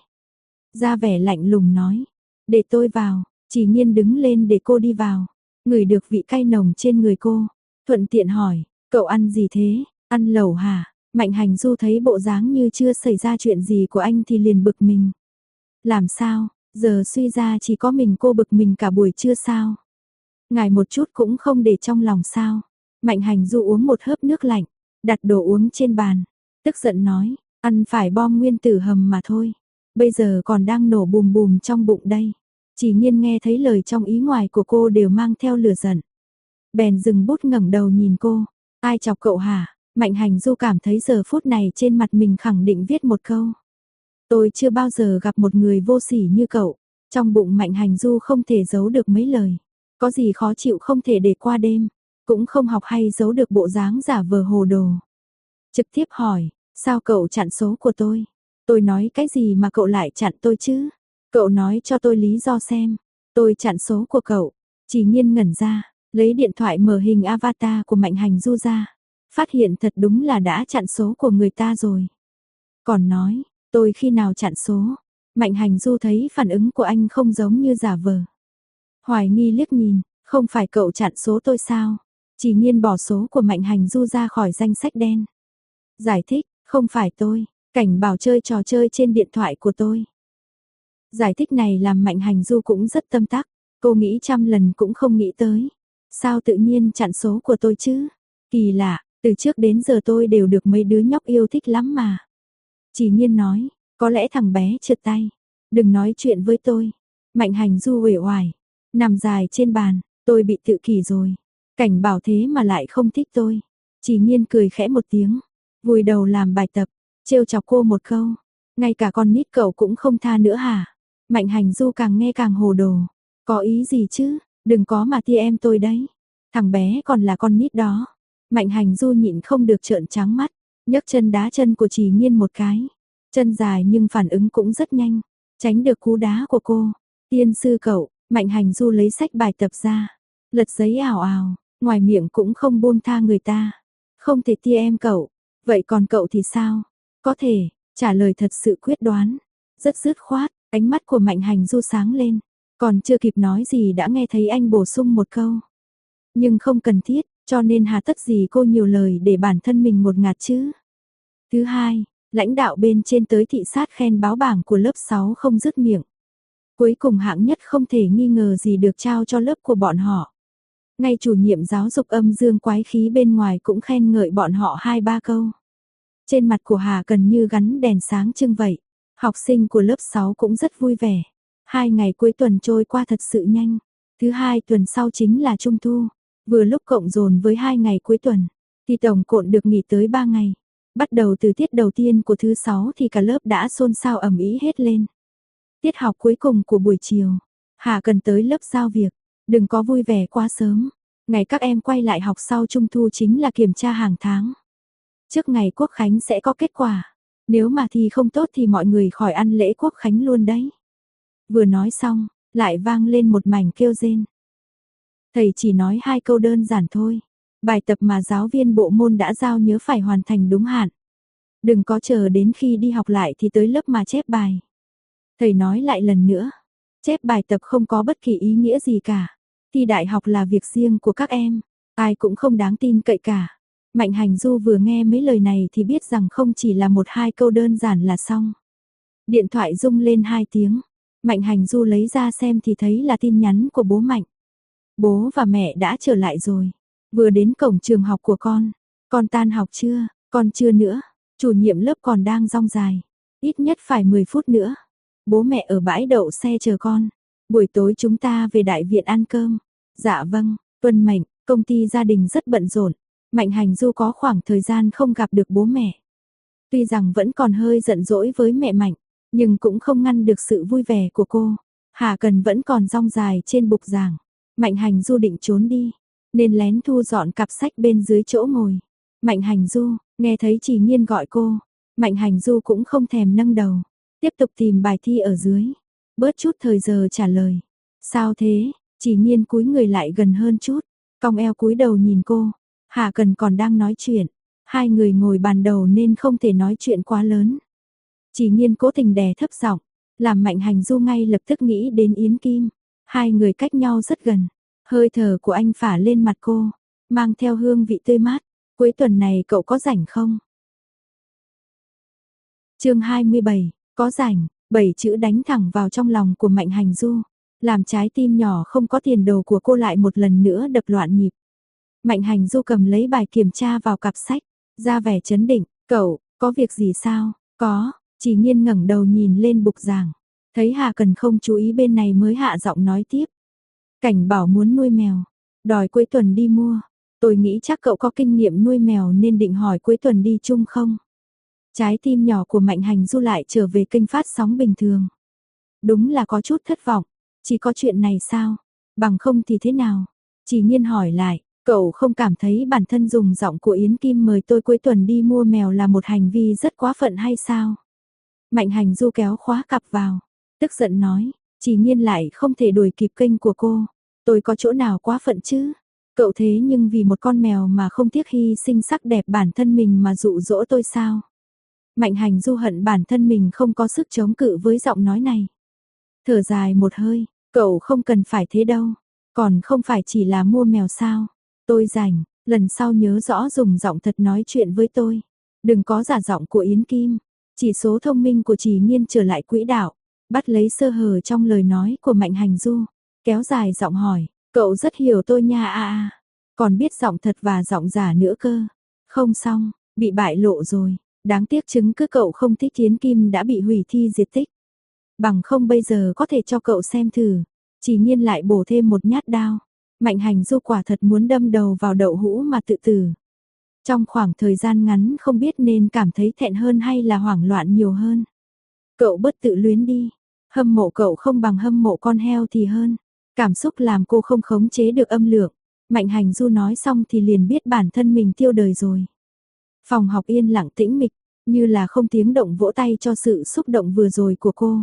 Ra vẻ lạnh lùng nói. Để tôi vào. Chỉ Nhiên đứng lên để cô đi vào. Ngửi được vị cay nồng trên người cô. Thuận tiện hỏi, cậu ăn gì thế? Ăn lẩu hả? Mạnh Hành Du thấy bộ dáng như chưa xảy ra chuyện gì của anh thì liền bực mình. Làm sao? Giờ suy ra chỉ có mình cô bực mình cả buổi trưa sao? Ngài một chút cũng không để trong lòng sao? Mạnh Hành Du uống một hớp nước lạnh, đặt đồ uống trên bàn. Tức giận nói, ăn phải bom nguyên tử hầm mà thôi. Bây giờ còn đang nổ bùm bùm trong bụng đây. Chỉ Nhiên nghe thấy lời trong ý ngoài của cô đều mang theo lửa giận. Bèn dừng bút ngẩng đầu nhìn cô. Ai chọc cậu hả? Mạnh Hành Du cảm thấy giờ phút này trên mặt mình khẳng định viết một câu. Tôi chưa bao giờ gặp một người vô sỉ như cậu. Trong bụng Mạnh Hành Du không thể giấu được mấy lời. Có gì khó chịu không thể để qua đêm. Cũng không học hay giấu được bộ dáng giả vờ hồ đồ. Trực tiếp hỏi, sao cậu chặn số của tôi? Tôi nói cái gì mà cậu lại chặn tôi chứ? Cậu nói cho tôi lý do xem. Tôi chặn số của cậu. Chỉ Nhiên ngẩn ra, lấy điện thoại mở hình avatar của Mạnh Hành Du ra. Phát hiện thật đúng là đã chặn số của người ta rồi. Còn nói, tôi khi nào chặn số? Mạnh Hành Du thấy phản ứng của anh không giống như giả vờ. Hoài nghi liếc nhìn, không phải cậu chặn số tôi sao? Chỉ Nhiên bỏ số của Mạnh Hành Du ra khỏi danh sách đen. Giải thích, không phải tôi, cảnh bảo chơi trò chơi trên điện thoại của tôi. Giải thích này làm Mạnh Hành Du cũng rất tâm tắc, cô nghĩ trăm lần cũng không nghĩ tới. Sao tự nhiên chặn số của tôi chứ? Kỳ lạ, từ trước đến giờ tôi đều được mấy đứa nhóc yêu thích lắm mà. Chỉ Nhiên nói, có lẽ thằng bé trượt tay. Đừng nói chuyện với tôi. Mạnh Hành Du uể oải, nằm dài trên bàn, tôi bị tự kỷ rồi. Cảnh bảo thế mà lại không thích tôi. Chỉ Nhiên cười khẽ một tiếng, vùi đầu làm bài tập, trêu chọc cô một câu. Ngay cả con nít cậu cũng không tha nữa hả? Mạnh Hành Du càng nghe càng hồ đồ. Có ý gì chứ? Đừng có mà tia em tôi đấy. Thằng bé còn là con nít đó. Mạnh Hành Du nhịn không được trợn trắng mắt, nhấc chân đá chân của Chỉ Nhiên một cái. Chân dài nhưng phản ứng cũng rất nhanh, tránh được cú đá của cô. Tiên sư cậu, Mạnh Hành Du lấy sách bài tập ra, lật giấy ảo ảo, ngoài miệng cũng không buông tha người ta. Không thể tia em cậu, vậy còn cậu thì sao? Có thể, trả lời thật sự quyết đoán, rất dứt khoát, ánh mắt của Mạnh Hành Du sáng lên. Còn chưa kịp nói gì đã nghe thấy anh bổ sung một câu. Nhưng không cần thiết, cho nên hà tất gì cô nhiều lời để bản thân mình ngột ngạt chứ. Thứ hai, lãnh đạo bên trên tới thị sát khen báo bảng của lớp 6 không dứt miệng. Cuối cùng hạng nhất không thể nghi ngờ gì được trao cho lớp của bọn họ. Ngay chủ nhiệm giáo dục âm dương quái khí bên ngoài cũng khen ngợi bọn họ 2-3 câu. Trên mặt của Hà Cần như gắn đèn sáng trưng vậy. Học sinh của lớp 6 cũng rất vui vẻ. 2 ngày cuối tuần trôi qua thật sự nhanh. Thứ hai tuần sau chính là Trung thu. Vừa lúc cộng dồn với 2 ngày cuối tuần, thì tổng cộng được nghỉ tới 3 ngày. Bắt đầu từ tiết đầu tiên của thứ 6 thì cả lớp đã xôn xao ầm ĩ hết lên. Tiết học cuối cùng của buổi chiều, Hà Cần tới lớp giao việc, đừng có vui vẻ quá sớm. Ngày các em quay lại học sau Trung thu chính là kiểm tra hàng tháng. Trước ngày Quốc khánh sẽ có kết quả, nếu mà thi không tốt thì mọi người khỏi ăn lễ Quốc khánh luôn đấy. Vừa nói xong, lại vang lên một mảnh kêu rên. Thầy chỉ nói 2 câu đơn giản thôi. Bài tập mà giáo viên bộ môn đã giao nhớ phải hoàn thành đúng hạn. Đừng có chờ đến khi đi học lại thì tới lớp mà chép bài. Thầy nói lại lần nữa, chép bài tập không có bất kỳ ý nghĩa gì cả. Thi đại học là việc riêng của các em, ai cũng không đáng tin cậy cả. Mạnh Hành Du vừa nghe mấy lời này thì biết rằng không chỉ là 1-2 câu đơn giản là xong. Điện thoại rung lên 2 tiếng, Mạnh Hành Du lấy ra xem thì thấy là tin nhắn của bố Mạnh. Bố và mẹ đã trở lại rồi, vừa đến cổng trường học của con tan học chưa? Con chưa nữa. Chủ nhiệm lớp còn đang dong dài. Ít nhất phải 10 phút nữa. Bố mẹ ở bãi đậu xe chờ con. Buổi tối chúng ta về đại viện ăn cơm. Dạ vâng, tuân mệnh, công ty gia đình rất bận rộn. Mạnh Hành Du có khoảng thời gian không gặp được bố mẹ. Tuy rằng vẫn còn hơi giận dỗi với mẹ Mạnh, nhưng cũng không ngăn được sự vui vẻ của cô. Hà Cần vẫn còn dong dài trên bục giảng. Mạnh Hành Du định trốn đi, nên lén thu dọn cặp sách bên dưới chỗ ngồi. Mạnh Hành Du, nghe thấy Trì Nghiên gọi cô. Mạnh Hành Du cũng không thèm nâng đầu, tiếp tục tìm bài thi ở dưới. Bớt chút thời giờ trả lời. Sao thế? Trì Nghiên cúi người lại gần hơn chút, cong eo cúi đầu nhìn cô. Hà Cần còn đang nói chuyện. Hai người ngồi bàn đầu nên không thể nói chuyện quá lớn. Trì Nghiên cố tình đè thấp giọng, làm Mạnh Hành Du ngay lập tức nghĩ đến Yến Kim. Hai người cách nhau rất gần. Hơi thở của anh phả lên mặt cô, mang theo hương vị tươi mát. Cuối tuần này cậu có rảnh không? Chương 27, có rảnh, 7 chữ đánh thẳng vào trong lòng của Mạnh Hành Du, làm trái tim nhỏ không có tiền đồ của cô lại một lần nữa đập loạn nhịp. Mạnh Hành Du cầm lấy bài kiểm tra vào cặp sách, ra vẻ chấn định, "Cậu, có việc gì sao?" "Có." Trì Nghiên ngẩng đầu nhìn lên bục giảng, thấy Hà Cần không chú ý bên này mới hạ giọng nói tiếp. "Cảnh Bảo muốn nuôi mèo, đòi cuối tuần đi mua. Tôi nghĩ chắc cậu có kinh nghiệm nuôi mèo nên định hỏi cuối tuần đi chung không?" Trái tim nhỏ của Mạnh Hành Du lại trở về kênh phát sóng bình thường. Đúng là có chút thất vọng, chỉ có chuyện này sao? Bằng không thì thế nào? Trì Nghiên hỏi lại, cậu không cảm thấy bản thân dùng giọng của Yến Kim mời tôi cuối tuần đi mua mèo là một hành vi rất quá phận hay sao? Mạnh Hành Du kéo khóa cặp vào, tức giận nói, Trì Nghiên lại không thể đuổi kịp kênh của cô. Tôi có chỗ nào quá phận chứ? Cậu thế nhưng vì một con mèo mà không tiếc hy sinh sắc đẹp bản thân mình mà dụ dỗ tôi sao? Mạnh Hành Du hận bản thân mình không có sức chống cự với giọng nói này. Thở dài một hơi, cậu không cần phải thế đâu, còn không phải chỉ là mua mèo sao? Tôi rảnh, lần sau nhớ rõ dùng giọng thật nói chuyện với tôi. Đừng có giả giọng của Yến Kim. Chỉ số thông minh của Trì Nghiên trở lại quỹ đạo, bắt lấy sơ hở trong lời nói của Mạnh Hành Du, kéo dài giọng hỏi, cậu rất hiểu tôi nha còn biết giọng thật và giọng giả nữa cơ. Không xong, bị bại lộ rồi. Đáng tiếc chứng cứ cậu không thích Yến Kim đã bị hủy thi diệt tích. Bằng không bây giờ có thể cho cậu xem thử. Trì Nghiên lại bổ thêm một nhát đao. Mạnh Hành Du quả thật muốn đâm đầu vào đậu hũ mà tự tử. Trong khoảng thời gian ngắn không biết nên cảm thấy thẹn hơn hay là hoảng loạn nhiều hơn. Cậu bớt tự luyến đi. Hâm mộ cậu không bằng hâm mộ con heo thì hơn. Cảm xúc làm cô không khống chế được âm lượng. Mạnh Hành Du nói xong thì liền biết bản thân mình tiêu đời rồi. Phòng học yên lặng tĩnh mịch, như là không tiếng động vỗ tay cho sự xúc động vừa rồi của cô.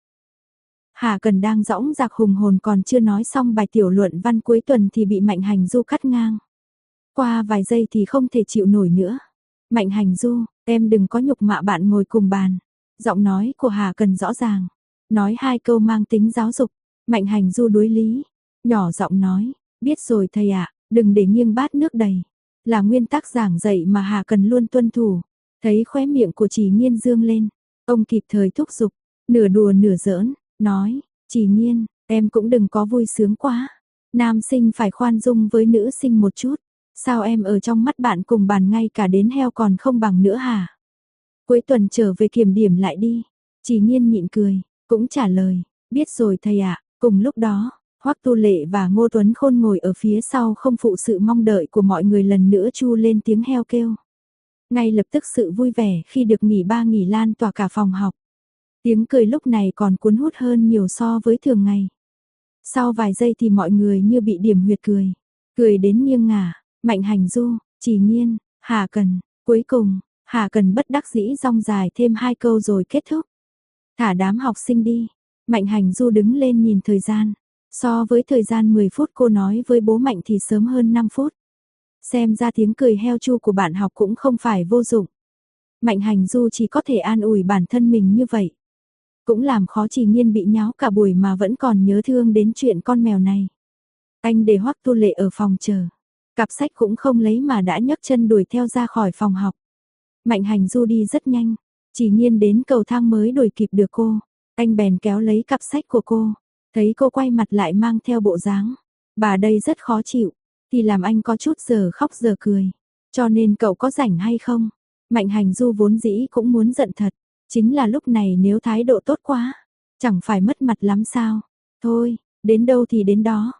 Hà Cần đang dõng dạc hùng hồn còn chưa nói xong bài tiểu luận văn cuối tuần thì bị Mạnh Hành Du cắt ngang. Qua vài giây thì không thể chịu nổi nữa. Mạnh Hành Du, em đừng có nhục mạ bạn ngồi cùng bàn. Giọng nói của Hà Cần rõ ràng. Nói hai câu mang tính giáo dục. Mạnh Hành Du đối lý. Nhỏ giọng nói, biết rồi thầy ạ, đừng để nghiêng bát nước đầy. Là nguyên tắc giảng dạy mà Hà Cần luôn tuân thủ. Thấy khóe miệng của Trì Nghiên dương lên. Ông kịp thời thúc giục, nửa đùa nửa giỡn, nói, Trì Nghiên, em cũng đừng có vui sướng quá. Nam sinh phải khoan dung với nữ sinh một chút. Sao em ở trong mắt bạn cùng bàn ngay cả đến heo còn không bằng nữa hả? Cuối tuần trở về kiểm điểm lại đi. Trì Nghiên nhịn cười, cũng trả lời, biết rồi thầy ạ. Cùng lúc đó, Hoắc Tu Lệ và Ngô Tuấn Khôn ngồi ở phía sau không phụ sự mong đợi của mọi người lần nữa chu lên tiếng heo kêu. Ngay lập tức sự vui vẻ khi được nghỉ ba nghỉ lan tỏa cả phòng học. Tiếng cười lúc này còn cuốn hút hơn nhiều so với thường ngày. Sau vài giây thì mọi người như bị điểm huyệt cười. Cười đến nghiêng ngả, Mạnh Hành Du, Trì Nghiên, Hà Cần. Cuối cùng, Hà Cần bất đắc dĩ rong dài thêm hai câu rồi kết thúc. Thả đám học sinh đi. Mạnh Hành Du đứng lên nhìn thời gian. So với thời gian 10 phút cô nói với bố Mạnh thì sớm hơn 5 phút. Xem ra tiếng cười heo chu của bạn học cũng không phải vô dụng. Mạnh Hành Du chỉ có thể an ủi bản thân mình như vậy. Cũng làm khó Trì Nghiên bị nháo cả buổi mà vẫn còn nhớ thương đến chuyện con mèo này. Anh để Hoắc Tu Lệ ở phòng chờ. Cặp sách cũng không lấy mà đã nhấc chân đuổi theo ra khỏi phòng học. Mạnh Hành Du đi rất nhanh. Trì Nghiên đến cầu thang mới đuổi kịp được cô. Anh bèn kéo lấy cặp sách của cô. Thấy cô quay mặt lại mang theo bộ dáng. Bà đây rất khó chịu. Thì làm anh có chút giờ khóc giờ cười. Cho nên cậu có rảnh hay không? Mạnh Hành Du vốn dĩ cũng muốn giận thật, chính là lúc này nếu thái độ tốt quá, chẳng phải mất mặt lắm sao? Thôi, đến đâu thì đến đó.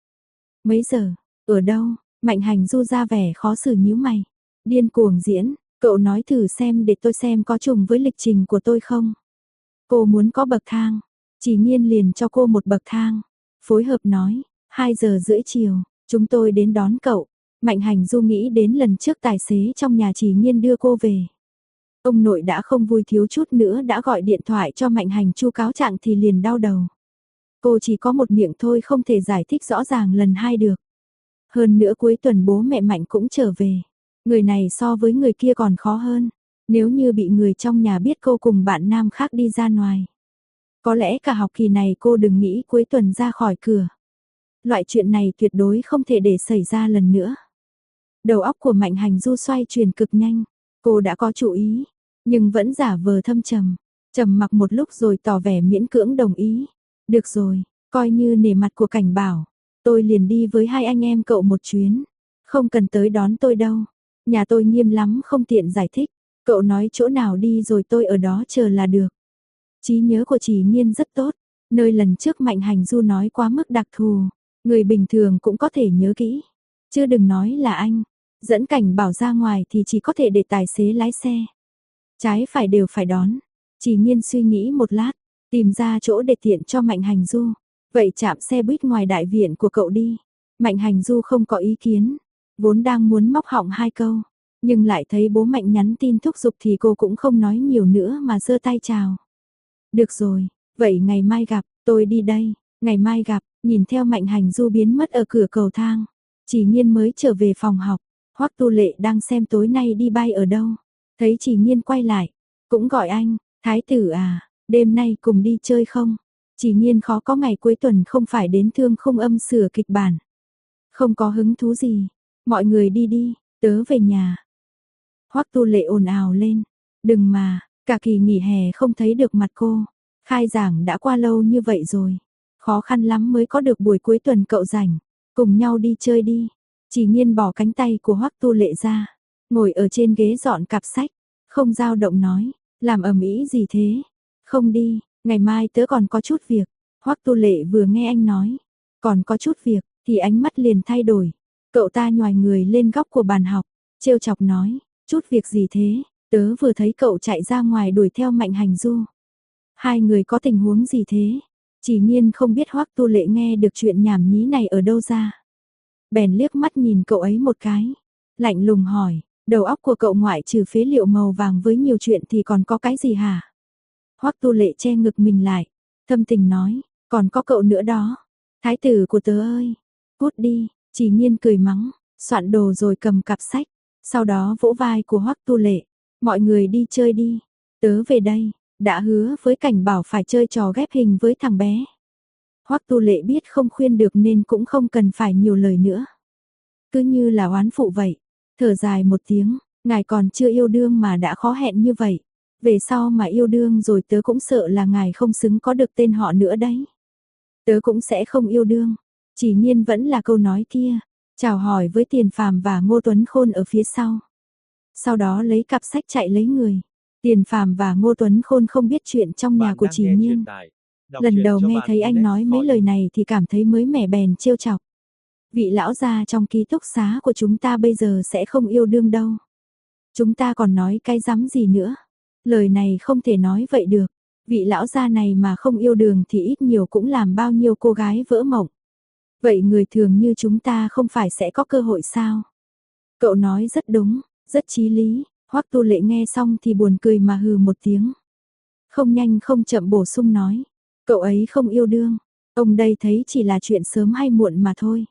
Mấy giờ? Ở đâu? Mạnh Hành Du ra vẻ khó xử nhíu mày. Điên cuồng diễn, cậu nói thử xem để tôi xem có trùng với lịch trình của tôi không. Cô muốn có bậc thang, Chỉ Nhiên liền cho cô một bậc thang. Phối hợp nói, 2 giờ rưỡi chiều, chúng tôi đến đón cậu. Mạnh Hành Du nghĩ đến lần trước tài xế trong nhà Chỉ Nhiên đưa cô về. Ông nội đã không vui thiếu chút nữa đã gọi điện thoại cho Mạnh Hành Chu cáo trạng thì liền đau đầu. Cô chỉ có một miệng thôi không thể giải thích rõ ràng lần hai được. Hơn nữa cuối tuần bố mẹ Mạnh cũng trở về. Người này so với người kia còn khó hơn. Nếu như bị người trong nhà biết cô cùng bạn nam khác đi ra ngoài. Có lẽ cả học kỳ này cô đừng nghĩ cuối tuần ra khỏi cửa. Loại chuyện này tuyệt đối không thể để xảy ra lần nữa. Đầu óc của Mạnh Hành Du xoay chuyển cực nhanh. Cô đã có chủ ý, nhưng vẫn giả vờ thâm trầm. Trầm mặc một lúc rồi tỏ vẻ miễn cưỡng đồng ý. Được rồi, coi như nể mặt của Cảnh Bảo. Tôi liền đi với hai anh em cậu một chuyến. Không cần tới đón tôi đâu. Nhà tôi nghiêm lắm không tiện giải thích. Cậu nói chỗ nào đi rồi tôi ở đó chờ là được. Trí nhớ của Chỉ Nhiên rất tốt. Nơi lần trước Mạnh Hành Du nói quá mức đặc thù. Người bình thường cũng có thể nhớ kỹ. Chứ đừng nói là anh. Dẫn Cảnh Bảo ra ngoài thì chỉ có thể để tài xế lái xe. Trái phải đều phải đón. Chỉ Nhiên suy nghĩ một lát. Tìm ra chỗ để tiện cho Mạnh Hành Du. Vậy chạm xe buýt ngoài đại viện của cậu đi. Mạnh Hành Du không có ý kiến. Vốn đang muốn móc họng hai câu. Nhưng lại thấy bố Mạnh nhắn tin thúc giục thì cô cũng không nói nhiều nữa mà giơ tay chào. Được rồi, vậy ngày mai gặp, tôi đi đây. Ngày mai gặp, nhìn theo Mạnh Hành Du biến mất ở cửa cầu thang. Chỉ Nhiên mới trở về phòng học. Hoắc Tu Lệ đang xem tối nay đi bay ở đâu. Thấy Chỉ Nhiên quay lại. Cũng gọi anh, Thái tử à, đêm nay cùng đi chơi không? Chỉ Nhiên khó có ngày cuối tuần không phải đến Thương Khung Âm sửa kịch bản. Không có hứng thú gì. Mọi người đi đi, tớ về nhà. Hoắc Tu Lệ ồn ào lên. Đừng mà, cả kỳ nghỉ hè không thấy được mặt cô. Khai giảng đã qua lâu như vậy rồi. Khó khăn lắm mới có được buổi cuối tuần cậu rảnh. Cùng nhau đi chơi đi. Chỉ Nhiên bỏ cánh tay của Hoắc Tu Lệ ra. Ngồi ở trên ghế dọn cặp sách. Không dao động nói. Làm ầm ĩ gì thế? Không đi, ngày mai tớ còn có chút việc. Hoắc Tu Lệ vừa nghe anh nói. Còn có chút việc, thì ánh mắt liền thay đổi. Cậu ta nhoài người lên góc của bàn học. Trêu chọc nói. Chút việc gì thế? Tớ vừa thấy cậu chạy ra ngoài đuổi theo Mạnh Hành Du. Hai người có tình huống gì thế? Chỉ Nhiên không biết Hoắc Tu Lệ nghe được chuyện nhảm nhí này ở đâu ra. Bèn liếc mắt nhìn cậu ấy một cái. Lạnh lùng hỏi, đầu óc của cậu ngoại trừ phế liệu màu vàng với nhiều chuyện thì còn có cái gì hả? Hoắc Tu Lệ che ngực mình lại, thâm tình nói, còn có cậu nữa đó. Thái tử của tớ ơi, cút đi. Chỉ Nhiên cười mắng, soạn đồ rồi cầm cặp sách. Sau đó vỗ vai của Hoắc Tu Lệ, mọi người đi chơi đi. Tớ về đây, đã hứa với Cảnh Bảo phải chơi trò ghép hình với thằng bé. Hoắc Tu Lệ biết không khuyên được nên cũng không cần phải nhiều lời nữa. Cứ như là oán phụ vậy. Thở dài một tiếng, ngài còn chưa yêu đương mà đã khó hẹn như vậy. Về sau mà yêu đương rồi tớ cũng sợ là ngài không xứng có được tên họ nữa đấy. Tớ cũng sẽ không yêu đương. Chỉ Nhiên vẫn là câu nói kia. Chào hỏi với Tiền Phàm và Ngô Tuấn Khôn ở phía sau. Sau đó lấy cặp sách chạy lấy người. Tiền Phàm và Ngô Tuấn Khôn không biết chuyện trong nhà của Chỉ Nhiên. Lần đầu nghe thấy anh nói mấy lời này thì cảm thấy mới mẻ bèn trêu chọc. Vị lão gia trong ký túc xá của chúng ta bây giờ sẽ không yêu đương đâu. Chúng ta còn nói cái rắm gì nữa. Lời này không thể nói vậy được. Vị lão gia này mà không yêu đương thì ít nhiều cũng làm bao nhiêu cô gái vỡ mộng. Vậy người thường như chúng ta không phải sẽ có cơ hội sao? Cậu nói rất đúng, rất chí lý. Hoắc Tu Lệ nghe xong thì buồn cười mà hừ một tiếng. Không nhanh không chậm bổ sung nói. Cậu ấy không yêu đương. Ông đây thấy chỉ là chuyện sớm hay muộn mà thôi.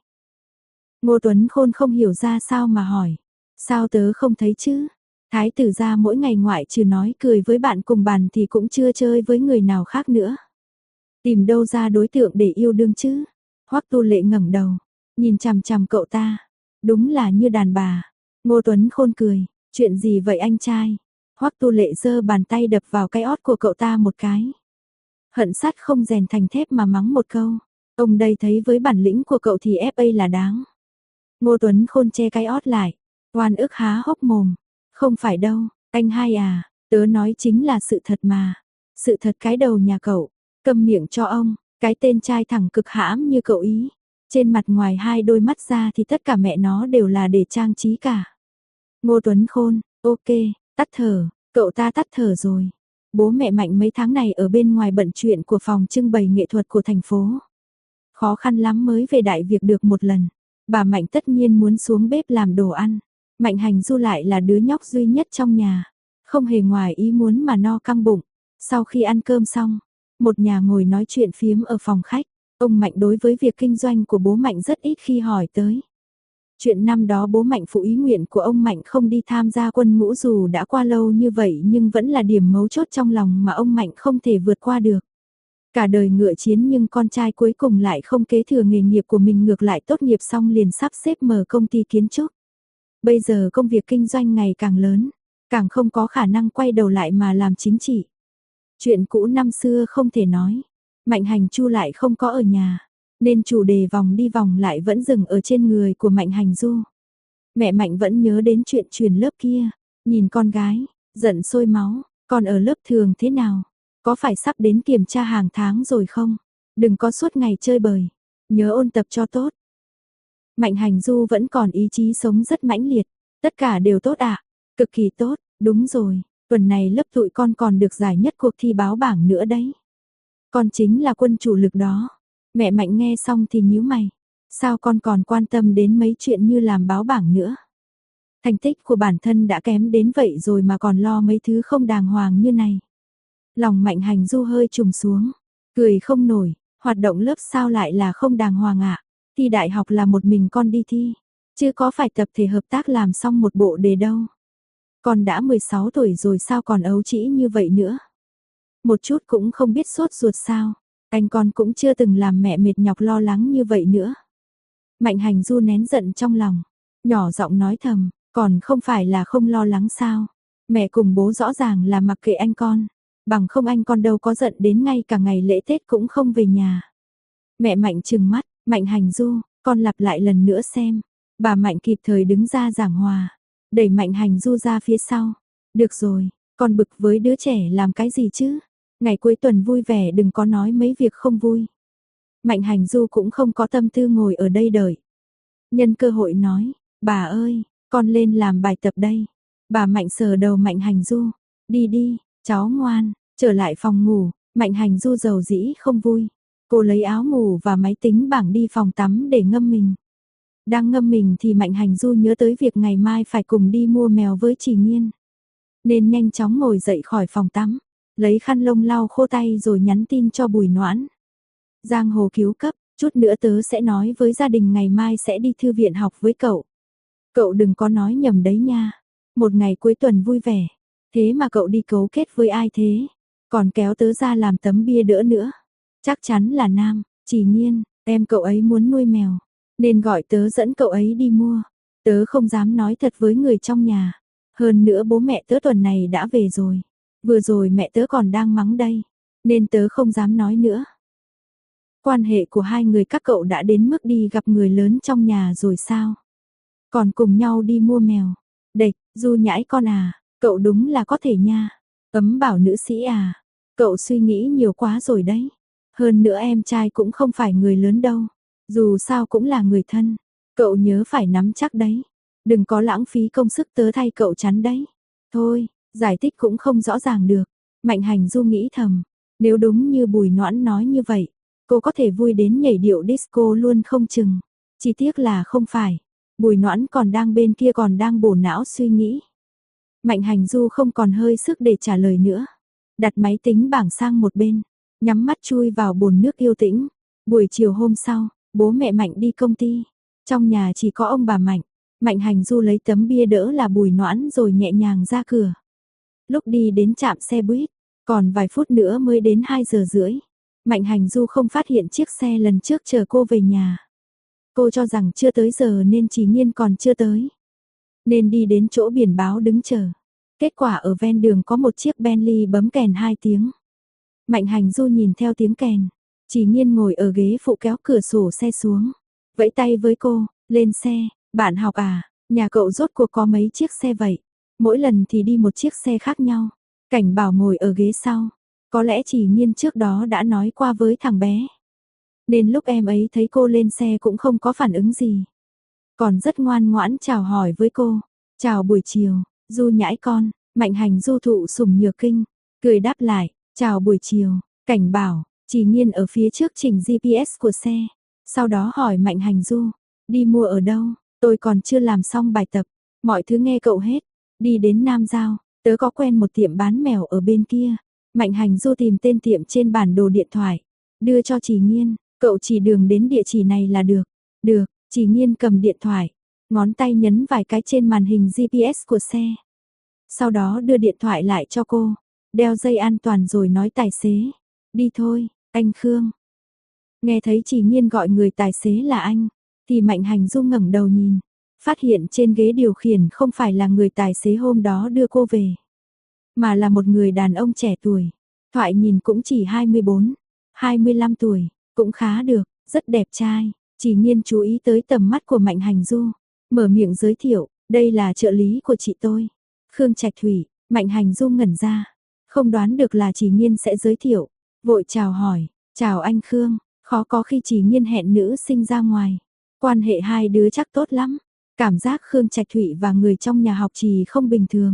Ngô Tuấn Khôn không hiểu ra sao mà hỏi. Sao tớ không thấy chứ? Thái tử gia mỗi ngày ngoại trừ nói cười với bạn cùng bàn thì cũng chưa chơi với người nào khác nữa. Tìm đâu ra đối tượng để yêu đương chứ? Hoắc Tu Lệ ngẩng đầu, nhìn chằm chằm cậu ta. Đúng là như đàn bà. Ngô Tuấn Khôn cười. Chuyện gì vậy anh trai? Hoắc Tu Lệ giơ bàn tay đập vào cái ót của cậu ta một cái. Hận sắt không rèn thành thép mà mắng một câu. Ông đây thấy với bản lĩnh của cậu thì FA là đáng. Ngô Tuấn Khôn che cái ót lại. Oan ức há hốc mồm. Không phải đâu, Anh hai à, tớ nói chính là sự thật mà. Sự thật cái đầu nhà cậu, câm miệng cho ông, cái tên trai thẳng cực hãm như cậu ý. Trên mặt ngoài hai đôi mắt ra thì tất cả mẹ nó đều là để trang trí cả. Ngô Tuấn Khôn, ok, tắt thở, cậu ta tắt thở rồi. Bố mẹ Mạnh mấy tháng này ở bên ngoài bận chuyện của phòng trưng bày nghệ thuật của thành phố. Khó khăn lắm mới về Đại Việt được một lần. Bà Mạnh tất nhiên muốn xuống bếp làm đồ ăn. Mạnh Hành Du lại là đứa nhóc duy nhất trong nhà. Không hề ngoài ý muốn mà no căng bụng. Sau khi ăn cơm xong, một nhà ngồi nói chuyện phiếm ở phòng khách. Ông Mạnh đối với việc kinh doanh của bố Mạnh rất ít khi hỏi tới. Chuyện năm đó bố Mạnh phụ ý nguyện của ông Mạnh không đi tham gia quân ngũ dù đã qua lâu như vậy nhưng vẫn là điểm mấu chốt trong lòng mà ông Mạnh không thể vượt qua được. Cả đời ngựa chiến nhưng con trai cuối cùng lại không kế thừa nghề nghiệp của mình, ngược lại tốt nghiệp xong liền sắp xếp mở công ty kiến trúc. Bây giờ công việc kinh doanh ngày càng lớn, càng không có khả năng quay đầu lại mà làm chính trị. Chuyện cũ năm xưa không thể nói, Mạnh Hành Chu lại không có ở nhà, nên chủ đề vòng đi vòng lại vẫn dừng ở trên người của Mạnh Hành Du. Mẹ Mạnh vẫn nhớ đến chuyện truyền lớp kia, nhìn con gái, giận sôi máu, con ở lớp thường thế nào? Có phải sắp đến kiểm tra hàng tháng rồi không? Đừng có suốt ngày chơi bời, nhớ ôn tập cho tốt. Mạnh Hành Du vẫn còn ý chí sống rất mãnh liệt, tất cả đều tốt ạ, cực kỳ tốt, đúng rồi, tuần này lớp tụi con còn được giải nhất cuộc thi báo bảng nữa đấy. Con chính là quân chủ lực đó. Mẹ Mạnh nghe xong thì nhíu mày, sao con còn quan tâm đến mấy chuyện như làm báo bảng nữa? Thành tích của bản thân đã kém đến vậy rồi mà còn lo mấy thứ không đàng hoàng như này. Lòng Mạnh Hành Du hơi trùng xuống, cười không nổi, hoạt động lớp sao lại là không đàng hoàng ạ? Thi đại học là một mình con đi thi, chứ có phải tập thể hợp tác làm xong một bộ đề đâu. Con đã 16 tuổi rồi sao còn ấu trĩ như vậy nữa? Một chút cũng không biết sốt ruột sao? Anh con cũng chưa từng làm mẹ mệt nhọc lo lắng như vậy nữa. Mạnh Hành Du nén giận trong lòng, nhỏ giọng nói thầm, còn không phải là không lo lắng sao? Mẹ cùng bố rõ ràng là mặc kệ anh con, bằng không anh con đâu có giận đến ngay cả ngày lễ Tết cũng không về nhà. Mẹ Mạnh trừng mắt, Mạnh Hành Du, con lặp lại lần nữa xem. Bà Mạnh kịp thời đứng ra giảng hòa, đẩy Mạnh Hành Du ra phía sau. Được rồi, con bực với đứa trẻ làm cái gì chứ? Ngày cuối tuần vui vẻ đừng có nói mấy việc không vui. Mạnh Hành Du cũng không có tâm tư ngồi ở đây đợi. Nhân cơ hội nói, bà ơi, con lên làm bài tập đây. Bà Mạnh sờ đầu Mạnh Hành Du, đi đi, cháu ngoan, trở lại phòng ngủ. Mạnh Hành Du dầu dĩ không vui. Cô lấy áo ngủ và máy tính bảng đi phòng tắm để ngâm mình. Đang ngâm mình thì Mạnh Hành Du nhớ tới việc ngày mai phải cùng đi mua mèo với Trì Nghiên. Nên nhanh chóng ngồi dậy khỏi phòng tắm, lấy khăn lông lau khô tay rồi nhắn tin cho Bùi Noãn. Giang hồ cứu cấp, chút nữa tớ sẽ nói với gia đình ngày mai sẽ đi thư viện học với cậu. Cậu đừng có nói nhầm đấy nha. Một ngày cuối tuần vui vẻ, thế mà cậu đi cấu kết với ai thế? Còn kéo tớ ra làm tấm bia đỡ nữa. Chắc chắn là nam, Trì Nghiên, em cậu ấy muốn nuôi mèo, nên gọi tớ dẫn cậu ấy đi mua. Tớ không dám nói thật với người trong nhà. Hơn nữa bố mẹ tớ tuần này đã về rồi. Vừa rồi mẹ tớ còn đang mắng đây, nên tớ không dám nói nữa. Quan hệ của hai người các cậu đã đến mức đi gặp người lớn trong nhà rồi sao? Còn cùng nhau đi mua mèo. Địch, Du nhãi con à, cậu đúng là có thể nha. Ấm bảo nữ sĩ à, cậu suy nghĩ nhiều quá rồi đấy. Hơn nữa em trai cũng không phải người lớn đâu, dù sao cũng là người thân. Cậu nhớ phải nắm chắc đấy, đừng có lãng phí công sức tớ thay cậu chắn đấy. Thôi, giải thích cũng không rõ ràng được. Mạnh Hành Du nghĩ thầm, nếu đúng như Bùi Noãn nói như vậy, cô có thể vui đến nhảy điệu disco luôn không chừng. Chỉ tiếc là không phải. Bùi Noãn còn đang bên kia còn đang bổ não suy nghĩ. Mạnh Hành Du không còn hơi sức để trả lời nữa. Đặt máy tính bảng sang một bên, nhắm mắt chui vào bồn nước yêu tĩnh. Buổi chiều hôm sau, bố mẹ Mạnh đi công ty. Trong nhà chỉ có ông bà Mạnh. Mạnh Hành Du lấy tấm bia đỡ là Bùi Noãn rồi nhẹ nhàng ra cửa. Lúc đi đến trạm xe buýt, còn vài phút nữa mới đến 2 giờ rưỡi. Mạnh Hành Du không phát hiện chiếc xe lần trước chờ cô về nhà. Cô cho rằng chưa tới giờ nên Trì Nghiên còn chưa tới. Nên đi đến chỗ biển báo đứng chờ. Kết quả ở ven đường có một chiếc Bentley bấm kèn 2 tiếng. Mạnh Hành Du nhìn theo tiếng kèn. Trì Nghiên ngồi ở ghế phụ kéo cửa sổ xe xuống. Vẫy tay với cô, lên xe, bạn học à, nhà cậu rốt cuộc có mấy chiếc xe vậy? mỗi lần thì đi một chiếc xe khác nhau. Cảnh Bảo ngồi ở ghế sau, có lẽ Chỉ Nhiên trước đó đã nói qua với thằng bé. Nên lúc em ấy thấy cô lên xe cũng không có phản ứng gì. Còn rất ngoan ngoãn chào hỏi với cô. Chào buổi chiều, Du nhãi con, Mạnh Hành Du thụ sủng nhược kinh, cười đáp lại, chào buổi chiều, Cảnh Bảo, Chỉ Nhiên ở phía trước chỉnh GPS của xe. Sau đó hỏi Mạnh Hành Du, đi mua ở đâu, tôi còn chưa làm xong bài tập, mọi thứ nghe cậu hết. Đi đến Nam Giao, tớ có quen một tiệm bán mèo ở bên kia. Mạnh Hành Du tìm tên tiệm trên bản đồ điện thoại, đưa cho Chỉ Nhiên, cậu chỉ đường đến địa chỉ này là được. Được, Chỉ Nhiên cầm điện thoại, ngón tay nhấn vài cái trên màn hình GPS của xe. Sau đó đưa điện thoại lại cho cô, đeo dây an toàn rồi nói tài xế, đi thôi, anh Khương. Nghe thấy Chỉ Nhiên gọi người tài xế là anh, thì Mạnh Hành Du ngẩng đầu nhìn, phát hiện trên ghế điều khiển không phải là người tài xế hôm đó đưa cô về, mà là một người đàn ông trẻ tuổi, thoại nhìn cũng chỉ 24, 25 tuổi, cũng khá được, rất đẹp trai. Chỉ Nhiên chú ý tới tầm mắt của Mạnh Hành Du, mở miệng giới thiệu, đây là trợ lý của chị tôi, Khương Trạch Thủy. Mạnh Hành Du ngẩn ra, không đoán được là Chỉ Nhiên sẽ giới thiệu, vội chào hỏi, chào anh Khương, khó có khi Chỉ Nhiên hẹn nữ sinh ra ngoài, quan hệ hai đứa chắc tốt lắm, cảm giác Khương Trạch Thủy và người trong nhà học Trì không bình thường.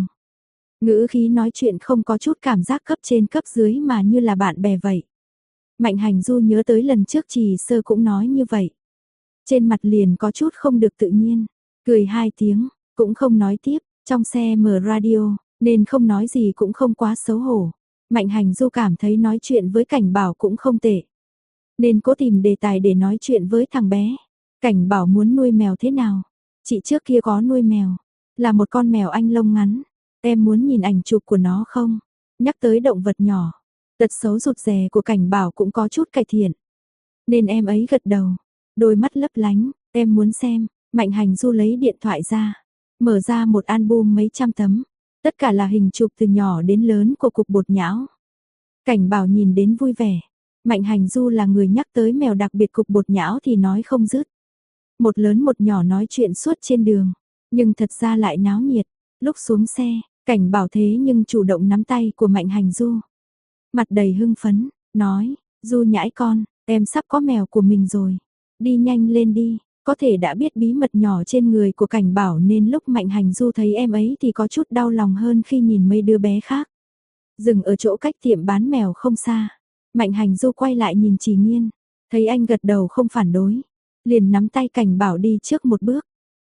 Ngữ khí nói chuyện không có chút cảm giác cấp trên cấp dưới mà như là bạn bè vậy. Mạnh Hành Du nhớ tới lần trước Trì Sơ cũng nói như vậy. Trên mặt liền có chút không được tự nhiên, cười hai tiếng, cũng không nói tiếp, trong xe mở radio, nên không nói gì cũng không quá xấu hổ. Mạnh Hành Du cảm thấy nói chuyện với Cảnh Bảo cũng không tệ, nên cố tìm đề tài để nói chuyện với thằng bé. Cảnh Bảo muốn nuôi mèo thế nào? Chị trước kia có nuôi mèo, là một con mèo Anh lông ngắn. Em muốn nhìn ảnh chụp của nó không? Nhắc tới động vật nhỏ, tật xấu rụt rè của Cảnh Bảo cũng có chút cải thiện. Nên em ấy gật đầu, đôi mắt lấp lánh, em muốn xem. Mạnh Hành Du lấy điện thoại ra, mở ra một album mấy trăm tấm, tất cả là hình chụp từ nhỏ đến lớn của cục bột nhão. Cảnh Bảo nhìn đến vui vẻ. Mạnh Hành Du là người nhắc tới mèo đặc biệt cục bột nhão thì nói không dứt. Một lớn một nhỏ nói chuyện suốt trên đường, nhưng thật ra lại náo nhiệt. Lúc xuống xe, Cảnh Bảo thế nhưng chủ động nắm tay của Mạnh Hành Du, mặt đầy hưng phấn, nói, Du nhãi con, em sắp có mèo của mình rồi, đi nhanh lên đi. Có thể đã biết bí mật nhỏ trên người của Cảnh Bảo nên lúc Mạnh Hành Du thấy em ấy thì có chút đau lòng hơn khi nhìn mấy đứa bé khác. Dừng ở chỗ cách tiệm bán mèo không xa, Mạnh Hành Du quay lại nhìn Chỉ Nhiên, thấy anh gật đầu không phản đối, liền nắm tay Cảnh Bảo đi trước một bước.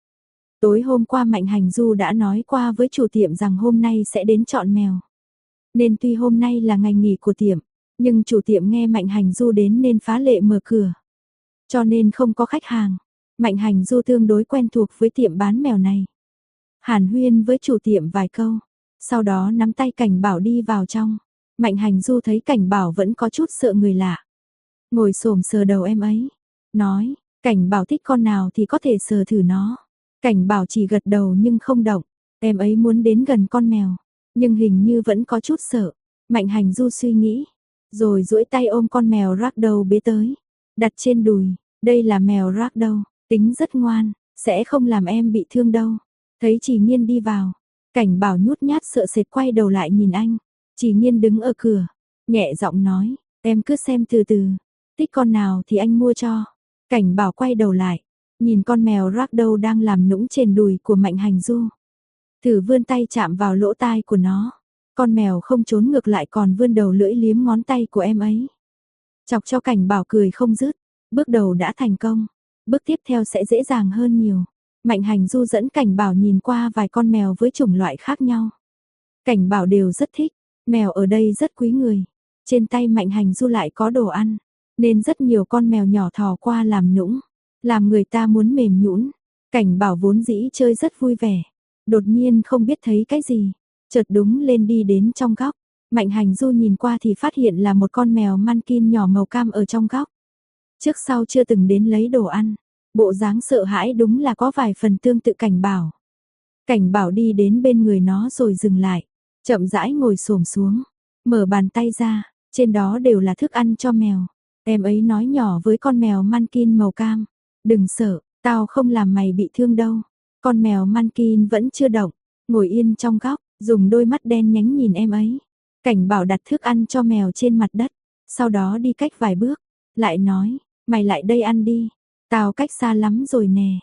Tối hôm qua Mạnh Hành Du đã nói qua với chủ tiệm rằng hôm nay sẽ đến chọn mèo. Nên tuy hôm nay là ngày nghỉ của tiệm, nhưng chủ tiệm nghe Mạnh Hành Du đến nên phá lệ mở cửa. Cho nên không có khách hàng. Mạnh Hành Du tương đối quen thuộc với tiệm bán mèo này. Hàn huyên với chủ tiệm vài câu, sau đó nắm tay Cảnh Bảo đi vào trong. Mạnh Hành Du thấy Cảnh Bảo vẫn có chút sợ người lạ, ngồi xổm sờ đầu em ấy, nói, Cảnh Bảo thích con nào thì có thể sờ thử nó. Cảnh Bảo chỉ gật đầu nhưng không động, em ấy muốn đến gần con mèo, nhưng hình như vẫn có chút sợ. Mạnh Hành Du suy nghĩ, rồi duỗi tay ôm con mèo ragdoll bế tới, đặt trên đùi. Đây là mèo ragdoll, tính rất ngoan, sẽ không làm em bị thương đâu. Thấy Chỉ Nhiên đi vào, Cảnh Bảo nhút nhát sợ sệt quay đầu lại nhìn anh. Chỉ Nhiên đứng ở cửa, nhẹ giọng nói, em cứ xem từ từ, thích con nào thì anh mua cho. Cảnh Bảo quay đầu lại, nhìn con mèo ragdoll đang làm nũng trên đùi của Mạnh Hành Du. Thử vươn tay chạm vào lỗ tai của nó. Con mèo không trốn ngược lại còn vươn đầu lưỡi liếm ngón tay của em ấy. Chọc cho Cảnh Bảo cười không dứt. Bước đầu đã thành công, bước tiếp theo sẽ dễ dàng hơn nhiều. Mạnh Hành Du dẫn Cảnh Bảo nhìn qua vài con mèo với chủng loại khác nhau. Cảnh Bảo đều rất thích, mèo ở đây rất quý người. Trên tay Mạnh Hành Du lại có đồ ăn, nên rất nhiều con mèo nhỏ thò qua làm nũng, làm người ta muốn mềm nhũn. Cảnh Bảo vốn dĩ chơi rất vui vẻ, đột nhiên không biết thấy cái gì, chợt đúng lên đi đến trong góc. Mạnh Hành Du nhìn qua thì phát hiện là một con mèo Mankin nhỏ màu cam ở trong góc. Trước sau chưa từng đến lấy đồ ăn, bộ dáng sợ hãi đúng là có vài phần tương tự Cảnh Bảo. Cảnh Bảo đi đến bên người nó rồi dừng lại, chậm rãi ngồi xổm xuống, mở bàn tay ra, trên đó đều là thức ăn cho mèo. Em ấy nói nhỏ với con mèo Mankin màu cam, đừng sợ, tao không làm mày bị thương đâu. Con mèo Mankin vẫn chưa động, ngồi yên trong góc, dùng đôi mắt đen nhánh nhìn em ấy. Cảnh Bảo đặt thức ăn cho mèo trên mặt đất, sau đó đi cách vài bước, lại nói, mày lại đây ăn đi, tao cách xa lắm rồi nè.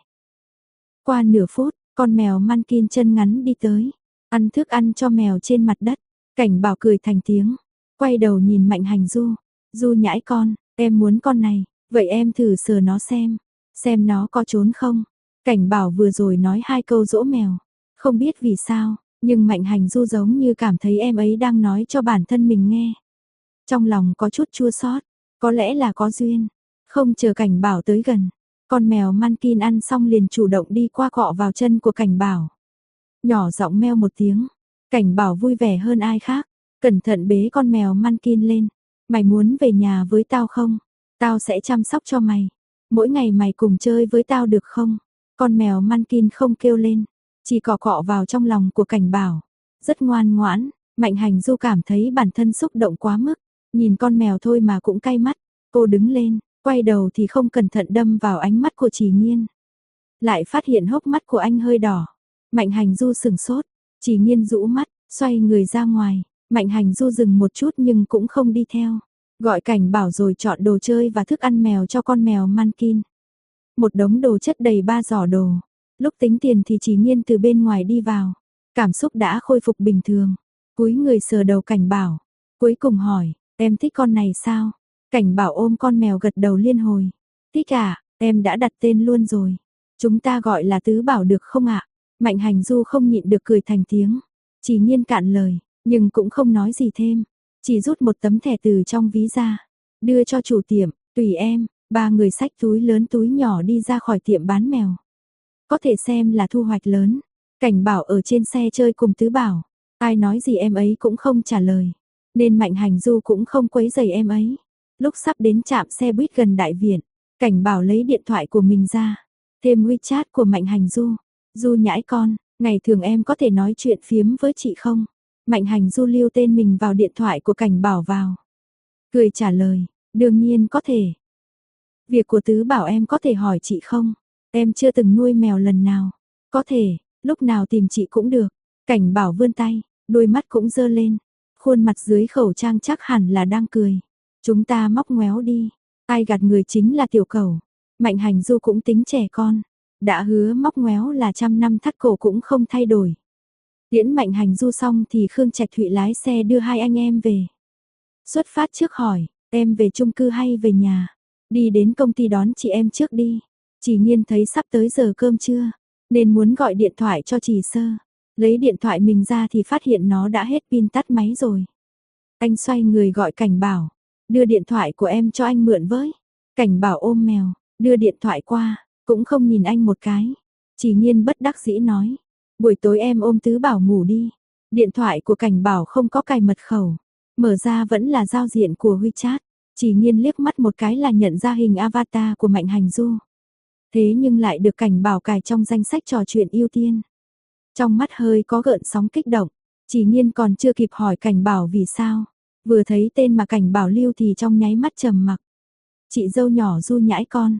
Qua nửa phút, con mèo Munchkin chân ngắn đi tới, ăn thức ăn cho mèo trên mặt đất. Cảnh Bảo cười thành tiếng, quay đầu nhìn Mạnh Hành Du. Du nhãi con, em muốn con này, vậy em thử sờ nó xem nó có trốn không. Cảnh Bảo vừa rồi nói 2 câu dỗ mèo, không biết vì sao, nhưng Mạnh Hành Du giống như cảm thấy em ấy đang nói cho bản thân mình nghe. Trong lòng có chút chua xót, có lẽ là có duyên. Không chờ Cảnh Bảo tới gần, con mèo Munchkin ăn xong liền chủ động đi qua cọ vào chân của Cảnh Bảo. Nhỏ giọng meo một tiếng, Cảnh Bảo vui vẻ hơn ai khác, cẩn thận bế con mèo Munchkin lên. Mày muốn về nhà với tao không? Tao sẽ chăm sóc cho mày. Mỗi ngày mày cùng chơi với tao được không? Con mèo Munchkin không kêu lên, chỉ cọ cọ vào trong lòng của Cảnh Bảo. Rất ngoan ngoãn, Mạnh Hành Du cảm thấy bản thân xúc động quá mức. Nhìn con mèo thôi mà cũng cay mắt. Cô đứng lên, quay đầu thì không cẩn thận đâm vào ánh mắt của Chỉ Nghiên. Lại phát hiện hốc mắt của anh hơi đỏ. Mạnh Hành Du sửng sốt, Chỉ Nghiên rũ mắt, xoay người ra ngoài. Mạnh Hành Du dừng một chút nhưng cũng không đi theo. Gọi Cảnh Bảo rồi chọn đồ chơi và thức ăn mèo cho con mèo Munchkin. Một đống đồ chất đầy 3 giỏ đồ. Lúc tính tiền thì Chỉ Nghiên từ bên ngoài đi vào. Cảm xúc đã khôi phục bình thường. Cúi người sờ đầu Cảnh Bảo. Cuối cùng hỏi, em thích con này sao? Cảnh Bảo ôm con mèo gật đầu liên hồi. Thích à, em đã đặt tên luôn rồi. Chúng ta gọi là Tứ Bảo được không ạ? Mạnh Hành Du không nhịn được cười thành tiếng. Chỉ Nghiên cạn lời, nhưng cũng không nói gì thêm. Chỉ rút một tấm thẻ từ trong ví ra. Đưa cho chủ tiệm, tùy em. 3 người xách túi lớn túi nhỏ đi ra khỏi tiệm bán mèo. Có thể xem là thu hoạch lớn. Cảnh Bảo ở trên xe chơi cùng Tứ Bảo. Ai nói gì em ấy cũng không trả lời. Nên Mạnh Hành Du cũng không quấy rầy em ấy. Lúc sắp đến trạm xe buýt gần đại viện, Cảnh Bảo lấy điện thoại của mình ra. Thêm WeChat của Mạnh Hành Du. Du nhãi con, ngày thường em có thể nói chuyện phiếm với chị không? Mạnh Hành Du lưu tên mình vào điện thoại của Cảnh Bảo vào. Cười trả lời, đương nhiên có thể. Việc của Tứ Bảo em có thể hỏi chị không? Em chưa từng nuôi mèo lần nào. Có thể, lúc nào tìm chị cũng được. Cảnh Bảo vươn tay, đôi mắt cũng dơ lên. Khuôn mặt dưới khẩu trang chắc hẳn là đang cười. Chúng ta móc ngoéo đi. Ai gạt người chính là tiểu cẩu. Mạnh Hành Du cũng tính trẻ con. Đã hứa móc ngoéo là 100 năm thắt cổ cũng không thay đổi. Tiễn Mạnh Hành Du xong thì Khương Trạch Thụy lái xe đưa 2 anh em về. Xuất phát trước hỏi, em về chung cư hay về nhà? Đi đến công ty đón chị em trước đi. Chỉ Nghiên thấy sắp tới giờ cơm trưa, nên muốn gọi điện thoại cho Chỉ Sơ. Lấy điện thoại mình ra thì phát hiện nó đã hết pin tắt máy rồi. Anh xoay người gọi Cảnh Bảo, đưa điện thoại của em cho anh mượn với. Cảnh Bảo ôm mèo, đưa điện thoại qua, cũng không nhìn anh một cái. Chỉ Nghiên bất đắc dĩ nói, buổi tối em ôm Tứ Bảo ngủ đi. Điện thoại của Cảnh Bảo không có cài mật khẩu, mở ra vẫn là giao diện của WeChat. Chỉ Nghiên liếc mắt một cái là nhận ra hình avatar của Mạnh Hành Du. Thế nhưng lại được Cảnh Bảo cài trong danh sách trò chuyện ưu tiên. Trong mắt hơi có gợn sóng kích động, Chỉ Nghiên còn chưa kịp hỏi Cảnh Bảo vì sao. Vừa thấy tên mà Cảnh Bảo lưu thì trong nháy mắt trầm mặc. Chị dâu nhỏ Du nhãi con.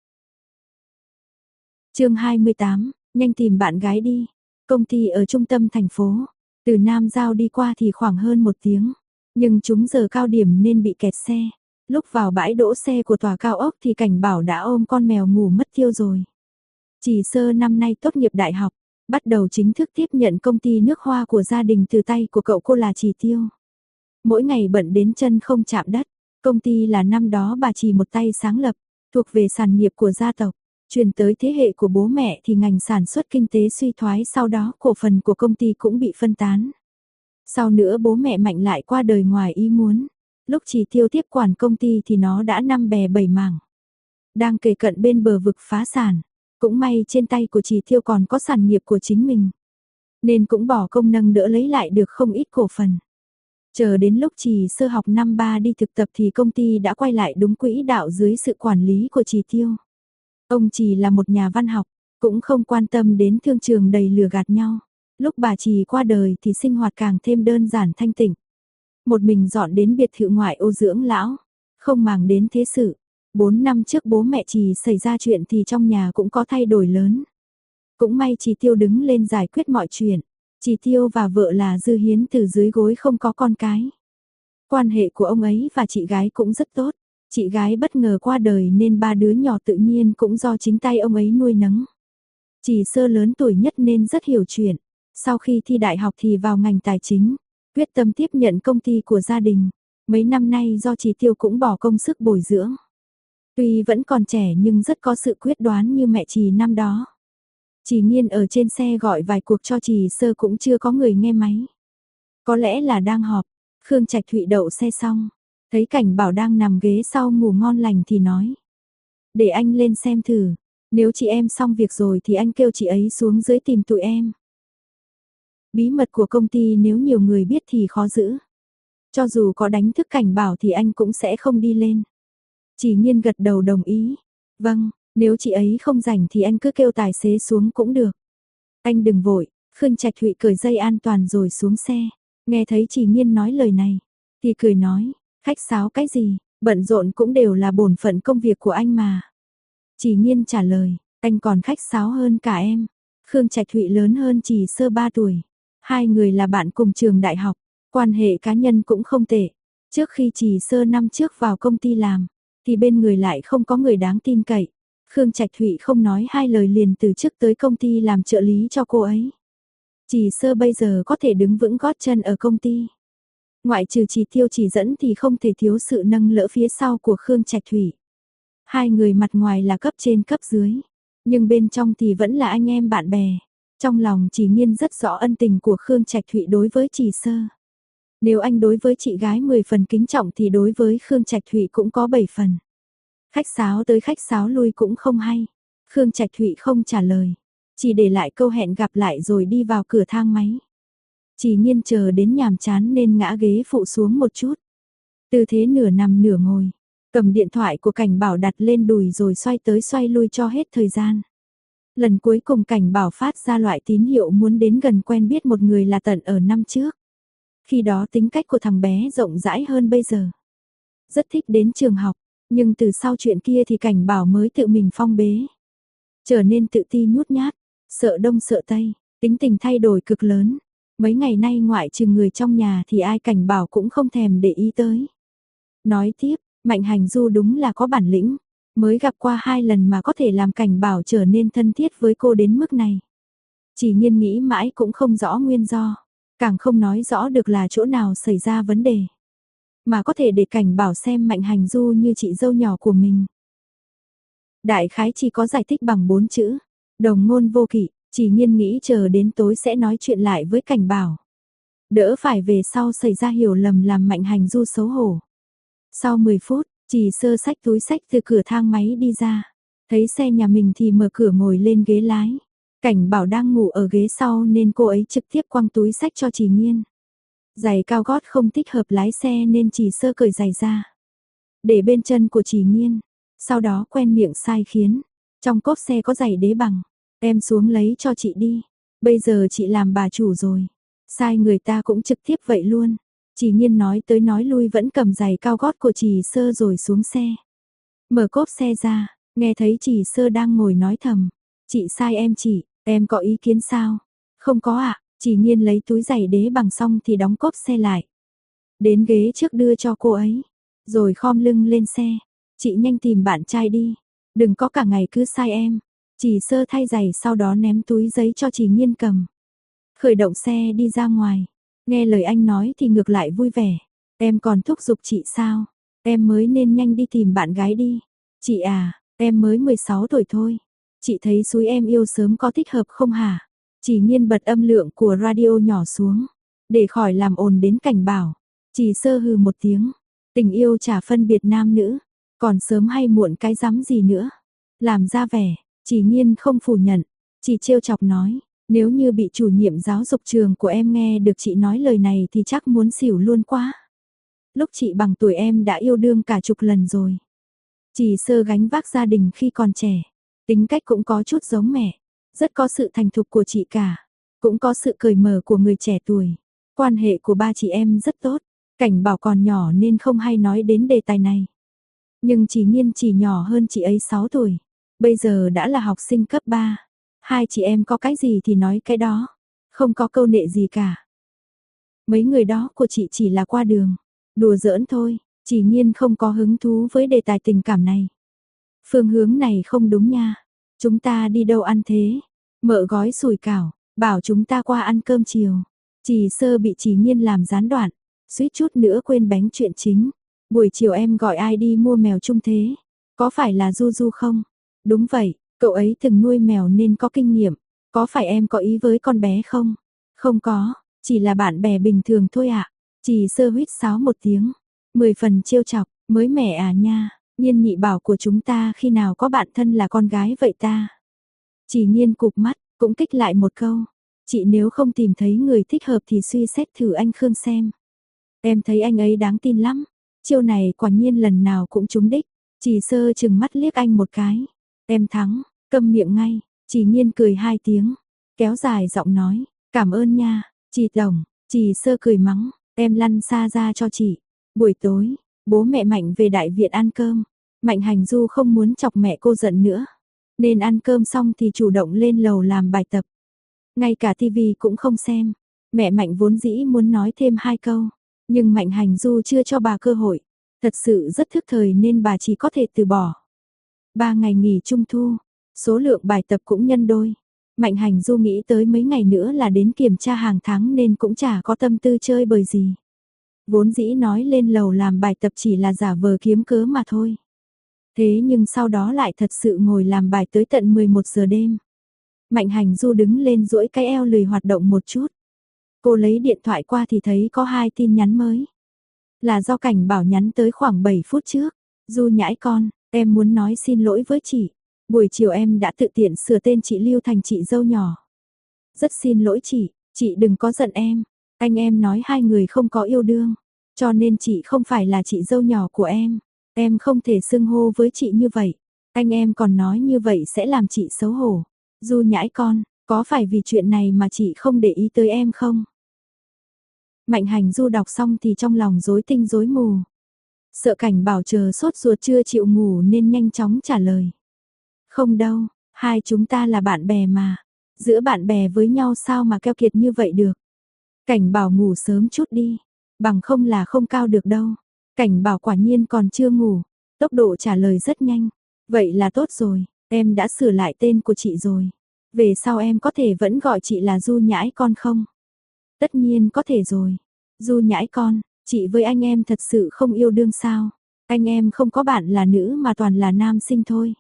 Chương 28, nhanh tìm bạn gái đi. Công ty ở trung tâm thành phố, từ Nam Giao đi qua thì khoảng hơn 1 tiếng, nhưng chúng giờ cao điểm nên bị kẹt xe. Lúc vào bãi đỗ xe của tòa cao ốc thì Cảnh Bảo đã ôm con mèo ngủ mất tiêu rồi. Chỉ Sơ năm nay tốt nghiệp đại học, bắt đầu chính thức tiếp nhận công ty nước hoa của gia đình từ tay của cậu cô là Chỉ Tiêu. Mỗi ngày bận đến chân không chạm đất, công ty là năm đó bà Chỉ một tay sáng lập, thuộc về sản nghiệp của gia tộc. Truyền tới thế hệ của bố mẹ thì ngành sản xuất kinh tế suy thoái, sau đó cổ phần của công ty cũng bị phân tán. Sau nữa bố mẹ Mạnh lại qua đời ngoài ý muốn. Lúc Chỉ Tiêu tiếp quản công ty thì nó đã 5 bè 7 mảng. Đang kề cận bên bờ vực phá sản. Cũng may trên tay của Chỉ Tiêu còn có sản nghiệp của chính mình, nên cũng bỏ công nâng đỡ lấy lại được không ít cổ phần. Chờ đến lúc Chỉ Sơ học năm 3 đi thực tập thì công ty đã quay lại đúng quỹ đạo dưới sự quản lý của Chỉ Tiêu. Ông Chỉ là một nhà văn học, cũng không quan tâm đến thương trường đầy lừa gạt nhau. Lúc bà Chỉ qua đời thì sinh hoạt càng thêm đơn giản thanh tịnh. Một mình dọn đến biệt thự ngoại ô dưỡng lão, không màng đến thế sự. 4 năm trước bố mẹ Chỉ xảy ra chuyện thì trong nhà cũng có thay đổi lớn. Cũng may Chỉ Tiêu đứng lên giải quyết mọi chuyện. Chỉ Tiêu và vợ là Dư Hiến từ dưới gối không có con cái. Quan hệ của ông ấy và chị gái cũng rất tốt. Chị gái bất ngờ qua đời nên ba đứa nhỏ tự nhiên cũng do chính tay ông ấy nuôi nấng. Chỉ Sơ lớn tuổi nhất nên rất hiểu chuyện. Sau khi thi đại học thì vào ngành tài chính, quyết tâm tiếp nhận công ty của gia đình. Mấy năm nay do Chỉ Tiêu cũng bỏ công sức bồi dưỡng. Tuy vẫn còn trẻ nhưng rất có sự quyết đoán như mẹ Chỉ năm đó. Chỉ Nhiên ở trên xe gọi vài cuộc cho Chỉ Sơ cũng chưa có người nghe máy. Có lẽ là đang họp. Khương Trạch Thụy đậu xe xong, thấy Cảnh Bảo đang nằm ghế sau ngủ ngon lành thì nói: "Để anh lên xem thử, nếu chị em xong việc rồi thì anh kêu chị ấy xuống dưới tìm tụi em." Bí mật của công ty nếu nhiều người biết thì khó giữ. Cho dù có đánh thức Cảnh Bảo thì anh cũng sẽ không đi lên. Chỉ Nhiên gật đầu đồng ý. "Vâng, nếu chị ấy không rảnh thì anh cứ kêu tài xế xuống cũng được." "Anh đừng vội." Khương Trạch Thụy cởi dây an toàn rồi xuống xe. Nghe thấy Chỉ Nhiên nói lời này, thì cười nói: "Khách sáo cái gì, bận rộn cũng đều là bổn phận công việc của anh mà." Chỉ Nhiên trả lời: "Anh còn khách sáo hơn cả em." Khương Trạch Thụy lớn hơn Chỉ Sơ 3 tuổi. Hai người là bạn cùng trường đại học, quan hệ cá nhân cũng không tệ. Trước khi Chỉ Sơ năm trước vào công ty làm, thì bên người lại không có người đáng tin cậy. Khương Trạch Thụy không nói hai lời liền từ chức tới công ty làm trợ lý cho cô ấy. Chỉ Sơ bây giờ có thể đứng vững gót chân ở công ty. Ngoại trừ Chỉ Tiêu chỉ dẫn thì không thể thiếu sự nâng đỡ phía sau của Khương Trạch Thụy. Hai người mặt ngoài là cấp trên cấp dưới, nhưng bên trong thì vẫn là anh em bạn bè. Trong lòng Chỉ Nhiên rất rõ ân tình của Khương Trạch Thụy đối với Chỉ Sơ. Nếu anh đối với chị gái 10 phần kính trọng thì đối với Khương Trạch Thụy cũng có 7 phần. Khách sáo tới khách sáo lui cũng không hay. Khương Trạch Thụy không trả lời, chỉ để lại câu hẹn gặp lại rồi đi vào cửa thang máy. Chỉ Nhiên chờ đến nhàm chán nên ngã ghế phụ xuống một chút. Tư thế nửa nằm nửa ngồi, cầm điện thoại của Cảnh Bảo đặt lên đùi rồi xoay tới xoay lui cho hết thời gian. Lần cuối cùng Cảnh Bảo phát ra loại tín hiệu muốn đến gần quen biết một người là tận ở năm trước. Khi đó tính cách của thằng bé rộng rãi hơn bây giờ. Rất thích đến trường học, nhưng từ sau chuyện kia thì Cảnh Bảo mới tự mình phong bế. Trở nên tự ti nhút nhát, sợ đông sợ tây, tính tình thay đổi cực lớn. Mấy ngày nay ngoại trừ người trong nhà thì ai Cảnh Bảo cũng không thèm để ý tới. Nói tiếp, Mạnh Hành Du đúng là có bản lĩnh, mới gặp qua 2 lần mà có thể làm Cảnh Bảo trở nên thân thiết với cô đến mức này. Chỉ Nhiên nghĩ mãi cũng không rõ nguyên do, càng không nói rõ được là chỗ nào xảy ra vấn đề. Mà có thể để Cảnh Bảo xem Mạnh Hành Du như chị dâu nhỏ của mình. Đại khái chỉ có giải thích bằng 4 chữ, đồng ngôn vô kỵ. Chỉ Nhiên nghĩ chờ đến tối sẽ nói chuyện lại với Cảnh Bảo. Đỡ phải về sau xảy ra hiểu lầm làm Mạnh Hành Du xấu hổ. Sau 10 phút, Chỉ Sơ xách túi xách từ cửa thang máy đi ra. Thấy xe nhà mình thì mở cửa ngồi lên ghế lái. Cảnh Bảo đang ngủ ở ghế sau nên cô ấy trực tiếp quăng túi xách cho Chỉ Nhiên. Giày cao gót không thích hợp lái xe nên Chỉ Sơ cởi giày ra, để bên chân của Chỉ Nhiên. Sau đó quen miệng sai khiến. Trong cốp xe có giày đế bằng. Em xuống lấy cho chị đi. Bây giờ chị làm bà chủ rồi. Sai người ta cũng trực tiếp vậy luôn. Chỉ Nhiên nói tới nói lui vẫn cầm giày cao gót của Chỉ Sơ rồi xuống xe. Mở cốp xe ra, nghe thấy Chỉ Sơ đang ngồi nói thầm. Chị sai em chị, em có ý kiến sao? Không có ạ. Chỉ Nhiên lấy túi giày đế bằng xong thì đóng cốp xe lại. Đến ghế trước đưa cho cô ấy. Rồi khom lưng lên xe. Chị nhanh tìm bạn trai đi. Đừng có cả ngày cứ sai em. Chỉ Sơ thay giày sau đó ném túi giấy cho Chỉ Nhiên cầm. Khởi động xe đi ra ngoài. Nghe lời anh nói thì ngược lại vui vẻ. Em còn thúc giục chị sao? Em mới nên nhanh đi tìm bạn gái đi. Chị à, em mới 16 tuổi thôi. Chị thấy xúi em yêu sớm có thích hợp không hả? Chỉ Nhiên bật âm lượng của radio nhỏ xuống, để khỏi làm ồn đến Cảnh Bảo. Chỉ Sơ hừ một tiếng. Tình yêu chả phân biệt nam nữ. Còn sớm hay muộn cái rắm gì nữa. Làm ra vẻ. Chỉ Nhiên không phủ nhận, chỉ trêu chọc nói, nếu như bị chủ nhiệm giáo dục trường của em nghe được chị nói lời này thì chắc muốn xỉu luôn quá. Lúc chị bằng tuổi em đã yêu đương cả chục lần rồi. Chỉ Sơ gánh vác gia đình khi còn trẻ, tính cách cũng có chút giống mẹ, rất có sự thành thục của chị cả, cũng có sự cởi mở của người trẻ tuổi. Quan hệ của ba chị em rất tốt, Cảnh Bảo còn nhỏ nên không hay nói đến đề tài này. Nhưng Chỉ Nhiên chỉ nhỏ hơn chị ấy 6 tuổi. Bây giờ đã là học sinh cấp 3. Hai chị em có cái gì thì nói cái đó. Không có câu nệ gì cả. Mấy người đó của chị chỉ là qua đường. Đùa giỡn thôi, chỉ nhiên không có hứng thú với đề tài tình cảm này. Phương hướng này không đúng nha. Chúng ta đi đâu ăn thế? Mợ gói sủi cảo, bảo chúng ta qua ăn cơm chiều. Chỉ sơ bị chỉ nhiên làm gián đoạn, suýt chút nữa quên bánh chuyện chính. Buổi chiều em gọi ai đi mua mèo chung thế? Có phải là Du Du không? Đúng vậy, cậu ấy từng nuôi mèo nên có kinh nghiệm. Có phải em có ý với con bé không? Không có, chỉ là bạn bè bình thường thôi ạ. Chỉ sơ huýt sáo một tiếng. 10 phần trêu chọc, mới mẻ à nha. Nhiên nhị bảo của chúng ta khi nào có bạn thân là con gái vậy ta? Chỉ nhiên cụp mắt, cũng kích lại một câu. Chị nếu không tìm thấy người thích hợp thì suy xét thử anh Khương xem. Em thấy anh ấy đáng tin lắm. Chiêu này quả nhiên lần nào cũng trúng đích. Chỉ sơ chừng mắt liếc anh một cái. Em thắng, câm miệng ngay. Chỉ nhiên cười 2 tiếng. Kéo dài giọng nói. Cảm ơn nha, chị tổng. Chỉ sơ cười mắng. Em lăn xa ra cho chị. Buổi tối, bố mẹ Mạnh về đại viện ăn cơm. Mạnh Hành Du không muốn chọc mẹ cô giận nữa. Nên ăn cơm xong thì chủ động lên lầu làm bài tập. Ngay cả tivi cũng không xem. Mẹ Mạnh vốn dĩ muốn nói thêm 2 câu. Nhưng Mạnh Hành Du chưa cho bà cơ hội. Thật sự rất thức thời nên bà chỉ có thể từ bỏ. 3 ngày nghỉ Trung thu, số lượng bài tập cũng nhân đôi. Mạnh Hành Du nghĩ tới mấy ngày nữa là đến kiểm tra hàng tháng nên cũng chả có tâm tư chơi bời gì. Vốn dĩ nói lên lầu làm bài tập chỉ là giả vờ kiếm cớ mà thôi. Thế nhưng sau đó lại thật sự ngồi làm bài tới tận 11 giờ đêm. Mạnh Hành Du đứng lên duỗi cái eo lười hoạt động một chút. Cô lấy điện thoại qua thì thấy có 2 tin nhắn mới. Là do Cảnh Bảo nhắn tới khoảng 7 phút trước. Du nhãi con, em muốn nói xin lỗi với chị. Buổi chiều em đã tự tiện sửa tên chị Lưu thành chị dâu nhỏ. Rất xin lỗi chị đừng có giận em. Anh em nói hai người không có yêu đương. Cho nên chị không phải là chị dâu nhỏ của em. Em không thể xưng hô với chị như vậy. Anh em còn nói như vậy sẽ làm chị xấu hổ. Du nhãi con, có phải vì chuyện này mà chị không để ý tới em không? Mạnh Hành Du đọc xong thì trong lòng rối tinh rối mù. Sợ Cảnh Bảo chờ sốt ruột chưa chịu ngủ nên nhanh chóng trả lời. Không đâu, hai chúng ta là bạn bè mà. Giữa bạn bè với nhau sao mà keo kiệt như vậy được. Cảnh Bảo ngủ sớm chút đi. Bằng không là không cao được đâu. Cảnh Bảo quả nhiên còn chưa ngủ. Tốc độ trả lời rất nhanh. Vậy là tốt rồi, em đã sửa lại tên của chị rồi. Về sau em có thể vẫn gọi chị là Du nhãi con không? Tất nhiên có thể rồi. Du nhãi con, chị với anh em thật sự không yêu đương sao? Anh em không có bạn là nữ mà toàn là nam sinh thôi.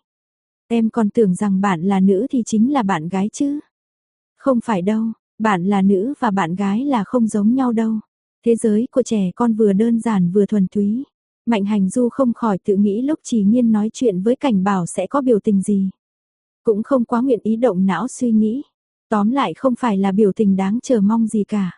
Em còn tưởng rằng bạn là nữ thì chính là bạn gái chứ. Không phải đâu, bạn là nữ và bạn gái là không giống nhau đâu. Thế giới của trẻ con vừa đơn giản vừa thuần túy. Mạnh Hành Du không khỏi tự nghĩ lúc Chỉ Nhiên nói chuyện với Cảnh Bảo sẽ có biểu tình gì. Cũng không quá nguyện ý động não suy nghĩ. Tóm lại không phải là biểu tình đáng chờ mong gì cả.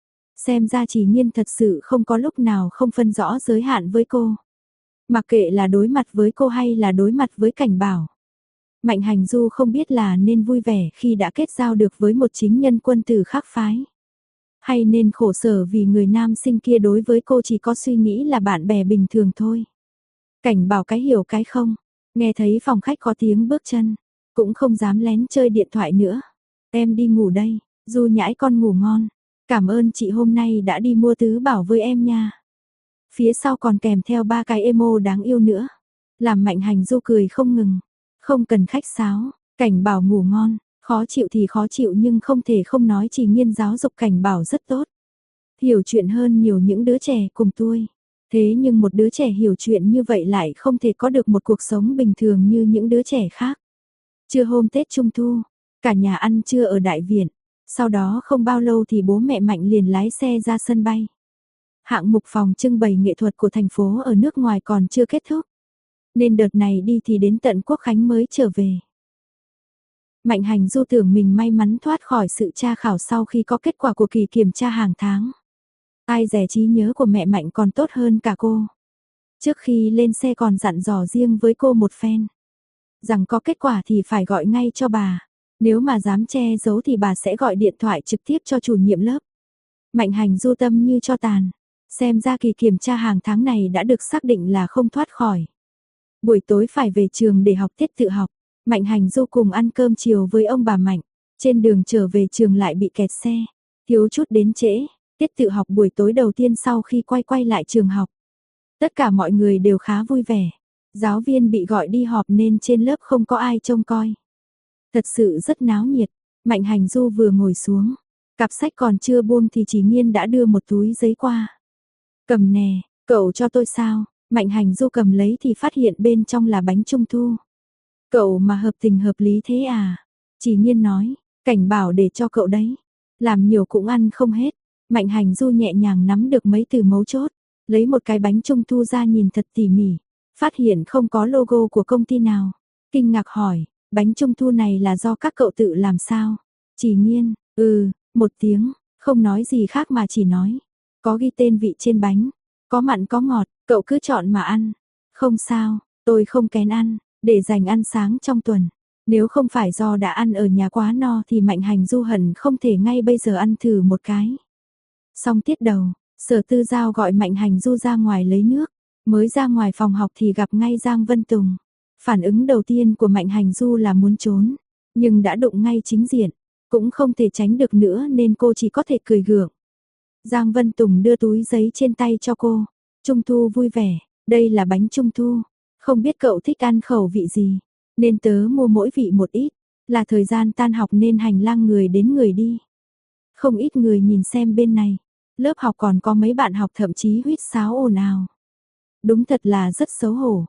Xem ra Chỉ Nhiên thật sự không có lúc nào không phân rõ giới hạn với cô. Mặc kệ là đối mặt với cô hay là đối mặt với Cảnh Bảo. Mạnh Hành Du không biết là nên vui vẻ khi đã kết giao được với một chính nhân quân tử khác phái. Hay nên khổ sở vì người nam sinh kia đối với cô chỉ có suy nghĩ là bạn bè bình thường thôi. Cảnh Bảo cái hiểu cái không. Nghe thấy phòng khách có tiếng bước chân. Cũng không dám lén chơi điện thoại nữa. Em đi ngủ đây, Du nhãi con ngủ ngon. Cảm ơn chị hôm nay đã đi mua tứ bảo với em nha. Phía sau còn kèm theo 3 cái emo đáng yêu nữa. Làm Mạnh Hành Du cười không ngừng. Không cần khách sáo, Cảnh Bảo ngủ ngon. Khó chịu thì khó chịu nhưng không thể không nói Chỉ Nhiên giáo dục Cảnh Bảo rất tốt. Hiểu chuyện hơn nhiều những đứa trẻ cùng tuổi. Thế nhưng một đứa trẻ hiểu chuyện như vậy lại không thể có được một cuộc sống bình thường như những đứa trẻ khác. Trưa hôm Tết Trung Thu, cả nhà ăn trưa ở đại viện. Sau đó không bao lâu thì bố mẹ Mạnh liền lái xe ra sân bay. Hạng mục phòng trưng bày nghệ thuật của thành phố ở nước ngoài còn chưa kết thúc. Nên đợt này đi thì đến tận Quốc Khánh mới trở về. Mạnh Hành Du tưởng mình may mắn thoát khỏi sự tra khảo sau khi có kết quả của kỳ kiểm tra hàng tháng. Ai dè trí nhớ của mẹ Mạnh còn tốt hơn cả cô. Trước khi lên xe còn dặn dò riêng với cô một phen. Rằng có kết quả thì phải gọi ngay cho bà. Nếu mà dám che giấu thì bà sẽ gọi điện thoại trực tiếp cho chủ nhiệm lớp. Mạnh Hành Du tâm như cho tàn. Xem ra kỳ kiểm tra hàng tháng này đã được xác định là không thoát khỏi. Buổi tối phải về trường để học tiết tự học. Mạnh Hành Du cùng ăn cơm chiều với ông bà Mạnh. Trên đường trở về trường lại bị kẹt xe. thiếu chút đến trễ, tiết tự học buổi tối đầu tiên sau khi quay lại trường học. Tất cả mọi người đều khá vui vẻ. Giáo viên bị gọi đi họp nên trên lớp không có ai trông coi. Thật sự rất náo nhiệt. Mạnh Hành Du vừa ngồi xuống, cặp sách còn chưa buông thì Chỉ Nghiên đã đưa một túi giấy qua. Cầm nè, cậu cho tôi sao? Mạnh Hành Du cầm lấy thì phát hiện bên trong là bánh trung thu. Cậu mà hợp tình hợp lý thế à? Chỉ Nghiên nói, cảnh bảo để cho cậu đấy. Làm nhiều cũng ăn không hết. Mạnh Hành Du nhẹ nhàng nắm được mấy từ mấu chốt, lấy một cái bánh trung thu ra nhìn thật tỉ mỉ, phát hiện không có logo của công ty nào. Kinh ngạc hỏi, bánh trung thu này là do các cậu tự làm sao? Chỉ Nghiên, một tiếng, không nói gì khác mà chỉ nói. Có ghi tên vị trên bánh, có mặn có ngọt, cậu cứ chọn mà ăn. Không sao, tôi không kén ăn, để dành ăn sáng trong tuần. Nếu không phải do đã ăn ở nhà quá no thì Mạnh Hành Du hẳn không thể ngay bây giờ ăn thử một cái. Xong tiết đầu, Sở Tư Giao gọi Mạnh Hành Du ra ngoài lấy nước. Mới ra ngoài phòng học thì gặp ngay Giang Vân Tùng. Phản ứng đầu tiên của Mạnh Hành Du là muốn trốn, nhưng đã đụng ngay chính diện, cũng không thể tránh được nữa nên cô chỉ có thể cười gượng. Giang Vân Tùng đưa túi giấy trên tay cho cô. Trung thu vui vẻ, đây là bánh trung thu. Không biết cậu thích ăn khẩu vị gì, nên tớ mua mỗi vị một ít. Là thời gian tan học nên hành lang người đến người đi. Không ít người nhìn xem bên này. Lớp học còn có mấy bạn học thậm chí huýt sáo ồn ào. Đúng thật là rất xấu hổ.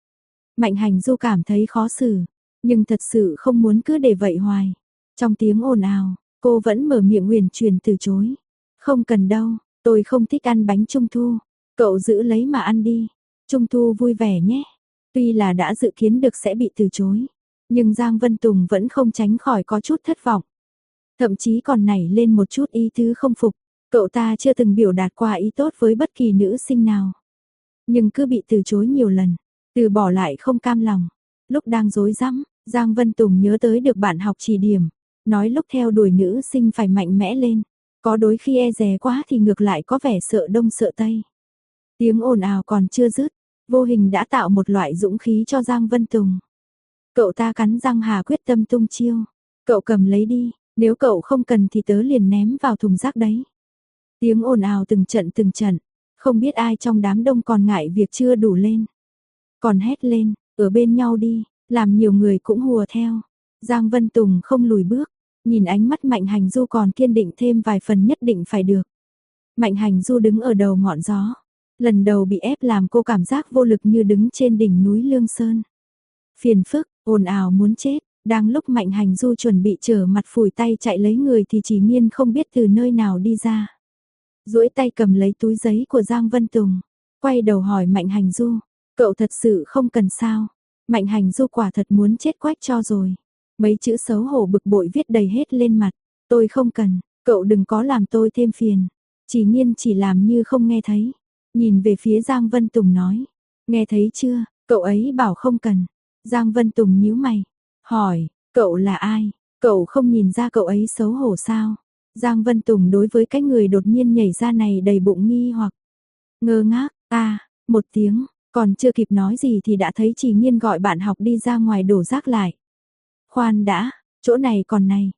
Mạnh Hành Du cảm thấy khó xử, nhưng thật sự không muốn cứ để vậy hoài. Trong tiếng ồn ào, cô vẫn mở miệng uyển chuyển từ chối. Không cần đâu, tôi không thích ăn bánh trung thu. Cậu giữ lấy mà ăn đi. Trung thu vui vẻ nhé. Tuy là đã dự kiến được sẽ bị từ chối, nhưng Giang Vân Tùng vẫn không tránh khỏi có chút thất vọng. Thậm chí còn nảy lên một chút ý tứ không phục. Cậu ta chưa từng biểu đạt qua ý tốt với bất kỳ nữ sinh nào, nhưng cứ bị từ chối nhiều lần, từ bỏ lại không cam lòng. Lúc đang rối rắm, Giang Vân Tùng nhớ tới được bạn học chỉ điểm, nói lúc theo đuổi nữ sinh phải mạnh mẽ lên, có đôi khi e dè quá thì ngược lại có vẻ sợ đông sợ tây. Tiếng ồn ào còn chưa dứt, vô hình đã tạo một loại dũng khí cho Giang Vân Tùng. Cậu ta cắn răng hà quyết tâm tung chiêu. Cậu cầm lấy đi, nếu cậu không cần thì tớ liền ném vào thùng rác đấy. Tiếng ồn ào từng trận, không biết ai trong đám đông còn ngại việc chưa đủ lên. Còn hét lên, ở bên nhau đi, làm nhiều người cũng hùa theo. Giang Vân Tùng không lùi bước, nhìn ánh mắt Mạnh Hành Du còn kiên định thêm vài phần nhất định phải được. Mạnh Hành Du đứng ở đầu ngọn gió. Lần đầu bị ép làm cô cảm giác vô lực như đứng trên đỉnh núi Lương Sơn. Phiền phức, ồn ào muốn chết. Đang lúc Mạnh Hành Du chuẩn bị trở mặt phủi tay chạy lấy người thì Chỉ Nghiên không biết từ nơi nào đi ra. Duỗi tay cầm lấy túi giấy của Giang Vân Tùng, quay đầu hỏi Mạnh Hành Du, cậu thật sự không cần sao? Mạnh Hành Du quả thật muốn chết quách cho rồi. Mấy chữ xấu hổ bực bội viết đầy hết lên mặt, tôi không cần, cậu đừng có làm tôi thêm phiền. Chỉ Nghiên chỉ làm như không nghe thấy, nhìn về phía Giang Vân Tùng nói, nghe thấy chưa, cậu ấy bảo không cần. Giang Vân Tùng nhíu mày, hỏi, cậu là ai? Cậu không nhìn ra cậu ấy xấu hổ sao? Giang Vân Tùng đối với cái người đột nhiên nhảy ra này đầy bụng nghi hoặc ngơ ngác, một tiếng, còn chưa kịp nói gì thì đã thấy Chỉ Nghiên gọi bạn học đi ra ngoài đổ rác lại. Khoan đã, chỗ này còn này.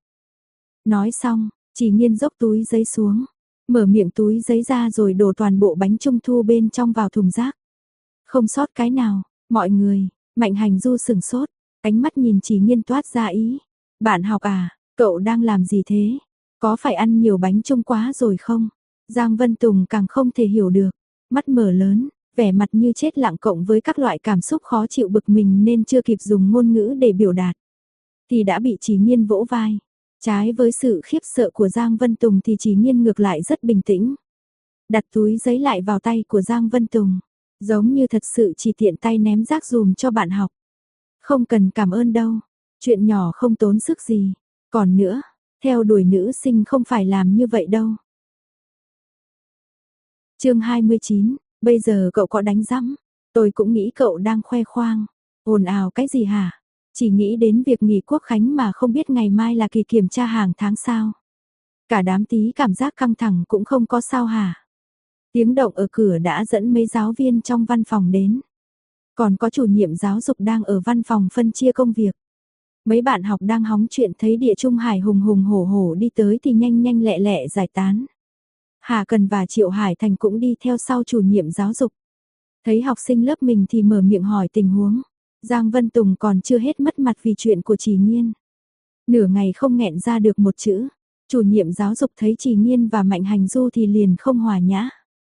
Nói xong, Chỉ Nghiên dốc túi giấy xuống, mở miệng túi giấy ra rồi đổ toàn bộ bánh trung thu bên trong vào thùng rác. Không sót cái nào, mọi người, Mạnh Hành Du sửng sốt, ánh mắt nhìn Chỉ Nghiên toát ra ý. Bạn học à, cậu đang làm gì thế? Có phải ăn nhiều bánh trung quá rồi không? Giang Vân Tùng càng không thể hiểu được, mắt mở lớn, vẻ mặt như chết lặng cộng với các loại cảm xúc khó chịu bực mình nên chưa kịp dùng ngôn ngữ để biểu đạt. Thì đã bị Chỉ Nghiên vỗ vai. Trái với sự khiếp sợ của Giang Vân Tùng thì Chỉ Nghiên ngược lại rất bình tĩnh. Đặt túi giấy lại vào tay của Giang Vân Tùng, giống như thật sự chỉ tiện tay ném rác dùm cho bạn học. Không cần cảm ơn đâu, chuyện nhỏ không tốn sức gì. Còn nữa, theo đuổi nữ sinh không phải làm như vậy đâu. Chương 29, bây giờ cậu có đánh rắm? Tôi cũng nghĩ cậu đang khoe khoang. Ồn ào cái gì hả? Chỉ nghĩ đến việc nghỉ quốc khánh mà không biết ngày mai là kỳ kiểm tra hàng tháng sao? Cả đám tí cảm giác căng thẳng cũng không có sao hả? Tiếng động ở cửa đã dẫn mấy giáo viên trong văn phòng đến. Còn có chủ nhiệm giáo dục đang ở văn phòng phân chia công việc. Mấy bạn học đang hóng chuyện thấy Địa Trung Hải hùng hùng hổ hổ đi tới thì nhanh nhanh lẹ lẹ giải tán. Hà Cần và Triệu Hải Thành cũng đi theo sau chủ nhiệm giáo dục. Thấy học sinh lớp mình thì mở miệng hỏi tình huống. Giang Vân Tùng còn chưa hết mất mặt vì chuyện của Trì Nhiên. Nửa ngày không nghẹn ra được một chữ. Chủ nhiệm giáo dục thấy Trì Nhiên và Mạnh Hành Du thì liền không hòa nhã.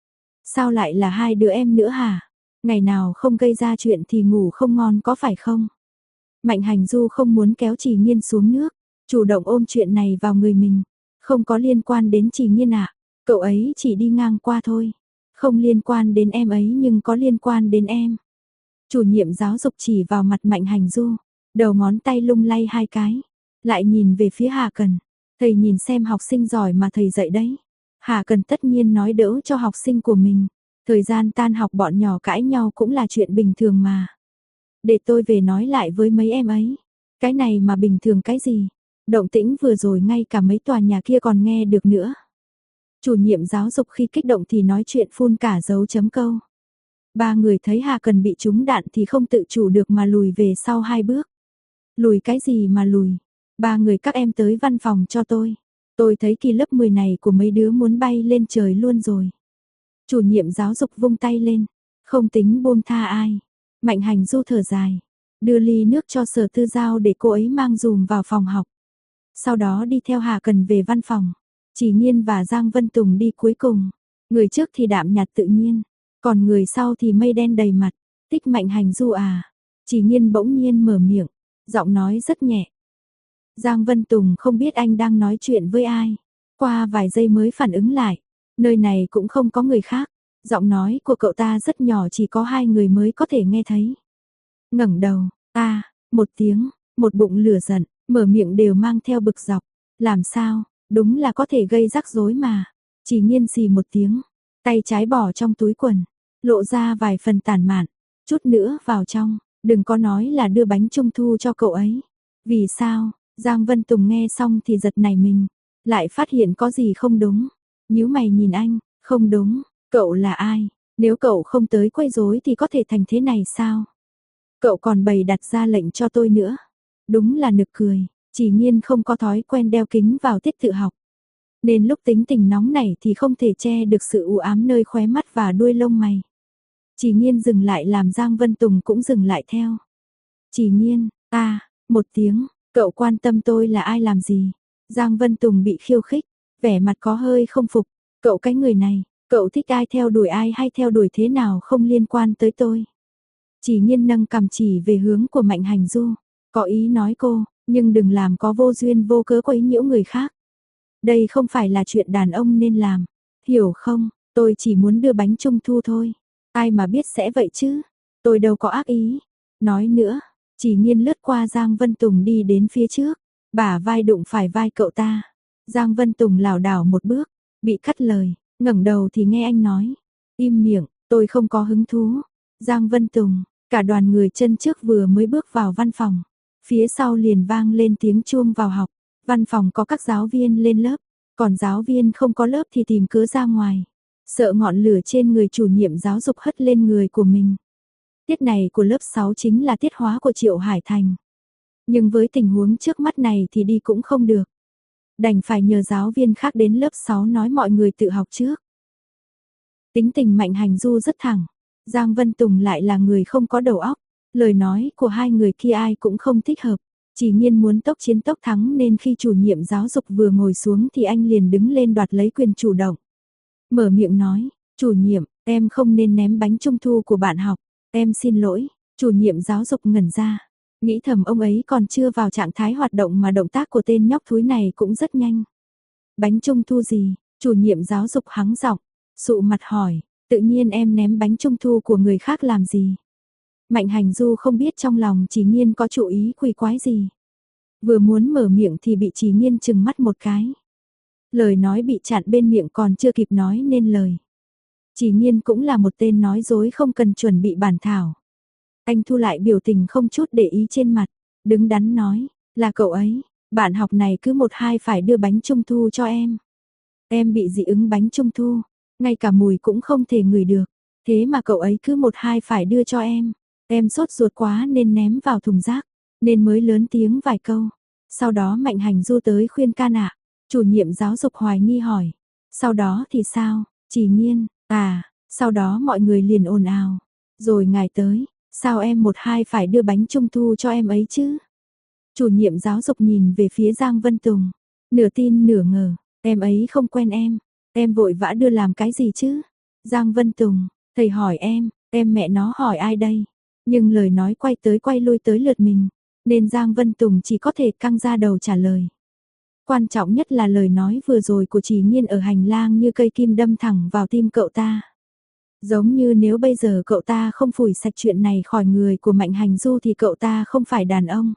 Sao lại là hai đứa em nữa hả? Ngày nào không gây ra chuyện thì ngủ không ngon có phải không? Mạnh Hành Du không muốn kéo Trì Nhiên xuống nước, chủ động ôm chuyện này vào người mình. Không có liên quan đến Trì Nhiên ạ, cậu ấy chỉ đi ngang qua thôi. Không liên quan đến em ấy nhưng có liên quan đến em. Chủ nhiệm giáo dục chỉ vào mặt Mạnh Hành Du, đầu ngón tay lung lay hai cái, lại nhìn về phía Hà Cần. Thầy nhìn xem học sinh giỏi mà thầy dạy đấy. Hà Cần tất nhiên nói đỡ cho học sinh của mình. Thời gian tan học bọn nhỏ cãi nhau cũng là chuyện bình thường mà. Để tôi về nói lại với mấy em ấy. Cái này mà bình thường cái gì? Động tĩnh vừa rồi ngay cả mấy tòa nhà kia còn nghe được nữa. Chủ nhiệm giáo dục khi kích động thì nói chuyện phun cả dấu chấm câu. Ba người thấy Hà Cần bị trúng đạn thì không tự chủ được mà lùi về sau hai bước. Lùi cái gì mà lùi? Ba người các em tới văn phòng cho tôi. Tôi thấy kỳ lớp 10 này của mấy đứa muốn bay lên trời luôn rồi. Chủ nhiệm giáo dục vung tay lên. Không tính buông tha ai. Mạnh Hành Du thở dài. Đưa ly nước cho Sở Tư Giao để cô ấy mang dùm vào phòng học. Sau đó đi theo Hà Cần về văn phòng. Chỉ Nhiên và Giang Vân Tùng đi cuối cùng. Người trước thì đạm nhạt tự nhiên. Còn người sau thì mây đen đầy mặt. Tích Mạnh Hành Du à. Chỉ Nhiên bỗng nhiên mở miệng. Giọng nói rất nhẹ. Giang Vân Tùng không biết anh đang nói chuyện với ai. Qua vài giây mới phản ứng lại. Nơi này cũng không có người khác. Giọng nói của cậu ta rất nhỏ chỉ có hai người mới có thể nghe thấy. Ngẩng đầu, một tiếng, một bụng lửa giận, mở miệng đều mang theo bực dọc. Làm sao, đúng là có thể gây rắc rối mà. Chỉ Nhiên xì một tiếng, tay trái bỏ trong túi quần, lộ ra vài phần tàn mạn. Chút nữa vào trong, đừng có nói là đưa bánh trung thu cho cậu ấy. Vì sao? Giang Vân Tùng nghe xong thì giật nảy mình, lại phát hiện có gì không đúng. Nhíu mày nhìn anh, không đúng, cậu là ai? Nếu cậu không tới quấy rối thì có thể thành thế này sao? Cậu còn bày đặt ra lệnh cho tôi nữa. Đúng là nực cười, Chỉ Nhiên không có thói quen đeo kính vào tiết tự học. Nên lúc tính tình nóng nảy thì không thể che được sự u ám nơi khóe mắt và đuôi lông mày. Chỉ Nhiên dừng lại làm Giang Vân Tùng cũng dừng lại theo. Chỉ Nhiên, một tiếng, cậu quan tâm tôi là ai làm gì? Giang Vân Tùng bị khiêu khích, vẻ mặt có hơi không phục. Cậu cái người này, cậu thích ai theo đuổi ai hay theo đuổi thế nào không liên quan tới tôi. Chỉ Nhiên nâng cằm chỉ về hướng của Mạnh Hành Du, có ý nói cô, nhưng đừng làm có vô duyên vô cớ quấy nhiễu người khác. Đây không phải là chuyện đàn ông nên làm, hiểu không? Tôi chỉ muốn đưa bánh trung thu thôi. Ai mà biết sẽ vậy chứ? Tôi đâu có ác ý. Nói nữa, Chỉ Nhiên lướt qua Giang Vân Tùng đi đến phía trước, bả vai đụng phải vai cậu ta. Giang Vân Tùng lảo đảo một bước, bị cắt lời, ngẩng đầu thì nghe anh nói, im miệng, tôi không có hứng thú. Giang Vân Tùng, cả đoàn người chân trước vừa mới bước vào văn phòng, phía sau liền vang lên tiếng chuông vào học. Văn phòng có các giáo viên lên lớp, còn giáo viên không có lớp thì tìm cớ ra ngoài, sợ ngọn lửa trên người chủ nhiệm giáo dục hất lên người của mình. Tiết này của lớp 6 chính là tiết hóa của Triệu Hải Thành. Nhưng với tình huống trước mắt này thì đi cũng không được. Đành phải nhờ giáo viên khác đến lớp 6 nói mọi người tự học trước. Tính tình Mạnh Hành Du rất thẳng, Giang Vân Tùng lại là người không có đầu óc. Lời nói của hai người kia ai cũng không thích hợp. Chỉ Nhiên muốn tốc chiến tốc thắng nên khi chủ nhiệm giáo dục vừa ngồi xuống thì anh liền đứng lên đoạt lấy quyền chủ động. Mở miệng nói, chủ nhiệm, em không nên ném bánh trung thu của bạn học, em xin lỗi. Chủ nhiệm giáo dục ngẩn ra, nghĩ thầm ông ấy còn chưa vào trạng thái hoạt động mà động tác của tên nhóc thúi này cũng rất nhanh. Bánh trung thu gì? Chủ nhiệm giáo dục hắng giọng, sụ mặt hỏi, tự nhiên em ném bánh trung thu của người khác làm gì? Mạnh Hành Du không biết trong lòng Chỉ Nhiên có chủ ý quỷ quái gì. Vừa muốn mở miệng thì bị Chỉ Nhiên trừng mắt một cái. Lời nói bị chặn bên miệng còn chưa kịp nói nên lời. Chỉ Nhiên cũng là một tên nói dối không cần chuẩn bị bản thảo. Anh thu lại biểu tình không chút để ý trên mặt, đứng đắn nói, là cậu ấy, bạn học này cứ một hai phải đưa bánh trung thu cho em. Em bị dị ứng bánh trung thu, ngay cả mùi cũng không thể ngửi được, thế mà cậu ấy cứ một hai phải đưa cho em. Em sốt ruột quá nên ném vào thùng rác. nên mới lớn tiếng vài câu. Sau đó Mạnh Hành Du tới khuyên can ạ. Chủ nhiệm giáo dục hoài nghi hỏi. Sau đó thì sao? Chỉ Nhiên, sau đó mọi người liền ồn ào. Rồi ngài tới, sao em một hai phải đưa bánh trung thu cho em ấy chứ? Chủ nhiệm giáo dục nhìn về phía Giang Vân Tùng. Nửa tin nửa ngờ, em ấy không quen em vội vã đưa làm cái gì chứ? Giang Vân Tùng, thầy hỏi em mẹ nó hỏi ai đây? Nhưng lời nói quay tới quay lui tới lượt mình, nên Giang Vân Tùng chỉ có thể căng ra đầu trả lời. Quan trọng nhất là lời nói vừa rồi của Chỉ Nhiên ở hành lang như cây kim đâm thẳng vào tim cậu ta. Giống như nếu bây giờ cậu ta không phủi sạch chuyện này khỏi người của Mạnh Hành Du thì cậu ta không phải đàn ông.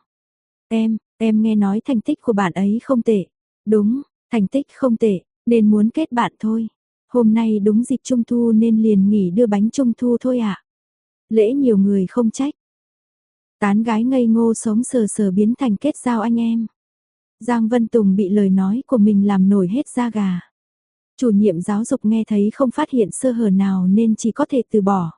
Em nghe nói thành tích của bạn ấy không tệ. Đúng, thành tích không tệ, nên muốn kết bạn thôi. Hôm nay đúng dịp Trung Thu nên liền nghỉ đưa bánh Trung Thu thôi ạ. Lễ nhiều người không trách. Tán gái ngây ngô sống sờ sờ biến thành kết giao anh em. Giang Vân Tùng bị lời nói của mình làm nổi hết da gà. Chủ nhiệm giáo dục nghe thấy không phát hiện sơ hở nào nên chỉ có thể từ bỏ.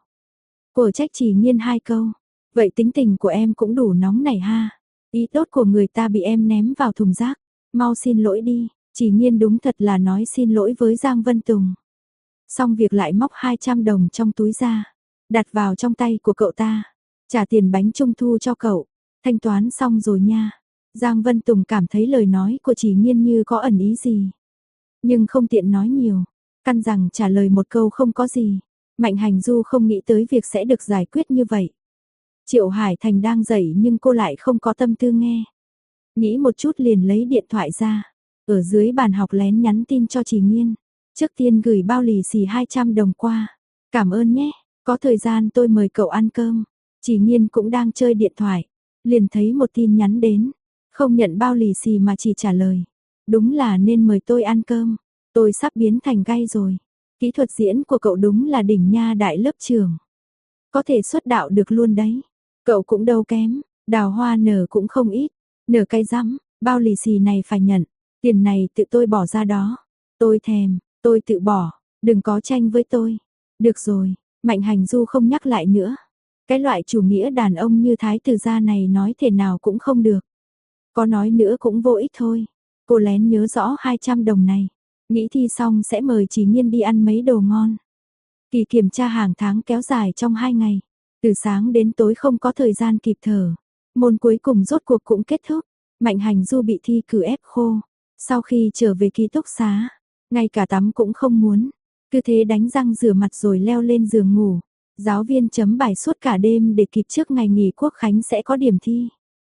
Cô trách Chỉ Nhiên hai câu. Vậy tính tình của em cũng đủ nóng này ha. Ý tốt của người ta bị em ném vào thùng rác. Mau xin lỗi đi. Chỉ Nhiên đúng thật là nói xin lỗi với Giang Vân Tùng. Xong việc lại móc 200 đồng trong túi ra. Đặt vào trong tay của cậu ta. Trả tiền bánh trung thu cho cậu. Thanh toán xong rồi nha. Giang Vân Tùng cảm thấy lời nói của Chỉ Nhiên như có ẩn ý gì. Nhưng không tiện nói nhiều. Căn rằng trả lời một câu không có gì. Mạnh Hành Du không nghĩ tới việc sẽ được giải quyết như vậy. Triệu Hải Thành đang dậy nhưng cô lại không có tâm tư nghe. Nghĩ một chút liền lấy điện thoại ra. Ở dưới bàn học lén nhắn tin cho Chỉ Nhiên. Trước tiên gửi bao lì xì 200 đồng qua. Cảm ơn nhé, có thời gian tôi mời cậu ăn cơm. Chỉ Nhiên cũng đang chơi điện thoại. Liền thấy một tin nhắn đến. Không nhận bao lì xì mà chỉ trả lời. Đúng là nên mời tôi ăn cơm. Tôi sắp biến thành gay rồi. Kỹ thuật diễn của cậu đúng là đỉnh nha đại lớp trưởng. Có thể xuất đạo được luôn đấy. Cậu cũng đâu kém, đào hoa nở cũng không ít. Nở cay rắm, bao lì xì này phải nhận. Tiền này tự tôi bỏ ra đó. Tôi thèm, tôi tự bỏ. Đừng có tranh với tôi. Được rồi, Mạnh Hành Du không nhắc lại nữa. Cái loại chủ nghĩa đàn ông như thái tử gia này nói thể nào cũng không được. Có nói nữa cũng vô ích thôi. Cô lén nhớ rõ 200 đồng này. Nghĩ thi xong sẽ mời Chỉ Nhiên đi ăn mấy đồ ngon. Kỳ kiểm tra hàng tháng kéo dài trong 2 ngày. Từ sáng đến tối không có thời gian kịp thở. Môn cuối cùng rốt cuộc cũng kết thúc. Mạnh Hành Du bị thi cử ép khô. Sau khi trở về ký túc xá, ngay cả tắm cũng không muốn. Cứ thế đánh răng rửa mặt rồi leo lên giường ngủ. Giáo viên chấm bài suốt cả đêm để kịp trước ngày nghỉ Quốc khánh sẽ có điểm thi.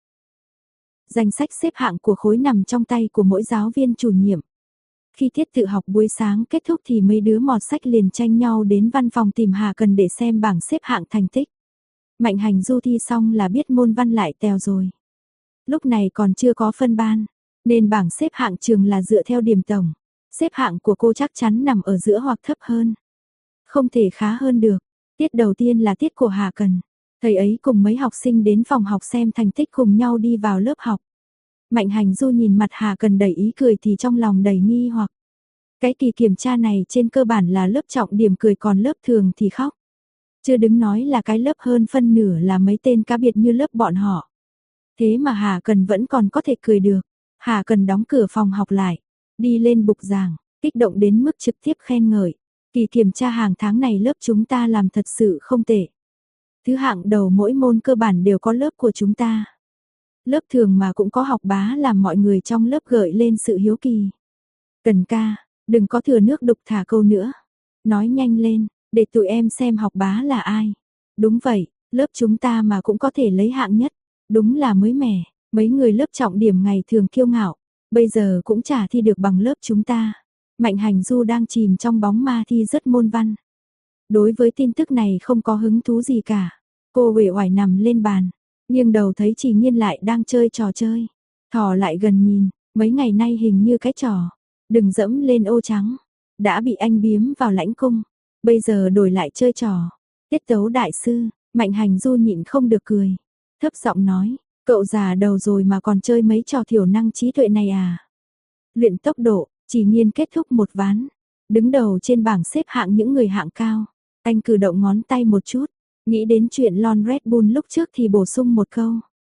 Danh sách xếp hạng của khối nằm trong tay của mỗi giáo viên chủ nhiệm. Khi tiết tự học buổi sáng kết thúc thì mấy đứa mọt sách liền tranh nhau đến văn phòng tìm Hà Cần để xem bảng xếp hạng thành tích. Mạnh Hành Du thi xong là biết môn văn lại tèo rồi. Lúc này còn chưa có phân ban, nên bảng xếp hạng trường là dựa theo điểm tổng. Xếp hạng của cô chắc chắn nằm ở giữa hoặc thấp hơn. Không thể khá hơn được. Tiết đầu tiên là tiết của Hà Cần. Thầy ấy cùng mấy học sinh đến phòng học xem thành tích cùng nhau đi vào lớp học. Mạnh Hành Du nhìn mặt Hà Cần đầy ý cười thì trong lòng đầy nghi hoặc. Cái kỳ kiểm tra này trên cơ bản là lớp trọng điểm cười còn lớp thường thì khóc. Chưa đứng nói là cái lớp hơn phân nửa là mấy tên cá biệt như lớp bọn họ. Thế mà Hà Cần vẫn còn có thể cười được. Hà Cần đóng cửa phòng học lại, đi lên bục giảng, kích động đến mức trực tiếp khen ngợi. Kỳ kiểm tra hàng tháng này lớp chúng ta làm thật sự không tệ. Thứ hạng đầu mỗi môn cơ bản đều có lớp của chúng ta. Lớp thường mà cũng có học bá làm mọi người trong lớp gợi lên sự hiếu kỳ. Cần ca, đừng có thừa nước đục thả câu nữa. Nói nhanh lên, để tụi em xem học bá là ai. Đúng vậy, lớp chúng ta mà cũng có thể lấy hạng nhất. Đúng là mới mẻ, mấy người lớp trọng điểm ngày thường kiêu ngạo. Bây giờ cũng chả thi được bằng lớp chúng ta. Mạnh Hành Du đang chìm trong bóng ma thi rất môn văn. Đối với tin tức này không có hứng thú gì cả. Cô uể oải nằm lên bàn, nghiêng đầu thấy Chỉ Nhiên lại đang chơi trò chơi. Thò lại gần nhìn, mấy ngày nay hình như cái trò. Đừng dẫm lên ô trắng. Đã bị anh biếm vào lãnh cung. Bây giờ đổi lại chơi trò. Tiết tấu đại sư, Mạnh Hành Du nhịn không được cười. Thấp giọng nói, cậu già đầu rồi mà còn chơi mấy trò thiểu năng trí tuệ này à? Luyện tốc độ, Chỉ Nhiên kết thúc một ván. Đứng đầu trên bảng xếp hạng những người hạng cao. Anh cử động ngón tay một chút. Nghĩ đến chuyện Lon Red Bull lúc trước thì bổ sung một câu.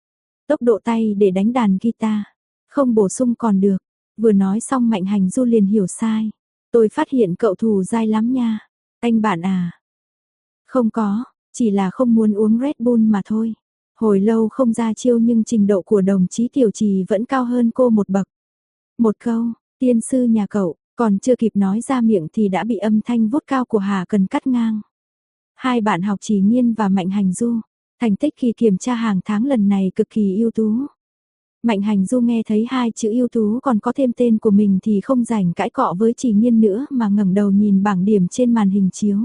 tốc độ tay để đánh đàn guitar, không bổ sung còn được. Vừa nói xong Mạnh Hành Du liền hiểu sai. Tôi phát hiện cậu thù dai lắm nha. Anh bạn à? Không có, chỉ là không muốn uống Red Bull mà thôi. Hồi lâu không ra chiêu nhưng trình độ của đồng chí Tiểu Trì vẫn cao hơn cô một bậc. Một câu, tiên sư nhà cậu, còn chưa kịp nói ra miệng thì đã bị âm thanh vút cao của Hà Cần cắt ngang. Hai bạn học Trì Nghiên và Mạnh Hành Du, thành tích khi kiểm tra hàng tháng lần này cực kỳ ưu tú. Mạnh Hành Du nghe thấy hai chữ ưu tú còn có thêm tên của mình thì không rảnh cãi cọ với Trì Nghiên nữa mà ngẩng đầu nhìn bảng điểm trên màn hình chiếu.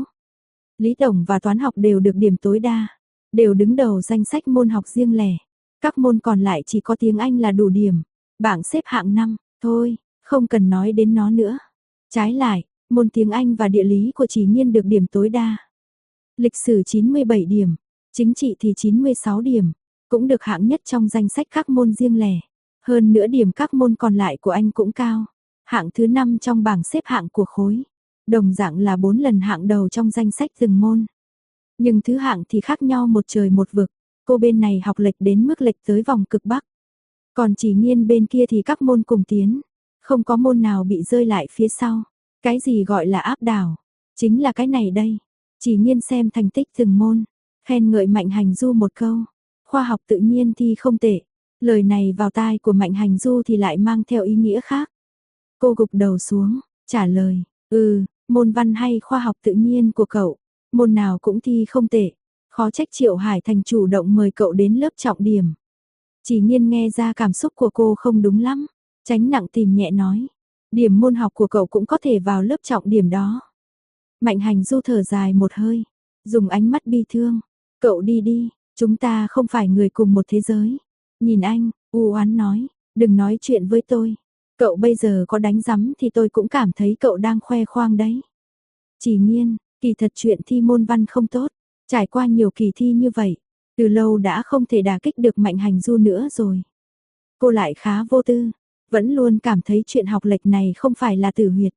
Lý Tổng và toán học đều được điểm tối đa, đều đứng đầu danh sách môn học riêng lẻ. Các môn còn lại chỉ có tiếng Anh là đủ điểm. Bảng xếp hạng 5, thôi, không cần nói đến nó nữa. Trái lại, môn tiếng Anh và địa lý của Trì Nghiên được điểm tối đa. Lịch sử 97 điểm, chính trị thì 96 điểm, cũng được hạng nhất trong danh sách các môn riêng lẻ. Hơn nữa điểm các môn còn lại của anh cũng cao, hạng thứ 5 trong bảng xếp hạng của khối. Đồng dạng là 4 lần hạng đầu trong danh sách từng môn. Nhưng thứ hạng thì khác nhau một trời một vực. Cô bên này học lệch đến mức lệch tới vòng cực Bắc. Còn Trì Nghiên bên kia thì các môn cùng tiến. Không có môn nào bị rơi lại phía sau. Cái gì gọi là áp đảo? Chính là cái này đây. Trì Nghiên xem thành tích từng môn. Khen ngợi Mạnh Hành Du một câu. Khoa học tự nhiên thì không tệ. Lời này vào tai của Mạnh Hành Du thì lại mang theo ý nghĩa khác. Cô gục đầu xuống, trả lời. Môn văn hay khoa học tự nhiên của cậu, môn nào cũng thi không tệ. Khó trách Triệu Hải Thành chủ động mời cậu đến lớp trọng điểm. Trì Nghiên nghe ra cảm xúc của cô không đúng lắm, tránh nặng tìm nhẹ nói. Điểm môn học của cậu cũng có thể vào lớp trọng điểm đó. Mạnh Hành Du thở dài một hơi, dùng ánh mắt bi thương. Cậu đi đi, chúng ta không phải người cùng một thế giới. Nhìn anh, u oán nói, đừng nói chuyện với tôi. Cậu bây giờ có đánh rắm thì tôi cũng cảm thấy cậu đang khoe khoang đấy. Trì Nghiên, kỳ thật chuyện thi môn văn không tốt, trải qua nhiều kỳ thi như vậy, từ lâu đã không thể đả kích được Mạnh Hành Du nữa rồi. Cô lại khá vô tư, vẫn luôn cảm thấy chuyện học lệch này không phải là tử huyệt.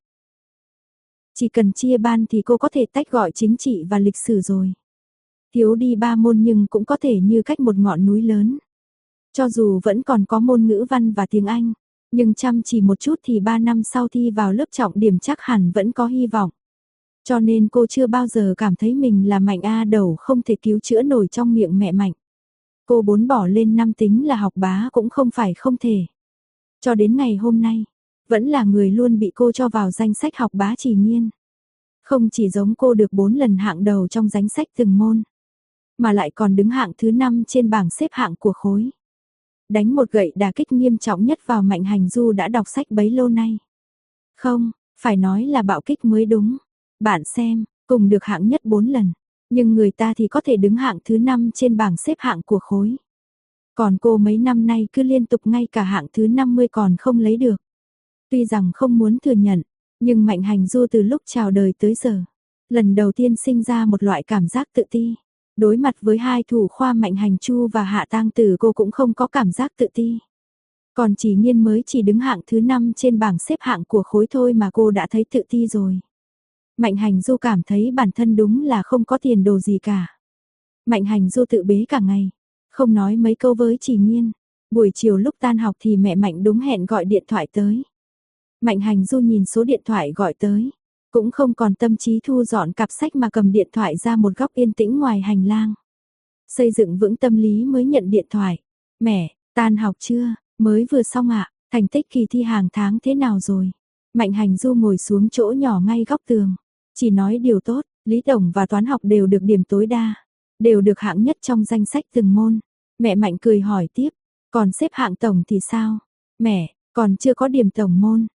Chỉ cần chia ban thì cô có thể tách gọi chính trị và lịch sử rồi. Thiếu đi 3 môn nhưng cũng có thể như cách một ngọn núi lớn. Cho dù vẫn còn có môn ngữ văn và tiếng Anh, nhưng chăm chỉ một chút thì 3 năm sau thi vào lớp trọng điểm chắc hẳn vẫn có hy vọng. Cho nên cô chưa bao giờ cảm thấy mình là Mạnh A Đầu không thể cứu chữa nổi trong miệng mẹ Mạnh. Cô 4 bỏ lên 5 tính là học bá cũng không phải không thể. Cho đến ngày hôm nay, vẫn là người luôn bị cô cho vào danh sách học bá Trì Nghiên. Không chỉ giống cô được 4 lần hạng đầu trong danh sách từng môn, mà lại còn đứng hạng thứ 5 trên bảng xếp hạng của khối. Đánh một gậy đả kích nghiêm trọng nhất vào Mạnh Hành Du đã đọc sách bấy lâu nay. Không, phải nói là bạo kích mới đúng. Bạn xem, cùng được hạng nhất 4 lần, nhưng người ta thì có thể đứng hạng thứ 5 trên bảng xếp hạng của khối. Còn cô mấy năm nay cứ liên tục ngay cả hạng thứ 50 còn không lấy được. Tuy rằng không muốn thừa nhận, nhưng Mạnh Hành Du từ lúc chào đời tới giờ, lần đầu tiên sinh ra một loại cảm giác tự ti. Đối mặt với hai thủ khoa Mạnh Hành Chu và Hạ Tang Tử cô cũng không có cảm giác tự ti. Còn Trì Nghiên mới chỉ đứng hạng thứ 5 trên bảng xếp hạng của khối thôi mà cô đã thấy tự ti rồi. Mạnh Hành Du cảm thấy bản thân đúng là không có tiền đồ gì cả. Mạnh Hành Du tự bế cả ngày, không nói mấy câu với Trì Nghiên. Buổi chiều lúc tan học thì mẹ Mạnh đúng hẹn gọi điện thoại tới. Mạnh Hành Du nhìn số điện thoại gọi tới, cũng không còn tâm trí thu dọn cặp sách mà cầm điện thoại ra một góc yên tĩnh ngoài hành lang. Xây dựng vững tâm lý mới nhận điện thoại. Mẹ, tan học chưa? Mới vừa xong ạ, thành tích kỳ thi hàng tháng thế nào rồi? Mạnh Hành Du ngồi xuống chỗ nhỏ ngay góc tường. Chỉ nói điều tốt, Lý Tổng và toán học đều được điểm tối đa. Đều được hạng nhất trong danh sách từng môn. Mẹ Mạnh cười hỏi tiếp, còn xếp hạng tổng thì sao? Mẹ, còn chưa có điểm tổng môn.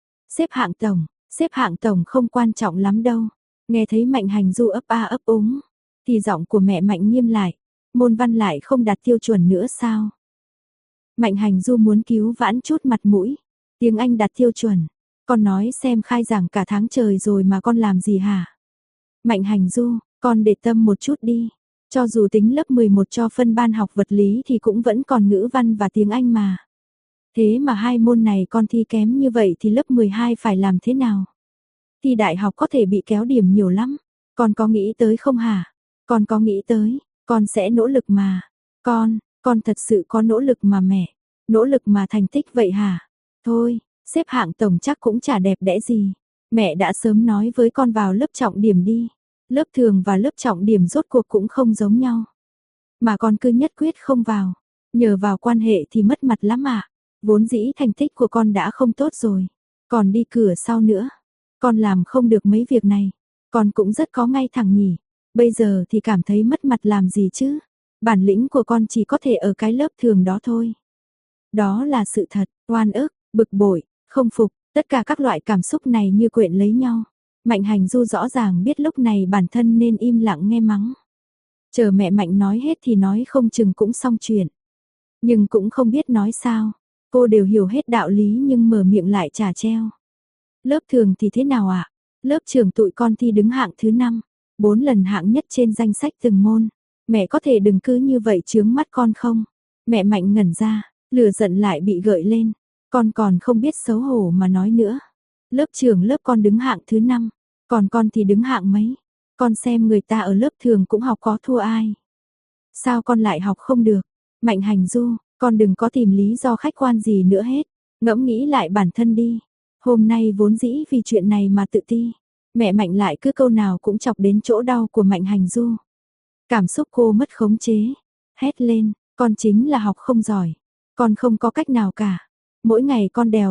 Xếp hạng tổng không quan trọng lắm đâu. Nghe thấy Mạnh Hành Du ấp a ấp úng, thì giọng của mẹ Mạnh nghiêm lại. Môn văn lại không đạt tiêu chuẩn nữa sao? Mạnh Hành Du muốn cứu vãn chút mặt mũi. Tiếng Anh đạt tiêu chuẩn. Con nói xem khai giảng cả tháng trời rồi mà con làm gì hả? Mạnh Hành Du, con để tâm một chút đi. Cho dù tính lớp 11 cho phân ban học vật lý thì cũng vẫn còn ngữ văn và tiếng Anh mà. Thế mà hai môn này con thi kém như vậy thì lớp 12 phải làm thế nào? Thi đại học có thể bị kéo điểm nhiều lắm. Con có nghĩ tới không hả? Con có nghĩ tới, con sẽ nỗ lực mà. Con Con thật sự có nỗ lực mà mẹ, nỗ lực mà thành tích vậy hả? Thôi, xếp hạng tổng chắc cũng chả đẹp đẽ gì. Mẹ đã sớm nói với con vào lớp trọng điểm đi. Lớp thường và lớp trọng điểm rốt cuộc cũng không giống nhau. Mà con cứ nhất quyết không vào. Nhờ vào quan hệ thì mất mặt lắm ạ. Vốn dĩ thành tích của con đã không tốt rồi. Còn đi cửa sau nữa. Con làm không được mấy việc này. Con cũng rất có ngay thẳng nhỉ. Bây giờ thì cảm thấy mất mặt làm gì chứ. Bản lĩnh của con chỉ có thể ở cái lớp thường đó thôi. Đó là sự thật, oan ức, bực bội, không phục, tất cả các loại cảm xúc này như quyện lấy nhau. Mạnh Hành Du rõ ràng biết lúc này bản thân nên im lặng nghe mắng. Chờ mẹ Mạnh nói hết thì nói không chừng cũng xong chuyện. Nhưng cũng không biết nói sao. Cô đều hiểu hết đạo lý nhưng mở miệng lại chả treo. Lớp thường thì thế nào ạ? Lớp trưởng tụi con thi đứng hạng thứ 5, 4 lần hạng nhất trên danh sách từng môn. Mẹ có thể đừng cứ như vậy chướng mắt con không? Mẹ Mạnh ngẩn ra, lửa giận lại bị gợi lên. Con còn không biết xấu hổ mà nói nữa. Lớp trưởng lớp con đứng hạng thứ 5, còn con thì đứng hạng mấy? Con xem người ta ở lớp thường cũng học có thua ai. Sao con lại học không được? Mạnh Hành Du, con đừng có tìm lý do khách quan gì nữa hết. Ngẫm nghĩ lại bản thân đi. Hôm nay vốn dĩ vì chuyện này mà tự ti. Mẹ Mạnh lại cứ câu nào cũng chọc đến chỗ đau của Mạnh Hành Du. Cảm xúc cô mất khống chế. Hét lên, con chính là học không giỏi. Con không có cách nào cả. Mỗi ngày con đều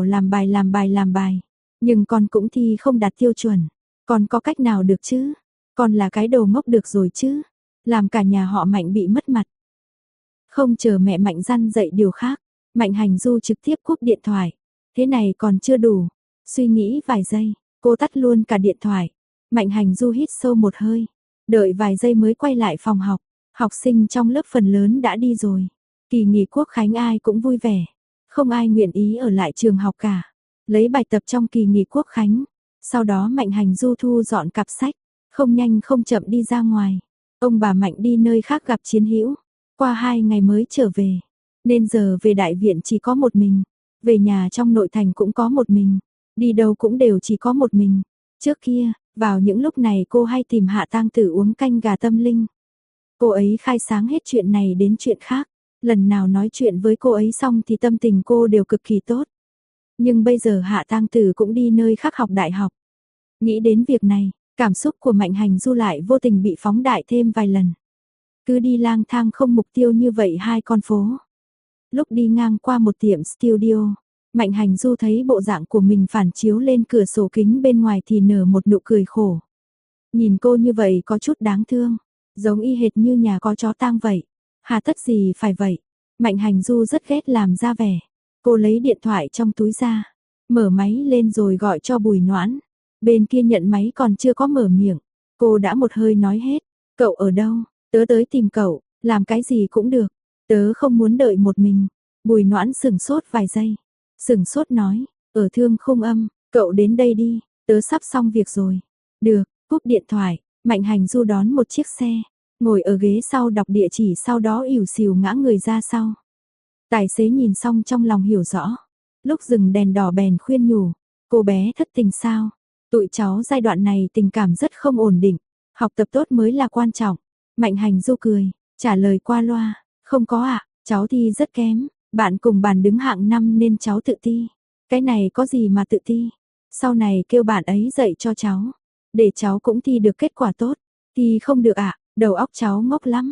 làm bài. Nhưng con cũng thi không đạt tiêu chuẩn. Con có cách nào được chứ? Con là cái đồ ngốc được rồi chứ? Làm cả nhà họ Mạnh bị mất mặt. Không chờ mẹ Mạnh răn dạy điều khác. Mạnh Hành Du trực tiếp cúp điện thoại. Thế này còn chưa đủ. Suy nghĩ vài giây, cô tắt luôn cả điện thoại. Mạnh Hành Du hít sâu một hơi. Đợi vài giây mới quay lại phòng học. Học sinh trong lớp phần lớn đã đi rồi. Kỳ nghỉ quốc khánh ai cũng vui vẻ. Không ai nguyện ý ở lại trường học cả. Lấy bài tập trong kỳ nghỉ quốc khánh. Sau đó Mạnh Hành Du thu dọn cặp sách. Không nhanh không chậm đi ra ngoài. Ông bà Mạnh đi nơi khác gặp chiến hữu. Qua 2 ngày mới trở về. Nên giờ về đại viện chỉ có một mình. Về nhà trong nội thành cũng có một mình. Đi đâu cũng đều chỉ có một mình. Trước kia, vào những lúc này cô hay tìm Hạ Tang Tử uống canh gà tâm linh. Cô ấy khai sáng hết chuyện này đến chuyện khác. Lần nào nói chuyện với cô ấy xong thì tâm tình cô đều cực kỳ tốt. Nhưng bây giờ Hạ Tang Tử cũng đi nơi khác học đại học. Nghĩ đến việc này, cảm xúc của Mạnh Hành Du lại vô tình bị phóng đại thêm vài lần. Cứ đi lang thang không mục tiêu như vậy 2 con phố. Lúc đi ngang qua một tiệm studio, Mạnh Hành Du thấy bộ dạng của mình phản chiếu lên cửa sổ kính bên ngoài thì nở một nụ cười khổ. Nhìn cô như vậy có chút đáng thương, giống y hệt như nhà có chó tang vậy. Hà tất gì phải vậy? Mạnh Hành Du rất ghét làm ra vẻ. Cô lấy điện thoại trong túi ra, mở máy lên rồi gọi cho Bùi Noãn. Bên kia nhận máy còn chưa có mở miệng, cô đã một hơi nói hết. Cậu ở đâu? Tớ tới tìm cậu, làm cái gì cũng được. Tớ không muốn đợi một mình. Bùi Noãn sửng sốt vài giây. Sửng sốt nói, ở Thương Khung Âm, cậu đến đây đi, tớ sắp xong việc rồi. Được, cúp điện thoại, Mạnh Hành Du đón một chiếc xe, ngồi ở ghế sau đọc địa chỉ sau đó ỉu xìu ngã người ra sau. Tài xế nhìn xong trong lòng hiểu rõ. Lúc dừng đèn đỏ bèn khuyên nhủ, cô bé thất tình sao? Tụi cháu giai đoạn này tình cảm rất không ổn định, học tập tốt mới là quan trọng. Mạnh Hành Du cười, trả lời qua loa, không có ạ, cháu thi rất kém, bạn cùng bàn đứng hạng 5 nên cháu tự ti. Cái này có gì mà tự ti? Sau này kêu bạn ấy dạy cho cháu, để cháu cũng thi được kết quả tốt. Thì không được ạ, đầu óc cháu ngốc lắm.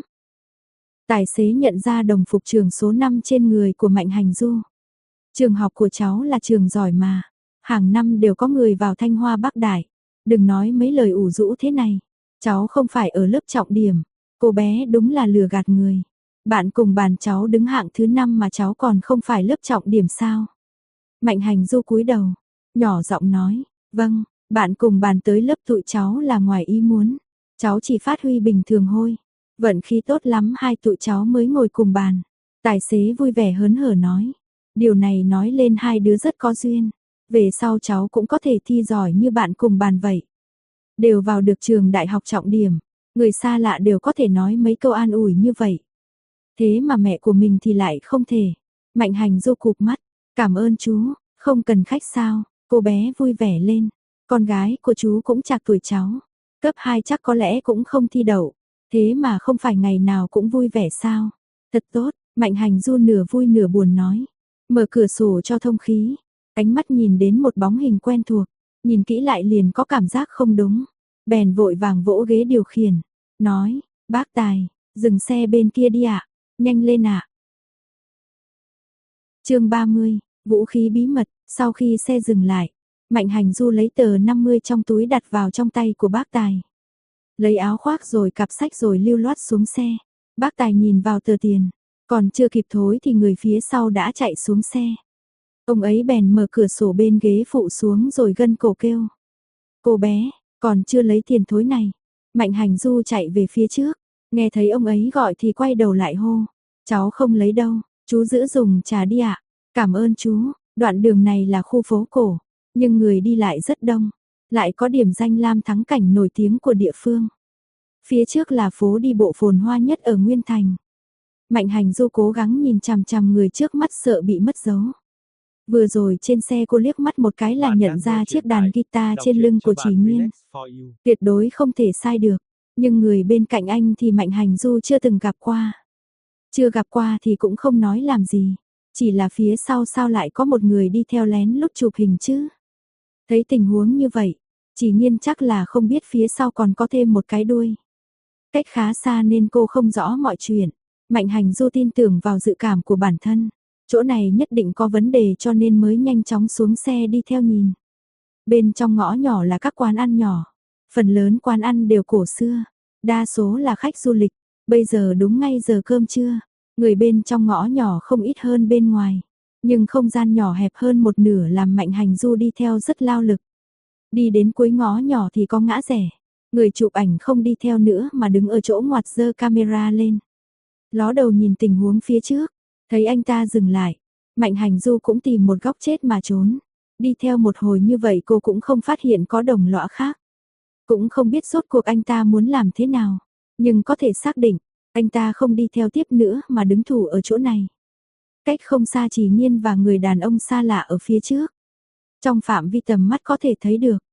Tài xế nhận ra đồng phục trường số 5 trên người của Mạnh Hành Du. Trường học của cháu là trường giỏi mà, hàng năm đều có người vào Thanh Hoa Bắc Đại. Đừng nói mấy lời ủ rũ thế này, cháu không phải ở lớp trọng điểm. Cô bé đúng là lừa gạt người. Bạn cùng bàn cháu đứng hạng thứ 5 mà cháu còn không phải lớp trọng điểm sao? Mạnh Hành Du cúi đầu, nhỏ giọng nói, vâng, bạn cùng bàn tới lớp tụi cháu là ngoài ý muốn. Cháu chỉ phát huy bình thường thôi. Vận khí tốt lắm hai tụi cháu mới ngồi cùng bàn. Tài xế vui vẻ hớn hở nói. Điều này nói lên hai đứa rất có duyên. Về sau cháu cũng có thể thi giỏi như bạn cùng bàn vậy. Đều vào được trường đại học trọng điểm. Người xa lạ đều có thể nói mấy câu an ủi như vậy. Thế mà mẹ của mình thì lại không thể. Mạnh Hành Du cụp mắt. Cảm ơn chú, không cần khách sao. Cô bé vui vẻ lên. Con gái của chú cũng chạc tuổi cháu. Cấp 2 chắc có lẽ cũng không thi đậu. Thế mà không phải ngày nào cũng vui vẻ sao. Thật tốt, Mạnh Hành Du nửa vui nửa buồn nói. Mở cửa sổ cho thông khí. Ánh mắt nhìn đến một bóng hình quen thuộc. Nhìn kỹ lại liền có cảm giác không đúng. Bèn vội vàng vỗ ghế điều khiển. Nói, bác Tài, dừng xe bên kia đi ạ. Nhanh lên ạ. Chương 30, vũ khí bí mật. Sau khi xe dừng lại, Mạnh Hành Du lấy tờ 50 trong túi đặt vào trong tay của bác Tài. Lấy áo khoác rồi cặp sách rồi lưu loát xuống xe. Bác Tài nhìn vào tờ tiền, còn chưa kịp thối thì người phía sau đã chạy xuống xe. Ông ấy bèn mở cửa sổ bên ghế phụ xuống rồi gân cổ kêu. Cô bé, còn chưa lấy tiền thối này. Mạnh Hành Du chạy về phía trước, nghe thấy ông ấy gọi thì quay đầu lại hô. Cháu không lấy đâu, chú giữ dùng trà đi ạ. Cảm ơn chú, đoạn đường này là khu phố cổ, nhưng người đi lại rất đông. Lại có điểm danh lam thắng cảnh nổi tiếng của địa phương. Phía trước là phố đi bộ phồn hoa nhất ở Nguyên Thành. Mạnh Hành Du cố gắng nhìn chằm chằm người trước mắt sợ bị mất dấu. Vừa rồi trên xe cô liếc mắt một cái là nhận ra chiếc đàn guitar trên lưng của Chỉ Nhiên. Tuyệt đối không thể sai được, nhưng người bên cạnh anh thì Mạnh Hành Du chưa từng gặp qua. Chưa gặp qua thì cũng không nói làm gì, chỉ là phía sau sao lại có một người đi theo lén lút chụp hình chứ. Thấy tình huống như vậy, Chỉ Nhiên chắc là không biết phía sau còn có thêm một cái đuôi. Cách khá xa nên cô không rõ mọi chuyện. Mạnh Hành Du tin tưởng vào dự cảm của bản thân. Chỗ này nhất định có vấn đề cho nên mới nhanh chóng xuống xe đi theo nhìn. Bên trong ngõ nhỏ là các quán ăn nhỏ. Phần lớn quán ăn đều cổ xưa. Đa số là khách du lịch. Bây giờ đúng ngay giờ cơm trưa. Người bên trong ngõ nhỏ không ít hơn bên ngoài. Nhưng không gian nhỏ hẹp hơn một nửa làm Mạnh Hành Du đi theo rất lao lực. Đi đến cuối ngõ nhỏ thì có ngã rẽ. Người chụp ảnh không đi theo nữa mà đứng ở chỗ ngoặt giơ camera lên. Ló đầu nhìn tình huống phía trước. Thấy anh ta dừng lại. Mạnh Hành Du cũng tìm một góc chết mà trốn. Đi theo một hồi như vậy cô cũng không phát hiện có đồng lõa khác. Cũng không biết rốt cuộc anh ta muốn làm thế nào. Nhưng có thể xác định, anh ta không đi theo tiếp nữa mà đứng thủ ở chỗ này. Cách không xa Chỉ Nhiên và người đàn ông xa lạ ở phía trước. Trong phạm vi tầm mắt có thể thấy được.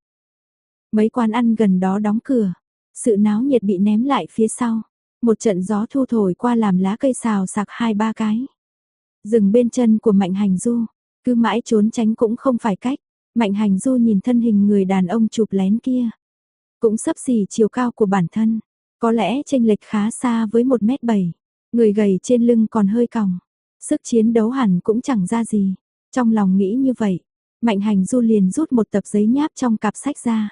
Mấy quán ăn gần đó đóng cửa. Sự náo nhiệt bị ném lại phía sau. Một trận gió thu thổi qua làm lá cây xào xạc 2-3 cái. Dừng bên chân của Mạnh Hành Du. Cứ mãi trốn tránh cũng không phải cách. Mạnh Hành Du nhìn thân hình người đàn ông chụp lén kia. Cũng xấp xỉ chiều cao của bản thân. Có lẽ chênh lệch khá xa với 1m7. Người gầy trên lưng còn hơi còng. Sức chiến đấu hẳn cũng chẳng ra gì. Trong lòng nghĩ như vậy, Mạnh Hành Du liền rút một tập giấy nháp trong cặp sách ra.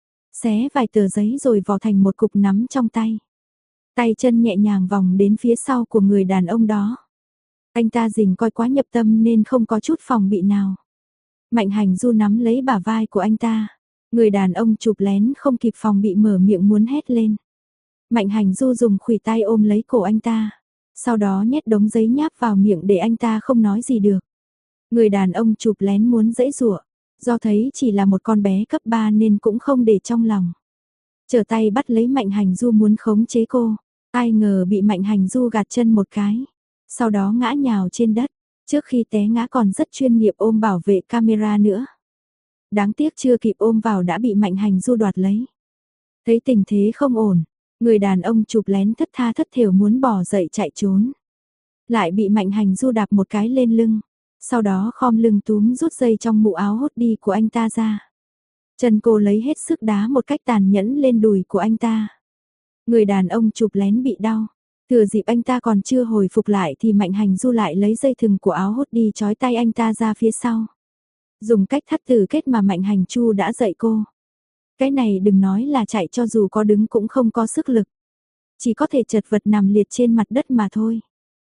Xé vài tờ giấy rồi vò thành một cục nắm trong tay. Tay chân nhẹ nhàng vòng đến phía sau của người đàn ông đó. Anh ta rình coi quá nhập tâm nên không có chút phòng bị nào. Mạnh Hành Du nắm lấy bả vai của anh ta. Người đàn ông chụp lén không kịp phòng bị mở miệng muốn hét lên. Mạnh Hành Du dùng khuỷu tay ôm lấy cổ anh ta. Sau đó nhét đống giấy nháp vào miệng để anh ta không nói gì được. Người đàn ông chụp lén muốn giãy giụa. Do thấy chỉ là một con bé cấp 3 nên cũng không để trong lòng. Trở tay bắt lấy Mạnh Hành Du muốn khống chế cô. Ai ngờ bị Mạnh Hành Du gạt chân một cái. Sau đó ngã nhào trên đất. Trước khi té ngã còn rất chuyên nghiệp ôm bảo vệ camera nữa. Đáng tiếc chưa kịp ôm vào đã bị Mạnh Hành Du đoạt lấy. Thấy tình thế không ổn. Người đàn ông chụp lén thất tha thất thểu muốn bỏ dậy chạy trốn. Lại bị Mạnh Hành Du đạp một cái lên lưng. Sau đó khom lưng túm rút dây trong mũ áo hốt đi của anh ta ra. Chân cô lấy hết sức đá một cách tàn nhẫn lên đùi của anh ta. Người đàn ông chụp lén bị đau. Thừa dịp anh ta còn chưa hồi phục lại thì Mạnh Hành Du lại lấy dây thừng của áo hốt đi trói tay anh ta ra phía sau. Dùng cách thắt tử kết mà Mạnh Hành Chu đã dạy cô. Cái này đừng nói là chạy cho dù có đứng cũng không có sức lực. Chỉ có thể chật vật nằm liệt trên mặt đất mà thôi.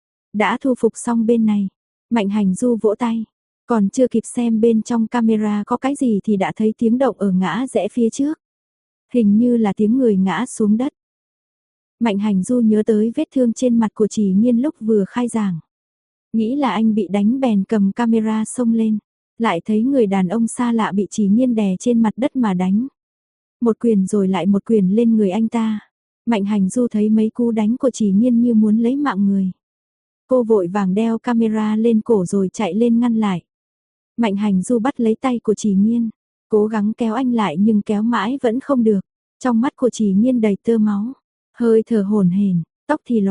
Đã thu phục xong bên này. Mạnh Hành Du vỗ tay. Còn chưa kịp xem bên trong camera có cái gì thì đã thấy tiếng động ở ngã rẽ phía trước. Hình như là tiếng người ngã xuống đất. Mạnh Hành Du nhớ tới vết thương trên mặt của Chỉ Nhiên lúc vừa khai giảng. Nghĩ là anh bị đánh bèn cầm camera xông lên. Lại thấy người đàn ông xa lạ bị Chỉ Nhiên đè trên mặt đất mà đánh. Một quyền rồi lại một quyền lên người anh ta. Mạnh Hành Du thấy mấy cú đánh của Chỉ Nhiên như muốn lấy mạng người. Cô vội vàng đeo camera lên cổ rồi chạy lên ngăn lại. Mạnh Hành Du bắt lấy tay của Chỉ Nhiên. Cố gắng kéo anh lại nhưng kéo mãi vẫn không được. Trong mắt của Chỉ Nhiên đầy tơ máu. Hơi thở hổn hển, tóc thì loạn,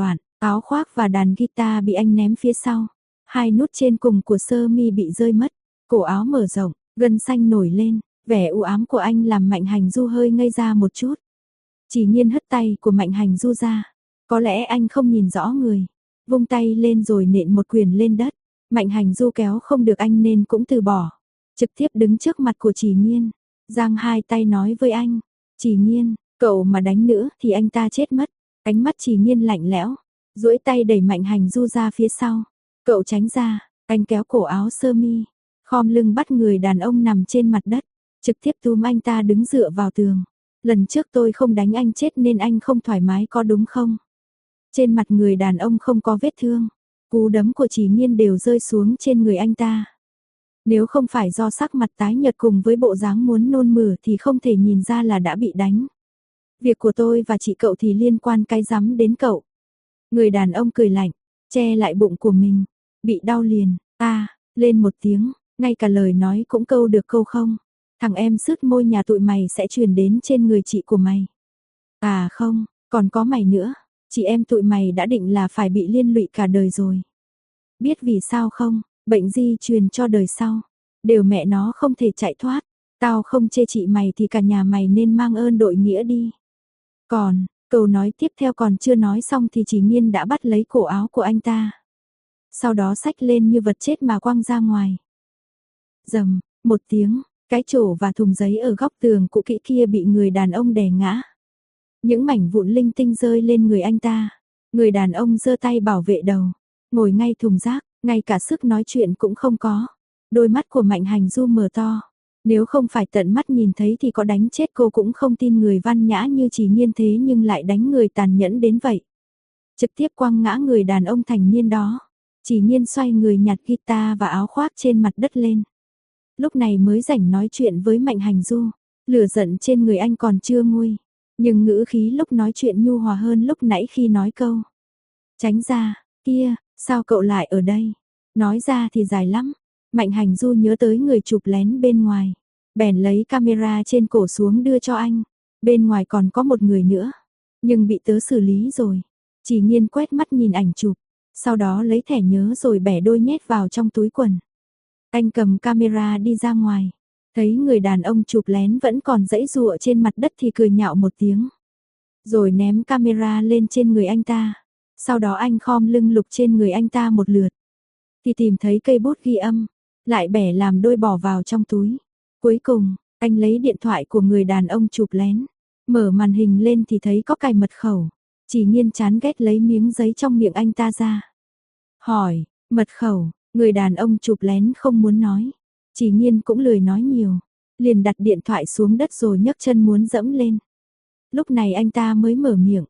Áo khoác và đàn guitar bị anh ném phía sau. Hai nút trên cùng của sơ mi bị rơi mất. Cổ áo mở rộng, gân xanh nổi lên. Vẻ u ám của anh làm Mạnh Hành Du hơi ngây ra một chút. Chỉ Nhiên hất tay của Mạnh Hành Du ra. Có lẽ anh không nhìn rõ người. Vung tay lên rồi nện một quyền lên đất. Mạnh Hành Du kéo không được anh nên cũng từ bỏ. Trực tiếp đứng trước mặt của Chỉ Nhiên. Giang hai tay nói với anh. Chỉ Nhiên, cậu mà đánh nữa thì anh ta chết mất. Ánh mắt Chỉ Nhiên lạnh lẽo. Duỗi tay đẩy Mạnh Hành Du ra phía sau. Cậu tránh ra. Anh kéo cổ áo sơ mi. Khom lưng bắt người đàn ông nằm trên mặt đất. Trực tiếp túm anh ta đứng dựa vào tường. Lần trước tôi không đánh anh chết nên anh không thoải mái có đúng không? Trên mặt người đàn ông không có vết thương. Cú đấm của Chỉ Nhiên đều rơi xuống trên người anh ta. Nếu không phải do sắc mặt tái nhợt cùng với bộ dáng muốn nôn mửa thì không thể nhìn ra là đã bị đánh. Việc của tôi và chị cậu thì liên quan cái rắm đến cậu. Người đàn ông cười lạnh, che lại bụng của mình. Bị đau liền, lên một tiếng, ngay cả lời nói cũng câu được câu không. Thằng em sứt môi nhà tụi mày sẽ truyền đến trên người chị của mày. À không, còn có mày nữa. Chị em tụi mày đã định là phải bị liên lụy cả đời rồi. Biết vì sao không? Bệnh di truyền cho đời sau. Đều mẹ nó không thể chạy thoát. Tao không chê chị mày thì cả nhà mày nên mang ơn đội nghĩa đi. Còn, câu nói tiếp theo còn chưa nói xong thì Chỉ Nhiên đã bắt lấy cổ áo của anh ta. Sau đó xách lên như vật chết mà quăng ra ngoài. Rầm, một tiếng, cái chổ và thùng giấy ở góc tường cũ kỹ kia bị người đàn ông đè ngã. Những mảnh vụn linh tinh rơi lên người anh ta. Người đàn ông giơ tay bảo vệ đầu, ngồi ngay thùng rác, ngay cả sức nói chuyện cũng không có. Đôi mắt của Mạnh Hành Du mở to. Nếu không phải tận mắt nhìn thấy thì có đánh chết cô cũng không tin người văn nhã như Chỉ Nhiên thế nhưng lại đánh người tàn nhẫn đến vậy. Trực tiếp quăng ngã người đàn ông thành niên đó. Chỉ Nhiên xoay người nhặt guitar và áo khoác trên mặt đất lên. Lúc này mới rảnh nói chuyện với Mạnh Hành Du. Lửa giận trên người anh còn chưa nguôi. Nhưng ngữ khí lúc nói chuyện nhu hòa hơn lúc nãy khi nói câu. Tránh ra, kia, sao cậu lại ở đây? Nói ra thì dài lắm. Mạnh Hành Du nhớ tới người chụp lén bên ngoài. Bèn lấy camera trên cổ xuống đưa cho anh. Bên ngoài còn có một người nữa. Nhưng bị tớ xử lý rồi. Chỉ Nhiên quét mắt nhìn ảnh chụp. Sau đó lấy thẻ nhớ rồi bẻ đôi nhét vào trong túi quần. Anh cầm camera đi ra ngoài. Thấy người đàn ông chụp lén vẫn còn giãy giụa trên mặt đất thì cười nhạo một tiếng. Rồi ném camera lên trên người anh ta. Sau đó anh khom lưng lục trên người anh ta một lượt. Thì tìm thấy cây bút ghi âm. Lại bẻ làm đôi bỏ vào trong túi. Cuối cùng, anh lấy điện thoại của người đàn ông chụp lén. Mở màn hình lên thì thấy có cài mật khẩu. Chỉ Nhiên chán ghét lấy miếng giấy trong miệng anh ta ra. Hỏi, mật khẩu, người đàn ông chụp lén không muốn nói. Chỉ Nhiên cũng lười nói nhiều. Liền đặt điện thoại xuống đất rồi nhấc chân muốn dẫm lên. Lúc này anh ta mới mở miệng.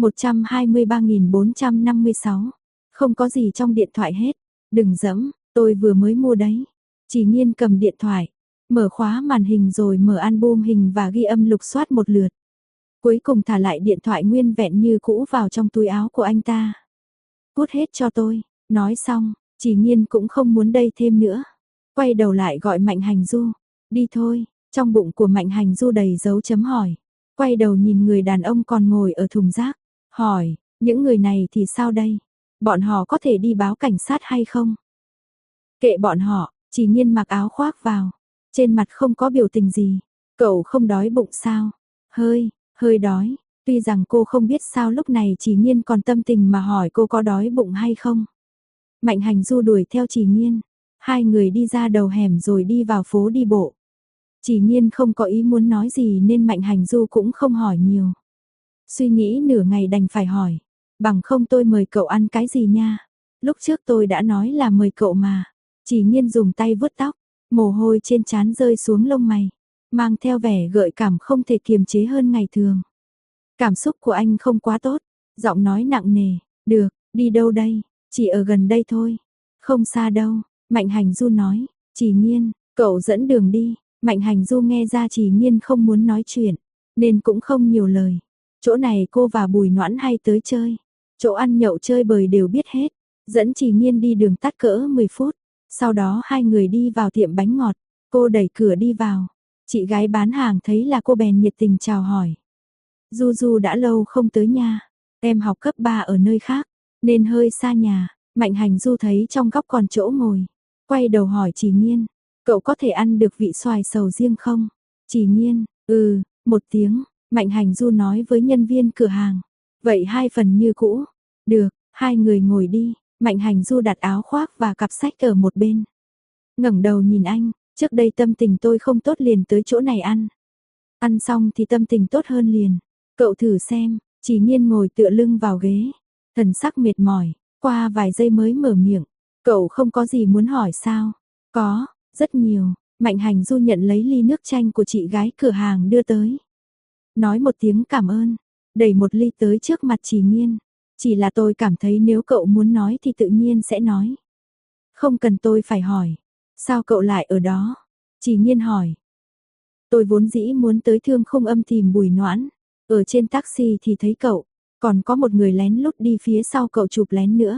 123.456. Không có gì trong điện thoại hết. Đừng dẫm, tôi vừa mới mua đấy. Chỉ Nhiên cầm điện thoại. Mở khóa màn hình rồi mở album hình và ghi âm lục soát một lượt. Cuối cùng thả lại điện thoại nguyên vẹn như cũ vào trong túi áo của anh ta. Cút hết cho tôi. Nói xong, Chỉ Nhiên cũng không muốn đây thêm nữa. Quay đầu lại gọi Mạnh Hành Du. Đi thôi, trong bụng của Mạnh Hành Du đầy dấu chấm hỏi. Quay đầu nhìn người đàn ông còn ngồi ở thùng rác. Hỏi, những người này thì sao đây? Bọn họ có thể đi báo cảnh sát hay không? Kệ bọn họ, Chỉ Nhiên mặc áo khoác vào. Trên mặt không có biểu tình gì. Cậu không đói bụng sao? Hơi đói. Tuy rằng cô không biết sao lúc này Chỉ Nhiên còn tâm tình mà hỏi cô có đói bụng hay không. Mạnh Hành Du đuổi theo Chỉ Nhiên. Hai người đi ra đầu hẻm rồi đi vào phố đi bộ. Chỉ Nhiên không có ý muốn nói gì nên Mạnh Hành Du cũng không hỏi nhiều. Suy nghĩ nửa ngày đành phải hỏi. Bằng không tôi mời cậu ăn cái gì nha. Lúc trước tôi đã nói là mời cậu mà. Chỉ Nhiên dùng tay vuốt tóc. Mồ hôi trên trán rơi xuống lông mày. Mang theo vẻ gợi cảm không thể kiềm chế hơn ngày thường. Cảm xúc của anh không quá tốt. Giọng nói nặng nề. Được, đi đâu đây? Chỉ ở gần đây thôi. Không xa đâu. Mạnh Hành Du nói. Chỉ Nhiên, cậu dẫn đường đi. Mạnh Hành Du nghe ra Chỉ Nhiên không muốn nói chuyện. Nên cũng không nhiều lời. Chỗ này cô và Bùi Noãn hay tới chơi. Chỗ ăn nhậu chơi bời đều biết hết. Dẫn Chỉ Nhiên đi đường tắt cỡ 10 phút. Sau đó hai người đi vào tiệm bánh ngọt. Cô đẩy cửa đi vào. Chị gái bán hàng thấy là cô bèn nhiệt tình chào hỏi. Du Du đã lâu không tới nha. Em học cấp 3 ở nơi khác. nên hơi xa nhà. Mạnh Hành Du thấy trong góc còn chỗ ngồi, quay đầu hỏi Chỉ Nghiên, cậu có thể ăn được vị xoài sầu riêng không? Chỉ Nghiên, một tiếng, Mạnh Hành Du nói với nhân viên cửa hàng, vậy 2 phần như cũ, được, hai người ngồi đi. Mạnh Hành Du đặt áo khoác và cặp sách ở một bên. Ngẩng đầu nhìn anh, trước đây tâm tình tôi không tốt liền tới chỗ này ăn. Ăn xong thì tâm tình tốt hơn liền. Cậu thử xem. Chỉ Nghiên ngồi tựa lưng vào ghế, thần sắc mệt mỏi, qua vài giây mới mở miệng. Cậu không có gì muốn hỏi sao? Có, rất nhiều. Mạnh Hành Du nhận lấy ly nước chanh của chị gái cửa hàng đưa tới. Nói một tiếng cảm ơn, đẩy một ly tới trước mặt Chỉ Nghiên. Chỉ là tôi cảm thấy nếu cậu muốn nói thì tự nhiên sẽ nói. Không cần tôi phải hỏi. Sao cậu lại ở đó? Chỉ Nghiên hỏi. Tôi vốn dĩ muốn tới Thương Khung Âm tìm Bùi Noãn. Ở trên taxi thì thấy cậu. Còn có một người lén lút đi phía sau cậu chụp lén nữa.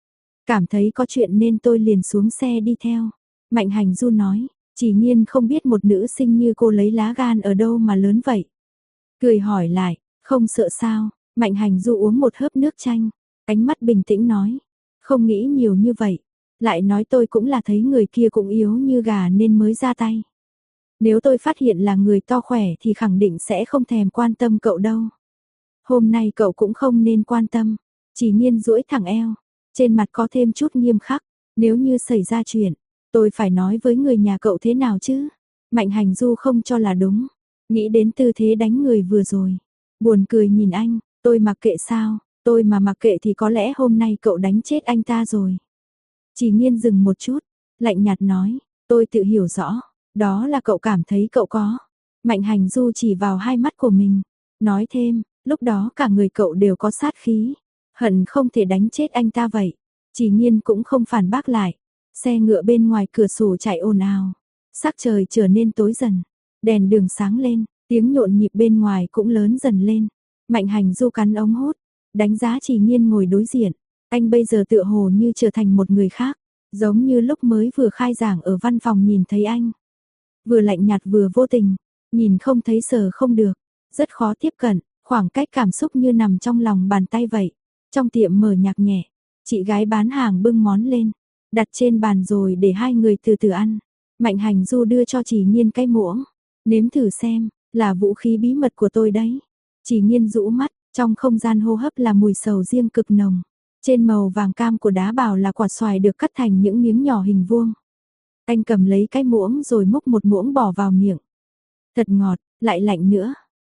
Cảm thấy có chuyện nên tôi liền xuống xe đi theo. Mạnh Hành Du nói. Chỉ Nghiên không biết một nữ sinh như cô lấy lá gan ở đâu mà lớn vậy. Cười hỏi lại. Không sợ sao? Mạnh Hành Du uống một hớp nước chanh. Ánh mắt bình tĩnh nói. Không nghĩ nhiều như vậy. Lại nói tôi cũng là thấy người kia cũng yếu như gà nên mới ra tay. Nếu tôi phát hiện là người to khỏe thì khẳng định sẽ không thèm quan tâm cậu đâu. Hôm nay cậu cũng không nên quan tâm. Chỉ Nghiên duỗi thẳng eo. Trên mặt có thêm chút nghiêm khắc. Nếu như xảy ra chuyện, tôi phải nói với người nhà cậu thế nào chứ? Mạnh Hành Du không cho là đúng. Nghĩ đến tư thế đánh người vừa rồi. Buồn cười nhìn anh, tôi mặc kệ sao? Tôi mà mặc kệ thì có lẽ hôm nay cậu đánh chết anh ta rồi. Chỉ Nghiên dừng một chút, lạnh nhạt nói, tôi tự hiểu rõ, đó là cậu cảm thấy cậu có. Mạnh Hành Du chỉ vào hai mắt của mình, nói thêm, lúc đó cả người cậu đều có sát khí, hận không thể đánh chết anh ta vậy. Chỉ Nghiên cũng không phản bác lại, xe ngựa bên ngoài cửa sổ chạy ồn ào, sắc trời trở nên tối dần, đèn đường sáng lên, tiếng nhộn nhịp bên ngoài cũng lớn dần lên. Mạnh Hành Du cắn ống hút, đánh giá Chỉ Nghiên ngồi đối diện. Anh bây giờ tựa hồ như trở thành một người khác, giống như lúc mới vừa khai giảng ở văn phòng nhìn thấy anh. Vừa lạnh nhạt vừa vô tình, nhìn không thấy sờ không được, rất khó tiếp cận, khoảng cách cảm xúc như nằm trong lòng bàn tay vậy. Trong tiệm mở nhạc nhẹ, chị gái bán hàng bưng món lên, đặt trên bàn rồi để hai người từ từ ăn. Mạnh Hành Du đưa cho Chỉ Nghiên cái muỗng, nếm thử xem, là vũ khí bí mật của tôi đấy. Chỉ Nghiên rũ mắt, trong không gian hô hấp là mùi sầu riêng cực nồng. Trên màu vàng cam của đá bào là quả xoài được cắt thành những miếng nhỏ hình vuông. Anh cầm lấy cái muỗng rồi múc một muỗng bỏ vào miệng. Thật ngọt, lại lạnh nữa.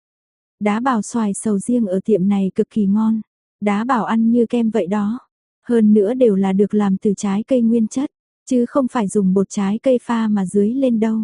Đá bào xoài sầu riêng ở tiệm này cực kỳ ngon. Đá bào ăn như kem vậy đó. Hơn nữa đều là được làm từ trái cây nguyên chất, chứ không phải dùng bột trái cây pha mà dưới lên đâu.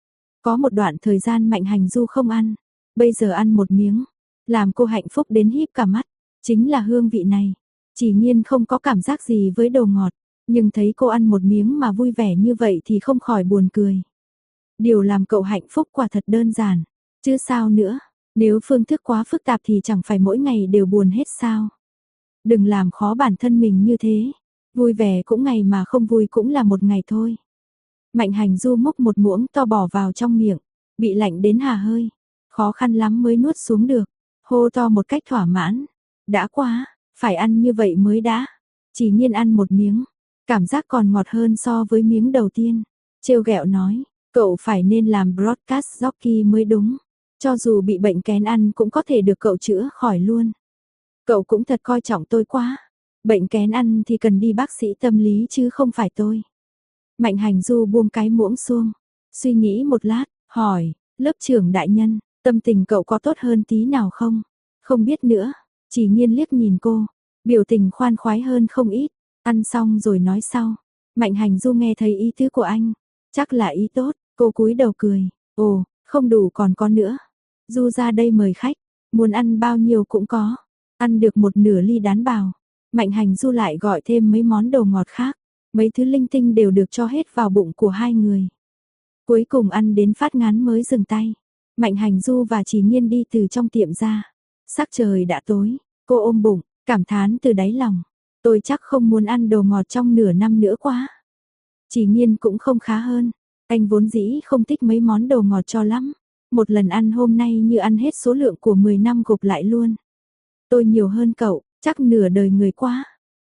Có một đoạn thời gian Mạnh Hành Du không ăn. Bây giờ ăn một miếng, làm cô hạnh phúc đến híp cả mắt. Chính là hương vị này. Chỉ Nghiên không có cảm giác gì với đồ ngọt, nhưng thấy cô ăn một miếng mà vui vẻ như vậy thì không khỏi buồn cười. Điều làm cậu hạnh phúc quả thật đơn giản, chứ sao nữa, nếu phương thức quá phức tạp thì chẳng phải mỗi ngày đều buồn hết sao. Đừng làm khó bản thân mình như thế, vui vẻ cũng ngày mà không vui cũng là một ngày thôi. Mạnh Hành Du múc một muỗng to bỏ vào trong miệng, bị lạnh đến hà hơi, khó khăn lắm mới nuốt xuống được, hô to một cách thỏa mãn, đã quá. Phải ăn như vậy mới đã. Chỉ Nghiên ăn một miếng, cảm giác còn ngọt hơn so với miếng đầu tiên. Trêu ghẹo nói, cậu phải nên làm broadcast jockey mới đúng. Cho dù bị bệnh kén ăn cũng có thể được cậu chữa khỏi luôn. Cậu cũng thật coi trọng tôi quá. Bệnh kén ăn thì cần đi bác sĩ tâm lý chứ không phải tôi. Mạnh Hành Du buông cái muỗng xuống, suy nghĩ một lát, hỏi, lớp trưởng đại nhân, tâm tình cậu có tốt hơn tí nào không? Không biết nữa. Chỉ Nghiên liếc nhìn cô, biểu tình khoan khoái hơn không ít, ăn xong rồi nói sau. Mạnh Hành Du nghe thấy ý tứ của anh, chắc là ý tốt, cô cúi đầu cười, ồ, không đủ còn có nữa. Du ra đây mời khách, muốn ăn bao nhiêu cũng có, ăn được một nửa ly đán bào. Mạnh Hành Du lại gọi thêm mấy món đồ ngọt khác, mấy thứ linh tinh đều được cho hết vào bụng của hai người. Cuối cùng ăn đến phát ngán mới dừng tay. Mạnh Hành Du và Chỉ Nghiên đi từ trong tiệm ra. Sắc trời đã tối, cô ôm bụng, cảm thán từ đáy lòng. Tôi chắc không muốn ăn đồ ngọt trong nửa năm nữa quá. Chỉ Nghiên cũng không khá hơn. Anh vốn dĩ không thích mấy món đồ ngọt cho lắm. Một lần ăn hôm nay như ăn hết số lượng của 10 năm gộp lại luôn. Tôi nhiều hơn cậu, chắc nửa đời người quá.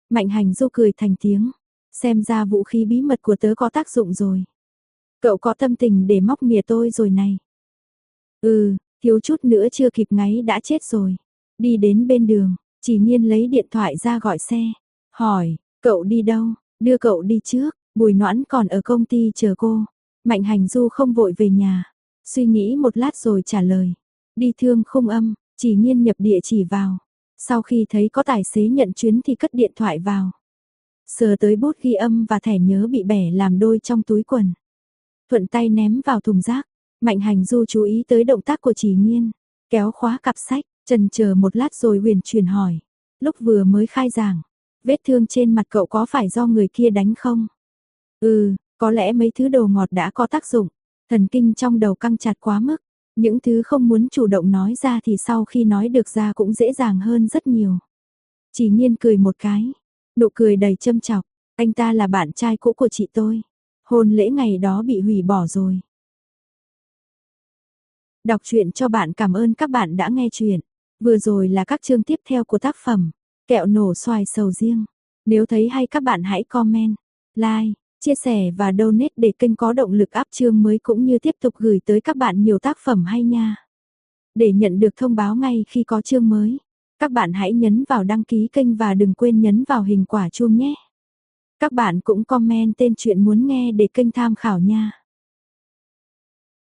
Mạnh Hành Du cười thành tiếng. Xem ra vũ khí bí mật của tớ có tác dụng rồi. Cậu có tâm tình để móc mỉa tôi rồi này. Ừ, thiếu chút nữa chưa kịp ngáy đã chết rồi. Đi đến bên đường, Chỉ Nhiên lấy điện thoại ra gọi xe. Hỏi, cậu đi đâu? Đưa cậu đi trước, Bùi Noãn còn ở công ty chờ cô. Mạnh Hành Du không vội về nhà. Suy nghĩ một lát rồi trả lời. Đi Thương Khung Âm, Chỉ Nhiên nhập địa chỉ vào. Sau khi thấy có tài xế nhận chuyến thì cất điện thoại vào. Sờ tới bút ghi âm và thẻ nhớ bị bẻ làm đôi trong túi quần. Thuận tay ném vào thùng rác. Mạnh Hành Du chú ý tới động tác của Chỉ Nhiên. Kéo khóa cặp sách, chần chờ một lát rồi huyền chuyển hỏi. Lúc vừa mới khai giảng, vết thương trên mặt cậu có phải do người kia đánh không? Ừ, có lẽ mấy thứ đồ ngọt đã có tác dụng. Thần kinh trong đầu căng chặt quá mức. Những thứ không muốn chủ động nói ra thì sau khi nói được ra cũng dễ dàng hơn rất nhiều. Chỉ Nhiên cười một cái. Nụ cười đầy châm chọc. Anh ta là bạn trai cũ của chị tôi. Hôn lễ ngày đó bị hủy bỏ rồi. Đọc truyện cho bạn, cảm ơn các bạn đã nghe truyện. Vừa rồi là các chương tiếp theo của tác phẩm Kẹo nổ xoài sầu riêng. Nếu thấy hay các bạn hãy comment, like, chia sẻ và donate để kênh có động lực up chương mới cũng như tiếp tục gửi tới các bạn nhiều tác phẩm hay nha. Để nhận được thông báo ngay khi có chương mới, các bạn hãy nhấn vào đăng ký kênh và đừng quên nhấn vào hình quả chuông nhé. Các bạn cũng comment tên truyện muốn nghe để kênh tham khảo nha.